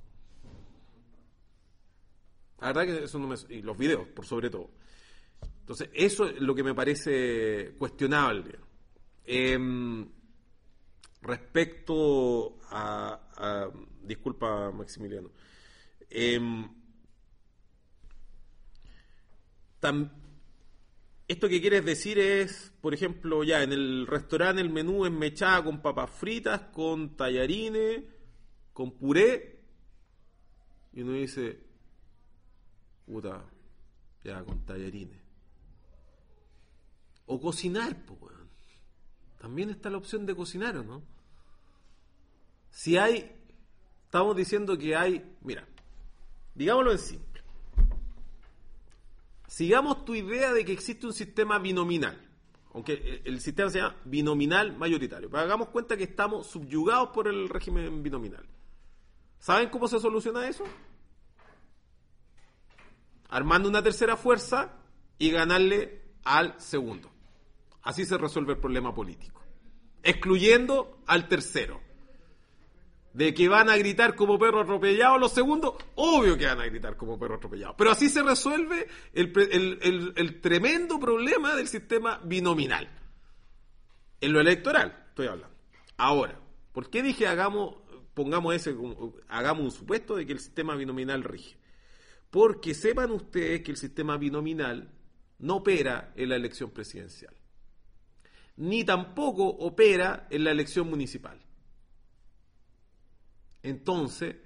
La verdad que eso no me... Y los videos, por sobre todo. Entonces, eso es lo que me parece cuestionable. Eh, respecto a, a... Disculpa, Maximiliano. Eh, tam, Esto que quieres decir es, por ejemplo, ya en el restaurante el menú es mechada con papas fritas, con tallarines, con puré, y uno dice, puta, ya con tallarines. O cocinar, pues, weón. También está la opción de cocinar, ¿o no? Si hay, estamos diciendo que hay, mira, digámoslo en simple. Sigamos tu idea de que existe un sistema binominal, aunque el sistema se llama binominal mayoritario, pero hagamos cuenta que estamos subyugados por el régimen binominal. ¿Saben cómo se soluciona eso? Armando una tercera fuerza y ganarle al segundo. Así se resuelve el problema político. Excluyendo al tercero. De que van a gritar como perro atropellado los segundos, obvio que van a gritar como perro atropellado. Pero así se resuelve el, el, el, el tremendo problema del sistema binominal. En lo electoral, estoy hablando. Ahora, ¿por qué dije hagamos, pongamos ese, hagamos un supuesto de que el sistema binominal rige? Porque sepan ustedes que el sistema binominal no opera en la elección presidencial, ni tampoco opera en la elección municipal. Entonces,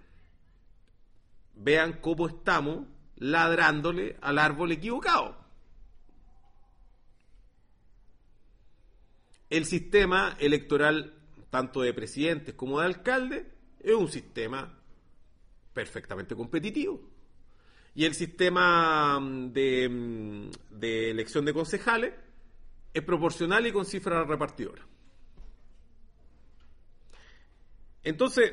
vean cómo estamos ladrándole al árbol equivocado. El sistema electoral, tanto de presidentes como de alcaldes, es un sistema perfectamente competitivo. Y el sistema de, de elección de concejales es proporcional y con cifras repartidoras. Entonces,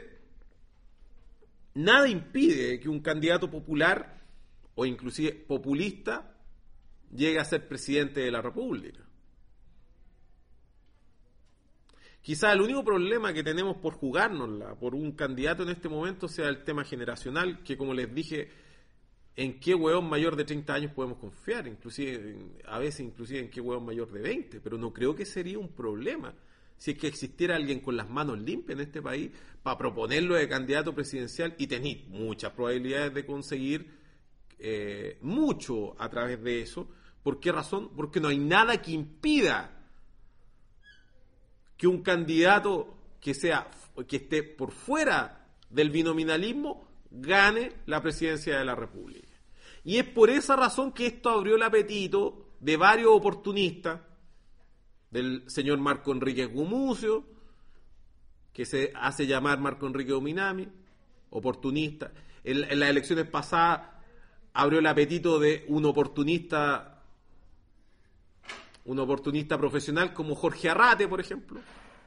nada impide que un candidato popular o inclusive populista llegue a ser presidente de la República. Quizá el único problema que tenemos por jugárnosla por un candidato en este momento sea el tema generacional, que como les dije, ¿en qué huevón mayor de treinta años podemos confiar? Inclusive, a veces inclusive en qué huevón mayor de veinte, pero no creo que sería un problema si es que existiera alguien con las manos limpias en este país para proponerlo de candidato presidencial y tener muchas probabilidades de conseguir eh, mucho a través de eso. ¿Por qué razón? Porque no hay nada que impida que un candidato que sea que esté por fuera del binominalismo gane la presidencia de la República. Y es por esa razón que esto abrió el apetito de varios oportunistas, del señor Marco Enrique Gumucio, que se hace llamar Marco Enrique Ominami, oportunista. En, en las elecciones pasadas abrió el apetito de un oportunista un oportunista profesional como Jorge Arrate, por ejemplo.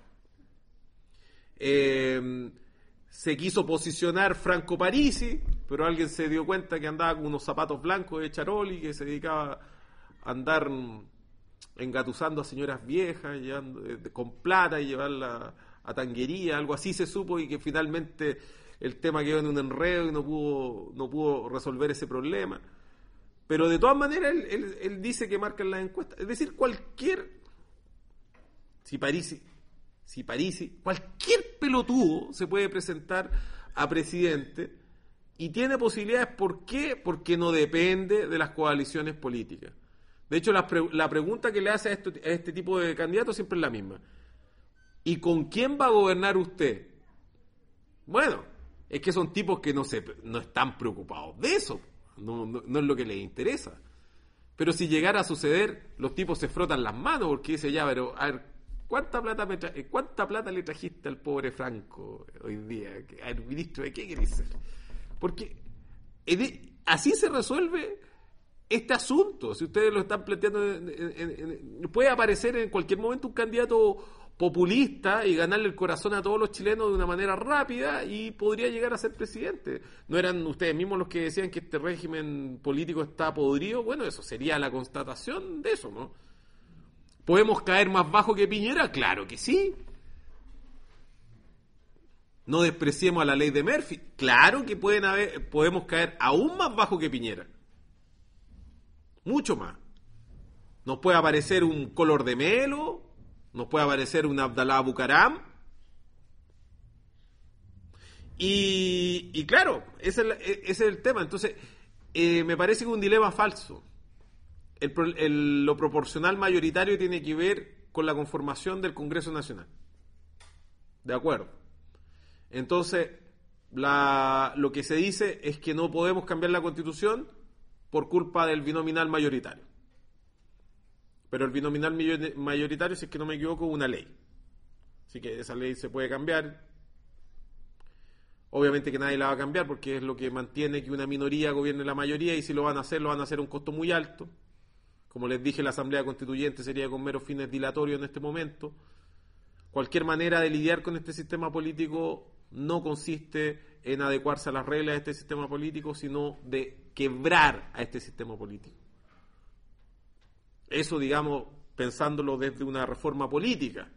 Eh, se quiso posicionar Franco Parisi, pero alguien se dio cuenta que andaba con unos zapatos blancos de charol y que se dedicaba a andar engatusando a señoras viejas, llevando, eh, con plata y llevarla a tanguería, algo así se supo, y que finalmente el tema quedó en un enredo y no pudo, no pudo resolver ese problema. Pero de todas maneras, él, él, él dice que marcan las encuestas. Es decir, cualquier... Si Parisi, si Parisi, cualquier pelotudo se puede presentar a presidente y tiene posibilidades. ¿Por qué? Porque no depende de las coaliciones políticas. De hecho, la, pre, la pregunta que le hace a, esto, a este tipo de candidatos siempre es la misma. ¿Y con quién va a gobernar usted? Bueno, es que son tipos que no, se, no están preocupados de eso. No, no, no es lo que les interesa. Pero si llegara a suceder, los tipos se frotan las manos porque dice ya, pero a ver, ¿cuánta plata me tra- cuánta plata le trajiste al pobre Franco hoy día? A ver, ministro, ¿de qué querés ser? Porque así se resuelve este asunto. Si ustedes lo están planteando, en, en, en, puede aparecer en cualquier momento un candidato populista y ganarle el corazón a todos los chilenos de una manera rápida y podría llegar a ser presidente. ¿No eran ustedes mismos los que decían que este régimen político está podrido? Bueno, eso sería la constatación de eso, ¿no? ¿Podemos caer más bajo que Piñera? Claro que sí. No despreciemos a la ley de Murphy. Claro que pueden haber, podemos caer aún más bajo que Piñera. Mucho más. Nos puede aparecer un Color de Melo, nos puede aparecer un Abdalá Bucaram. Y, y claro, ese es, el, ese es el tema. Entonces, eh, me parece que es un dilema falso. El, el, lo proporcional mayoritario tiene que ver con la conformación del Congreso Nacional. ¿De acuerdo? Entonces, la, lo que se dice es que no podemos cambiar la Constitución por culpa del binominal mayoritario. Pero el binominal mayoritario, si es que no me equivoco, es una ley. Así que esa ley se puede cambiar. Obviamente que nadie la va a cambiar porque es lo que mantiene que una minoría gobierne la mayoría, y si lo van a hacer, lo van a hacer a un costo muy alto. Como les dije, la Asamblea Constituyente sería con meros fines dilatorios en este momento. Cualquier manera de lidiar con este sistema político no consiste en adecuarse a las reglas de este sistema político, sino de quebrar a este sistema político. Eso, digamos, pensándolo desde una reforma política.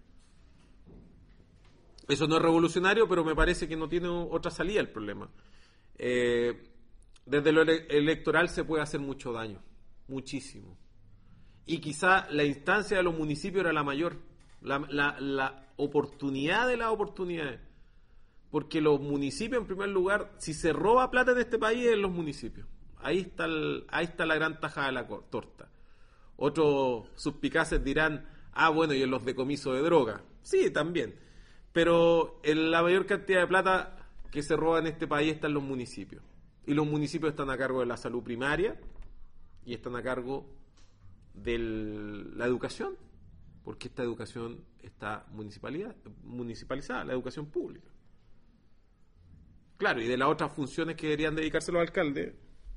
Eso no es revolucionario, pero me parece que no tiene otra salida el problema. Eh, desde lo ele- electoral se puede hacer mucho daño, muchísimo. Y quizá la instancia de los municipios era la mayor, la, la, la oportunidad de las oportunidades. Porque los municipios, en primer lugar, si se roba plata en este país, es en los municipios. Ahí está, el, ahí está la gran tajada de la cor- torta. Otros suspicaces dirán, ah, bueno, y en los decomisos de droga. Sí, también. Pero en la mayor cantidad de plata que se roba en este país está en los municipios. Y los municipios están a cargo de la salud primaria y están a cargo de la educación, porque esta educación está municipalidad, municipalizada, la educación pública. Claro, y de las otras funciones que deberían dedicarse los alcaldes,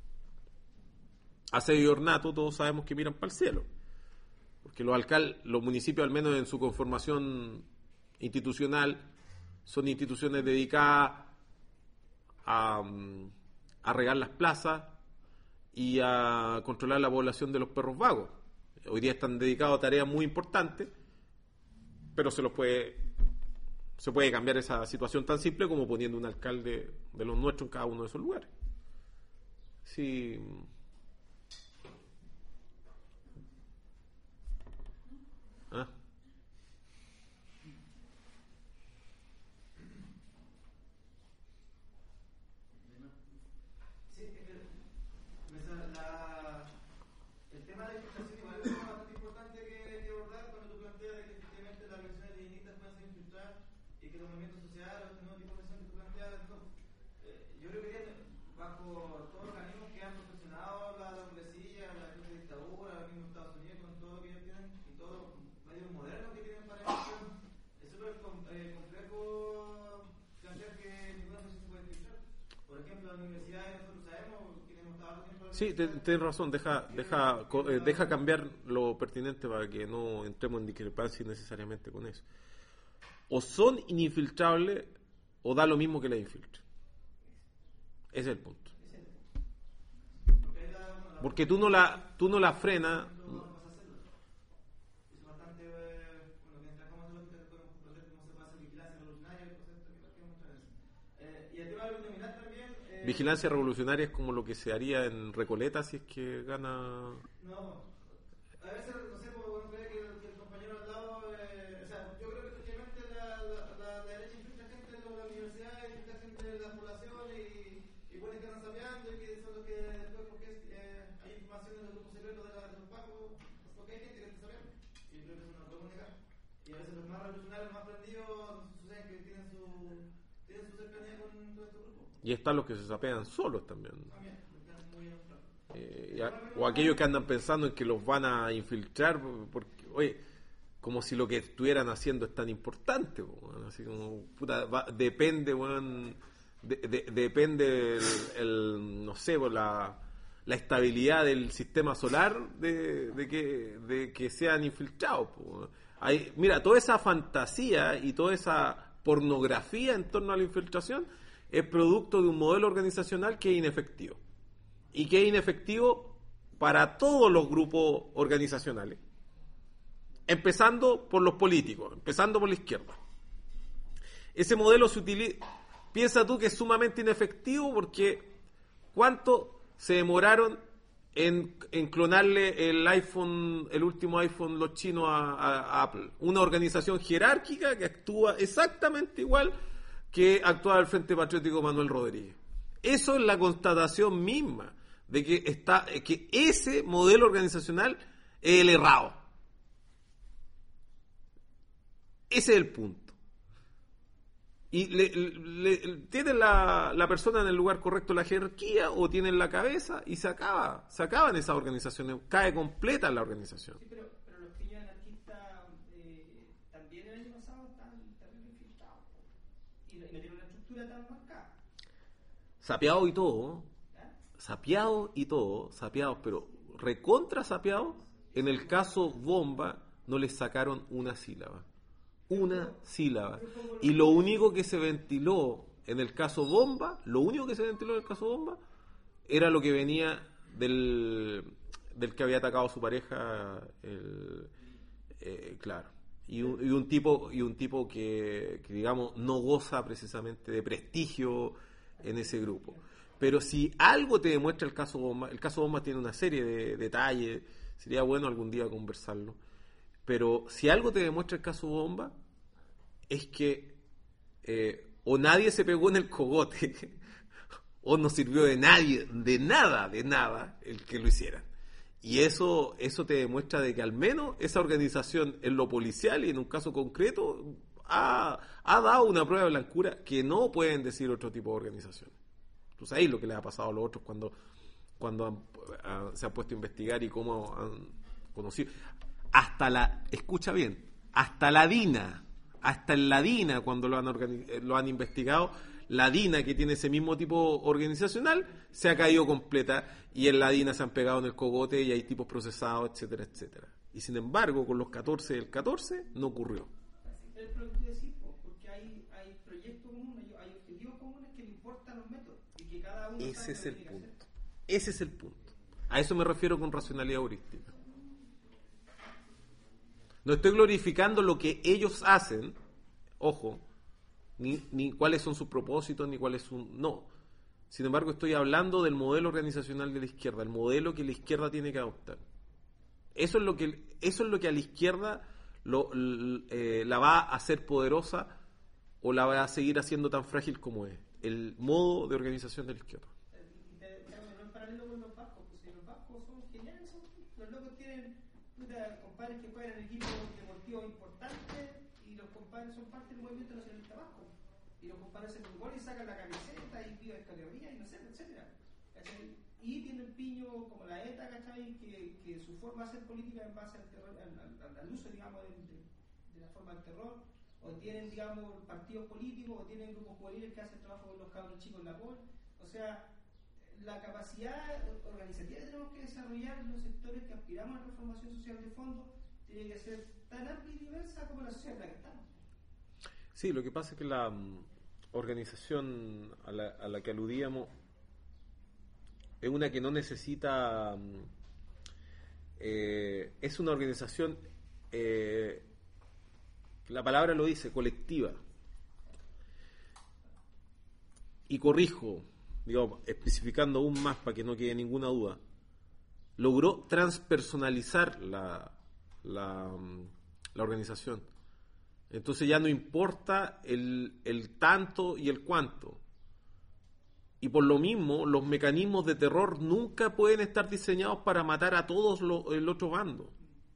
aseo y ornato, todos sabemos que miran para el cielo. Porque los alcaldes, los municipios, al menos en su conformación institucional, son instituciones dedicadas a, a regar las plazas y a controlar la población de los perros vagos. Hoy día están dedicados a tareas muy importantes, pero se los puede se puede cambiar esa situación tan simple como poniendo un alcalde de los nuestros en cada uno de esos lugares. Sí. ¿Ah? Sí, eh, me sa- la- el tema de la infiltración igual es un tema bastante importante que, que abordar cuando tú planteas de que efectivamente las organizaciones distintas pueden ser infiltradas y que los movimientos sociales o este nuevo tipo de organización que tú planteas, no, eh, yo creo que ya bajo todos los organismos que han profesionado la, la policía, la propia dictadura, el mismo Estados Unidos, con todo lo que ellos tienen y todos los medios modernos que tienen para esto, es súper com- eh, complejo plantear que ninguna organización se puede infiltrar. Por ejemplo, en las universidades nosotros sabemos, quienes hemos estado harto tiempo en la Sí, universidad, tienes razón, deja, deja, co- eh, deja cambiar lo pertinente para que no entremos en discrepancia innecesariamente con eso. O son infiltrables o da lo mismo que la infiltre. Ese es el punto. Porque tú no la, tú no la frenas. es bastante, eh, bueno, mientras como nosotros te podemos comprender cómo se puede hacer vigilancia revolucionaria y cosas que que muestran eso. Eh, y el tema de lo criminal también. Eh, Vigilancia revolucionaria es como lo que se haría en Recoleta si es que gana. No, a veces, no sé, porque uno cree que el, que el compañero al lado, eh, o sea, yo creo que efectivamente la, la, la, la derecha infiltra gente en las universidades, infiltra gente en la población y, y buenos que andan sapeando y que son los que después, porque eh, hay información en los grupos secretos de, la, de los pacos, porque hay gente que está sapeando. Y yo creo que eso no lo podemos negar. Y a veces los más revolucionarios, los más prendidos, suceden que tienen su, tienen su cercanía con todo este grupo. Y están los que se sapean solos también. También, porque están muy enojados. Eh, a- o aquellos que andan pensando en que los van a infiltrar, porque, oye, como si lo que estuvieran haciendo es tan importante, po, weón, así como, puta, va- depende, weón, de- de- depende el, el, no sé, po, la, la estabilidad del sistema solar de, de que, de que sean infiltrados, po, weón. Hay, mira, toda esa fantasía y toda esa pornografía en torno a la infiltración es producto de un modelo organizacional que es inefectivo. Y que es inefectivo para todos los grupos organizacionales. Empezando por los políticos, empezando por la izquierda. Ese modelo se utiliza, piensa tú que es sumamente inefectivo porque ¿cuánto se demoraron en, en clonarle el iPhone, el último iPhone, los chinos a, a- a Apple? Una organización jerárquica que actúa exactamente igual que actuaba el Frente Patriótico Manuel Rodríguez. Eso es la constatación misma de que está que ese modelo organizacional es el errado. Ese es el punto. Y le, le- le- tienen la, la persona en el lugar correcto, la jerarquía, o tienen la cabeza y se acaba, se acaban esas organizaciones, cae completa la organización. Sí, pero, pero los piños anarquistas eh, también el año pasado estaban también infiltrados. Y no, y no tienen una estructura tan marcada. Sapeado y todo, ¿Ya? sapeado y todo, sapeados, pero recontra sapeados, en el caso Bomba no les sacaron una sílaba. Una sílaba. Y lo único que se ventiló en el caso Bomba, lo único que se ventiló en el caso Bomba, era lo que venía del, del que había atacado a su pareja, el, eh, claro. Y un, y un tipo, y un tipo que, que, digamos, no goza precisamente de prestigio en ese grupo. Pero si algo te demuestra el caso Bomba, el caso Bomba tiene una serie de detalles, sería bueno algún día conversarlo. Pero si algo te demuestra el caso Bomba, es que eh, o nadie se pegó en el cogote, o no sirvió de nadie, de nada, de nada el que lo hicieran. Y eso, eso te demuestra de que al menos esa organización en lo policial y en un caso concreto ha, ha dado una prueba de blancura que no pueden decir otro tipo de organizaciones. Tú sabes lo que les ha pasado a los otros cuando, cuando han, a, se han puesto a investigar y cómo han conocido. Hasta la, escucha bien, hasta la DINA, hasta en la DINA cuando lo han, organi- lo han investigado, la DINA que tiene ese mismo tipo organizacional se ha caído completa y en la DINA se han pegado en el cogote y hay tipos procesados, etcétera, etcétera. Y sin embargo, con los catorce del catorce no ocurrió. Es lo que tú decís, porque hay, hay proyectos comunes, hay objetivos comunes que le importan los métodos y que cada uno Ese es sabe el lo que tiene que punto. Ese es el punto. A eso me refiero con racionalidad heurística. No estoy glorificando lo que ellos hacen, ojo, ni, ni cuáles son sus propósitos, ni cuáles son... No. Sin embargo, estoy hablando del modelo organizacional de la izquierda, el modelo que la izquierda tiene que adoptar. Eso es lo que, eso es lo que a la izquierda lo, eh, la va a hacer poderosa o la va a seguir haciendo tan frágil como es. El modo de organización de la izquierda. Y te, te hago en paralelo con los vascos, pues si los vascos son geniales, son, los locos tienen puta, compadres que juegan en equipos deportivos importantes y los compadres son parte del movimiento nacionalista vasco. Y los compadres hacen un gol y sacan la camiseta y piden categoría y no sé, etcétera. ¿Cachai? Y tienen piño como la ETA, ¿cachai? Que, que su forma de hacer política en base al terror, al, al, al uso, digamos, de, de, de la forma del terror. O tienen, digamos, partidos políticos, o tienen grupos juveniles que hacen trabajo con los cabros chicos en la P O L. O sea, la capacidad organizativa que tenemos que desarrollar en los sectores que aspiramos a la transformación social de fondo tiene que ser tan amplia y diversa como la sociedad en la que estamos. Sí, lo que pasa es que la um, organización a la, a la que aludíamos es una que no necesita... Um, eh, es una organización... Eh, la palabra lo dice, colectiva. Y corrijo, digamos, especificando aún más para que no quede ninguna duda, logró transpersonalizar la, la, la organización. Entonces ya no importa el, el tanto y el cuánto. Y por lo mismo, los mecanismos de terror nunca pueden estar diseñados para matar a todos los, el otro bando.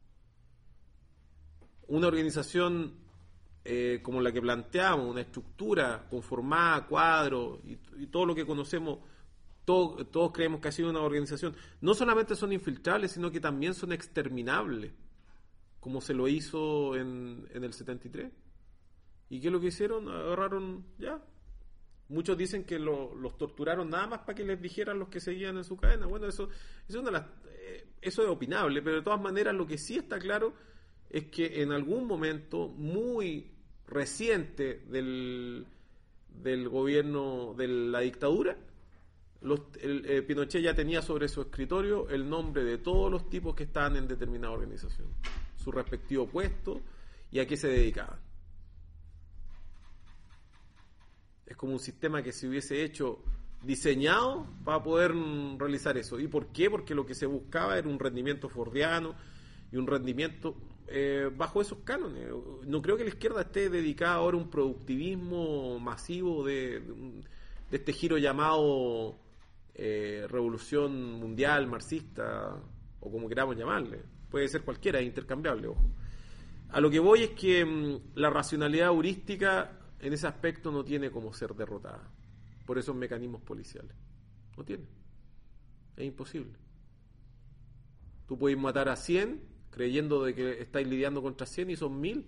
Una organización eh, como la que planteamos, una estructura conformada, cuadros y, y todo lo que conocemos, todo, todos creemos que ha sido una organización, no solamente son infiltrables, sino que también son exterminables, como se lo hizo en, en el setenta y tres. ¿Y qué es lo que hicieron? Agarraron, ya. Muchos dicen que lo, los torturaron nada más para que les dijeran los que seguían en su cadena. Bueno, eso, eso, es, una de las, eh, eso es opinable, pero de todas maneras lo que sí está claro es que en algún momento muy reciente del, del gobierno de la dictadura, los, el, el Pinochet ya tenía sobre su escritorio el nombre de todos los tipos que estaban en determinada organización, su respectivo puesto y a qué se dedicaban. Es como un sistema que se hubiese hecho diseñado para poder realizar eso. ¿Y por qué? Porque lo que se buscaba era un rendimiento fordiano y un rendimiento eh, bajo esos cánones. No creo que la izquierda esté dedicada ahora a un productivismo masivo de, de, de este giro llamado eh, revolución mundial, marxista, o como queramos llamarle. Puede ser cualquiera, es intercambiable, ojo. A lo que voy es que mmm, la racionalidad heurística en ese aspecto no tiene como ser derrotada por esos mecanismos policiales. No tiene. Es imposible. Tú puedes matar a cien creyendo de que estáis lidiando contra cien y son mil.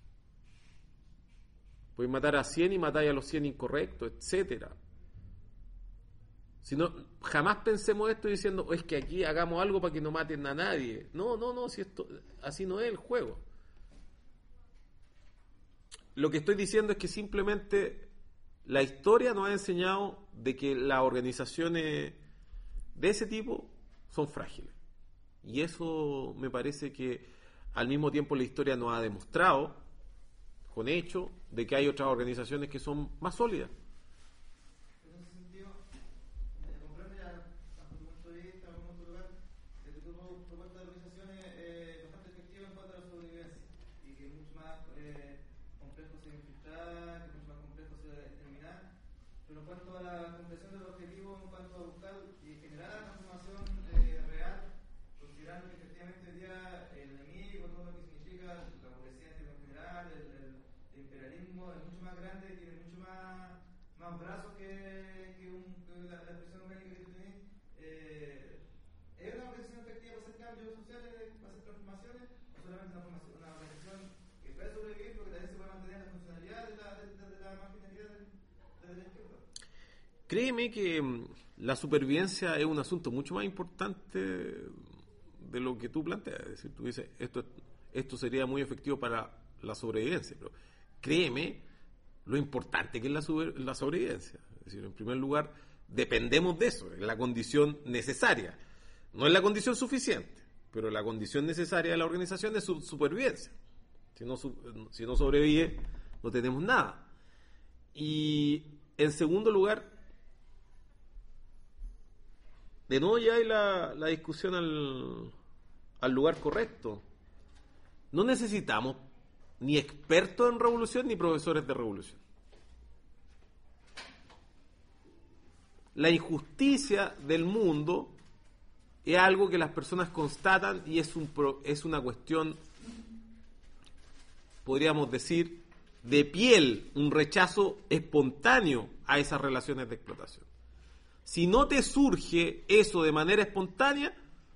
Puedes matar a cien y matáis a los cien incorrectos, etcétera. Si no, jamás pensemos esto diciendo, oh, es que aquí hagamos algo para que no maten a nadie. No, no, no, si esto, así no es el juego. Lo que estoy diciendo es que simplemente la historia nos ha enseñado de que las organizaciones de ese tipo son frágiles. Y eso me parece que al mismo tiempo la historia nos ha demostrado, con hechos, de que hay otras organizaciones que son más sólidas. En ese sentido, eh, comprende ya, bajo tu punto de vista, bajo tu lugar, de que tu propuesta de organización es eh, bastante efectiva en cuanto a la sobrevivencia y que es mucho más eh, complejo se infiltrar, que es mucho más complejo se exterminar, Pero en cuanto a la comprensión del objetivo, en cuanto a buscar y generar la transformación eh, real, considerando que efectivamente hoy día el enemigo, todo lo que significa la burguesía en general, el, el, el imperialismo es mucho más grande, tiene mucho más, más brazos que, que, un, que la, la expresión orgánica que tú tenés. Eh, ¿Es una organización efectiva para hacer cambios sociales, para hacer transformaciones, o solamente una, formación, una organización que puede sobrevivir porque también se puede mantener la funcionalidad de la, de, de, de la marginalidad de, de la izquierda? Créeme que mm, la supervivencia es un asunto mucho más importante de lo que tú planteas. Es decir, tú dices, esto, esto sería muy efectivo para la sobrevivencia, pero créeme lo importante que es la, sobre, la sobrevivencia. Es decir, en primer lugar, dependemos de eso, es la condición necesaria. No es la condición suficiente, pero la condición necesaria de la organización es su supervivencia. Si no, si no sobrevive, no tenemos nada. Y en segundo lugar, de nuevo ya hay la, la discusión al, al lugar correcto. No necesitamos ni expertos en revolución ni profesores de revolución. La injusticia del mundo es algo que las personas constatan y es, un, es una cuestión, podríamos decir, de piel, un rechazo espontáneo a esas relaciones de explotación. Si no te surge eso de manera espontánea,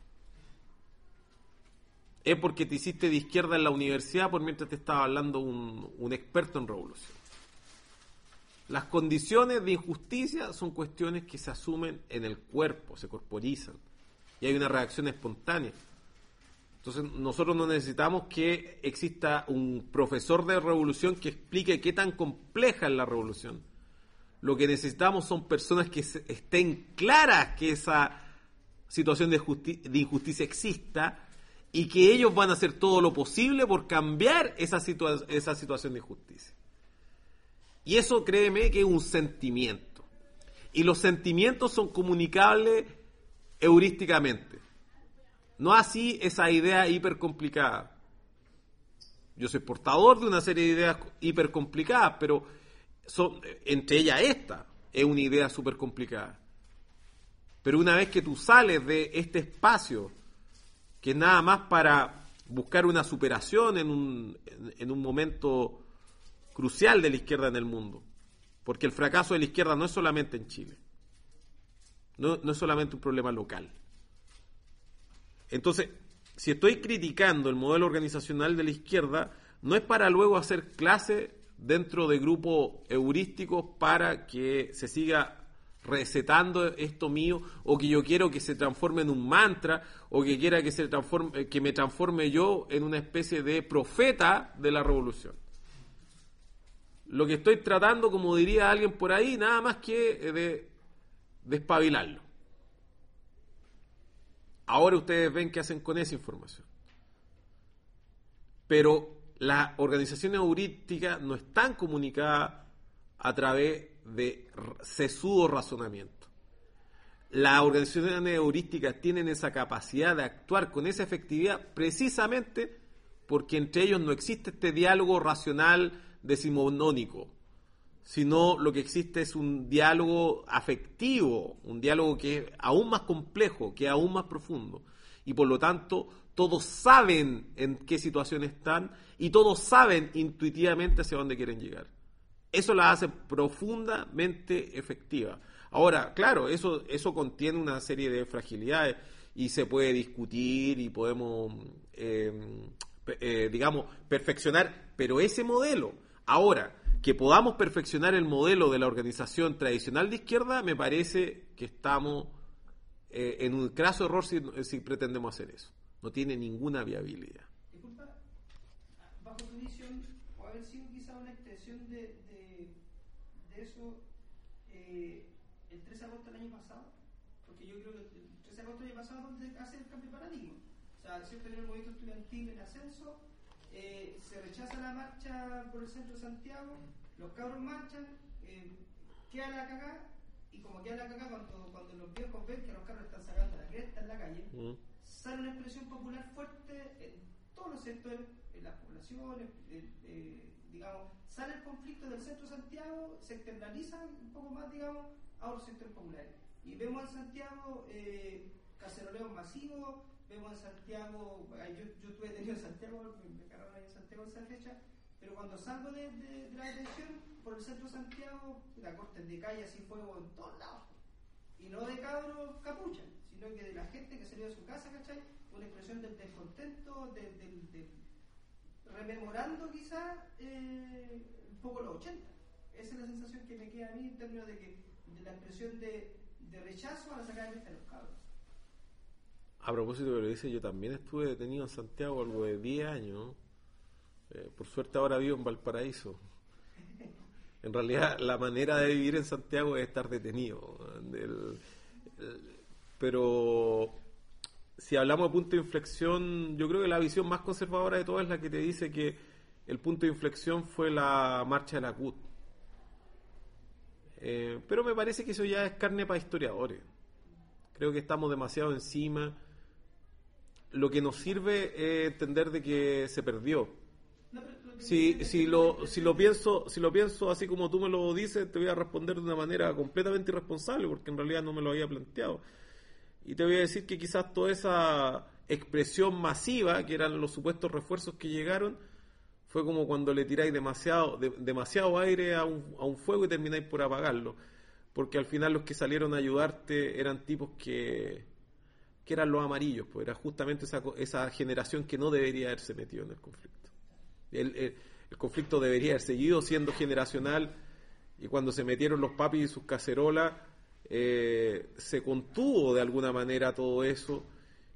es porque te hiciste de izquierda en la universidad por mientras te estaba hablando un, un experto en revolución. Las condiciones de injusticia son cuestiones que se asumen en el cuerpo, se corporizan, y hay una reacción espontánea. Entonces nosotros no necesitamos que exista un profesor de revolución que explique qué tan compleja es la revolución. Lo que necesitamos son personas que estén claras que esa situación de, justi- de injusticia exista y que ellos van a hacer todo lo posible por cambiar esa, situa- esa situación de injusticia. Y eso, créeme, que es un sentimiento. Y los sentimientos son comunicables heurísticamente. No así esa idea hipercomplicada. Yo soy portador de una serie de ideas hipercomplicadas, pero son, entre ellas esta es una idea súper complicada. Pero una vez que tú sales de este espacio, que es nada más para buscar una superación en un, en, en un momento crucial de la izquierda en el mundo, porque el fracaso de la izquierda no es solamente en Chile, no, no es solamente un problema local. Entonces, si estoy criticando el modelo organizacional de la izquierda, no es para luego hacer clase dentro de grupos heurísticos para que se siga recetando esto mío, o que yo quiero que se transforme en un mantra, o que quiera que se transforme, que me transforme yo en una especie de profeta de la revolución. Lo que estoy tratando, como diría alguien por ahí, nada más que de despabilarlo. Ahora ustedes ven qué hacen con esa información. Pero las organizaciones heurísticas no están comunicadas a través de sesudo razonamiento. Las organizaciones heurísticas tienen esa capacidad de actuar con esa efectividad precisamente porque entre ellos no existe este diálogo racional decimonónico, sino lo que existe es un diálogo afectivo, un diálogo que es aún más complejo, que es aún más profundo, y por lo tanto todos saben en qué situación están y todos saben intuitivamente hacia dónde quieren llegar. Eso la hace profundamente efectiva. Ahora, claro, eso, eso contiene una serie de fragilidades y se puede discutir y podemos, eh, eh, digamos, perfeccionar, pero ese modelo, ahora, que podamos perfeccionar el modelo de la organización tradicional de izquierda, me parece que estamos eh, en un craso error si, si pretendemos hacer eso. No tiene ninguna viabilidad. Disculpa, bajo tu visión, o haber sido quizá una extensión de, de, de eso eh, el trece de agosto del año pasado, porque yo creo que el trece de agosto del año pasado es donde hace el cambio de paradigma. O sea, siempre en el movimiento estudiantil en ascenso, eh, se rechaza la marcha por el centro de Santiago, los cabros marchan, eh, queda la cagada, y como queda la cagada, cuando, cuando los viejos ven que los cabros están sacando la cresta en la calle, mm. sale una expresión popular fuerte en todos los sectores, en las poblaciones, eh, eh, digamos, sale el conflicto del centro de Santiago, se externaliza un poco más, digamos, a otros sectores populares. Y vemos en Santiago eh, caceroleos masivos, vemos en Santiago, yo, yo estuve detenido en Santiago, me cagaron ahí en Santiago en esa fecha, pero cuando salgo de, de, de la detención por el centro de Santiago, la corte de calle así fuego en todos lados. Y no de cabros capucha, sino que de la gente que salió de su casa, ¿cachai? Una expresión del descontento, del, del, del rememorando quizás eh, un poco los ochenta. Esa es la sensación que me queda a mí en términos de que de la expresión de, de rechazo a la sacada de vista de los cabros. A propósito de lo que dice, yo también estuve detenido en Santiago algo de diez años. Eh, por suerte ahora vivo en Valparaíso. En realidad la manera de vivir en Santiago es estar detenido. El, el, pero si hablamos de punto de inflexión, yo creo que la visión más conservadora de todas es la que te dice que el punto de inflexión fue la marcha de la C U T. Eh, pero me parece que eso ya es carne para historiadores. Creo que estamos demasiado encima. Lo que nos sirve es entender de que se perdió. Si, si, lo, si, lo pienso, si lo pienso así como tú me lo dices, te voy a responder de una manera completamente irresponsable, porque en realidad no me lo había planteado. Y te voy a decir que quizás toda esa expresión masiva, que eran los supuestos refuerzos que llegaron, fue como cuando le tiráis demasiado, de, demasiado aire a un, a un fuego y termináis por apagarlo. Porque al final los que salieron a ayudarte eran tipos que, que eran los amarillos, pues era justamente esa, esa generación que no debería haberse metido en el conflicto. El, el, el conflicto debería haber seguido siendo generacional, y cuando se metieron los papis y sus cacerolas, eh, se contuvo de alguna manera todo eso,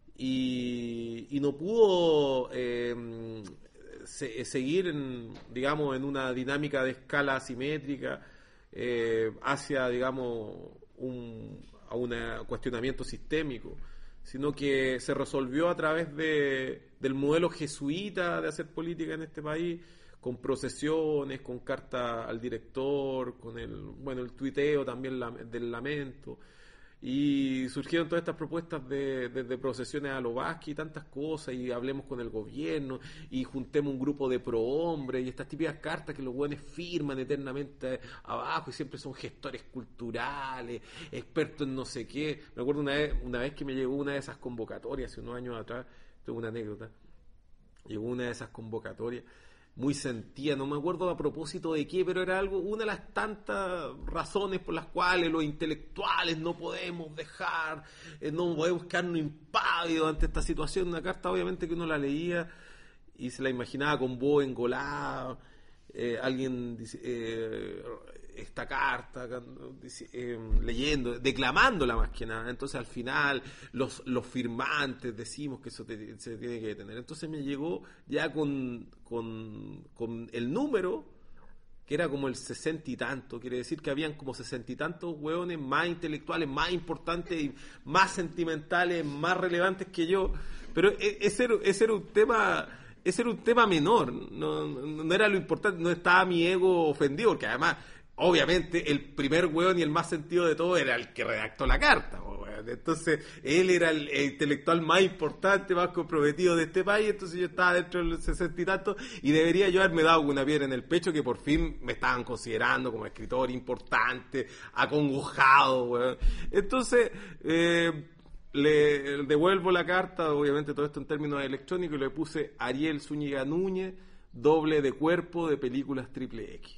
y, y no pudo eh, se, seguir, en, digamos, en una dinámica de escala asimétrica eh, hacia, digamos, un a un cuestionamiento sistémico, sino que se resolvió a través de, del modelo jesuita de hacer política en este país, con procesiones, con carta al director, con el bueno el tuiteo también la, del lamento, y surgieron todas estas propuestas de, de, de procesiones a lo Vázquez y tantas cosas, y hablemos con el gobierno, y juntemos un grupo de prohombres, y estas típicas cartas que los buenos firman eternamente abajo, y siempre son gestores culturales, expertos en no sé qué. Me acuerdo una vez, una vez que me llegó una de esas convocatorias, hace unos años atrás, tengo una anécdota, llegó una de esas convocatorias, muy sentida, no me acuerdo a propósito de qué, pero era algo, una de las tantas razones por las cuales los intelectuales no podemos dejar, eh, no podemos quedarnos impávidos ante esta situación. Una carta obviamente que uno la leía y se la imaginaba con voz engolada, eh, alguien dice, eh, esta carta eh, leyendo, declamándola más que nada. Entonces al final los, los firmantes decimos que eso te, se tiene que detener. Entonces me llegó ya con, con, con el número que era como el sesenta y tanto, quiere decir que habían como sesenta y tantos hueones más intelectuales, más importantes y más sentimentales, más relevantes que yo, pero ese era, ese era un tema ese era un tema menor, no, no era lo importante, no estaba mi ego ofendido, porque además obviamente el primer hueón y el más sentido de todo era el que redactó la carta, hueón. Entonces él era el, el intelectual más importante, más comprometido de este país, entonces yo estaba dentro del sesenta y tanto y debería yo haberme dado una piedra en el pecho que por fin me estaban considerando como escritor importante, acongojado, hueón. Entonces eh, le devuelvo la carta, obviamente todo esto en términos electrónicos, y le puse Ariel Zúñiga Núñez, doble de cuerpo de películas triple X.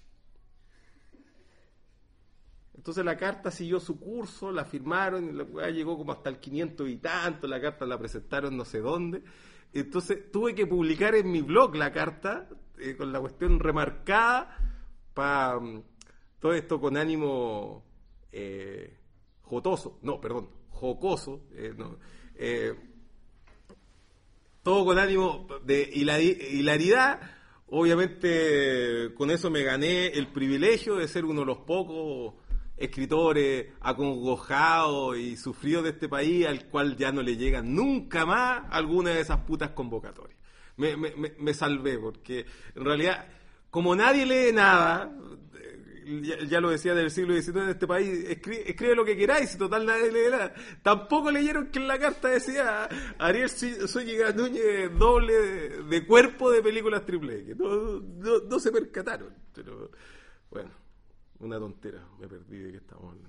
Entonces la carta siguió su curso, la firmaron, y la weá llegó como hasta el quinientos y tanto, la carta la presentaron no sé dónde. Entonces tuve que publicar en mi blog la carta, eh, con la cuestión remarcada, para um, todo esto con ánimo eh, jotoso, no, perdón, jocoso, eh, no, eh, todo con ánimo de hilaridad. Obviamente con eso me gané el privilegio de ser uno de los pocos escritores acongojados y sufridos de este país al cual ya no le llega nunca más alguna de esas putas convocatorias. Me, me, me salvé, porque en realidad, como nadie lee nada, ya, ya lo decía del siglo diecinueve en este país, escribe, escribe lo que queráis, y total nadie lee nada. Tampoco leyeron que en la carta decía Ariel Zúñiga Núñez doble de, de cuerpo de películas triple X. No, no, no se percataron. Pero bueno, una tontera, me perdí de qué estamos hablando.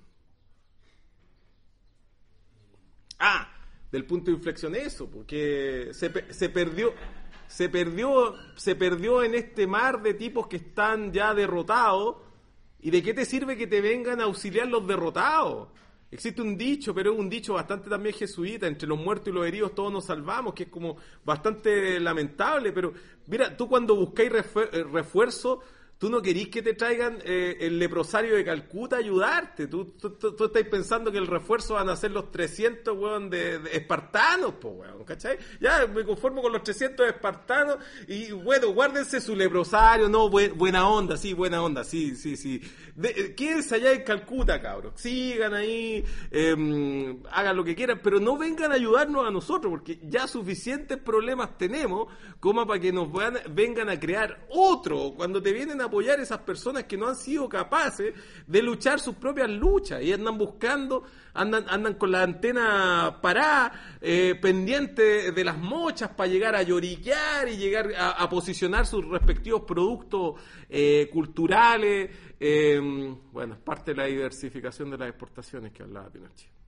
Ah, del punto de inflexión eso, porque se, se perdió... Se perdió, se perdió en este mar de tipos que están ya derrotados. ¿Y de qué te sirve que te vengan a auxiliar los derrotados? Existe un dicho, pero es un dicho bastante también jesuita, entre los muertos y los heridos todos nos salvamos, que es como bastante lamentable, pero mira, tú cuando buscáis refuerzo, tú no querís que te traigan eh, el leprosario de Calcuta a ayudarte. Tú, tú, tú, tú estás pensando que el refuerzo van a ser los trescientos, weón, de, de espartanos, po, weón, ¿cachai? Ya me conformo con los trescientos espartanos y, bueno, guárdense su leprosario, no, buen, buena onda, sí, buena onda, sí, sí, sí. De, quédense allá en Calcuta, cabros. Sigan ahí, eh, hagan lo que quieran, pero no vengan a ayudarnos a nosotros, porque ya suficientes problemas tenemos como para que nos van, vengan a crear otro, cuando te vienen a apoyar esas personas que no han sido capaces de luchar sus propias luchas y andan buscando, andan andan con la antena parada, eh, pendiente de las mochas para llegar a lloriquear y llegar a, a posicionar sus respectivos productos eh, culturales. Eh, bueno, es parte de la diversificación de las exportaciones que hablaba Pinochet.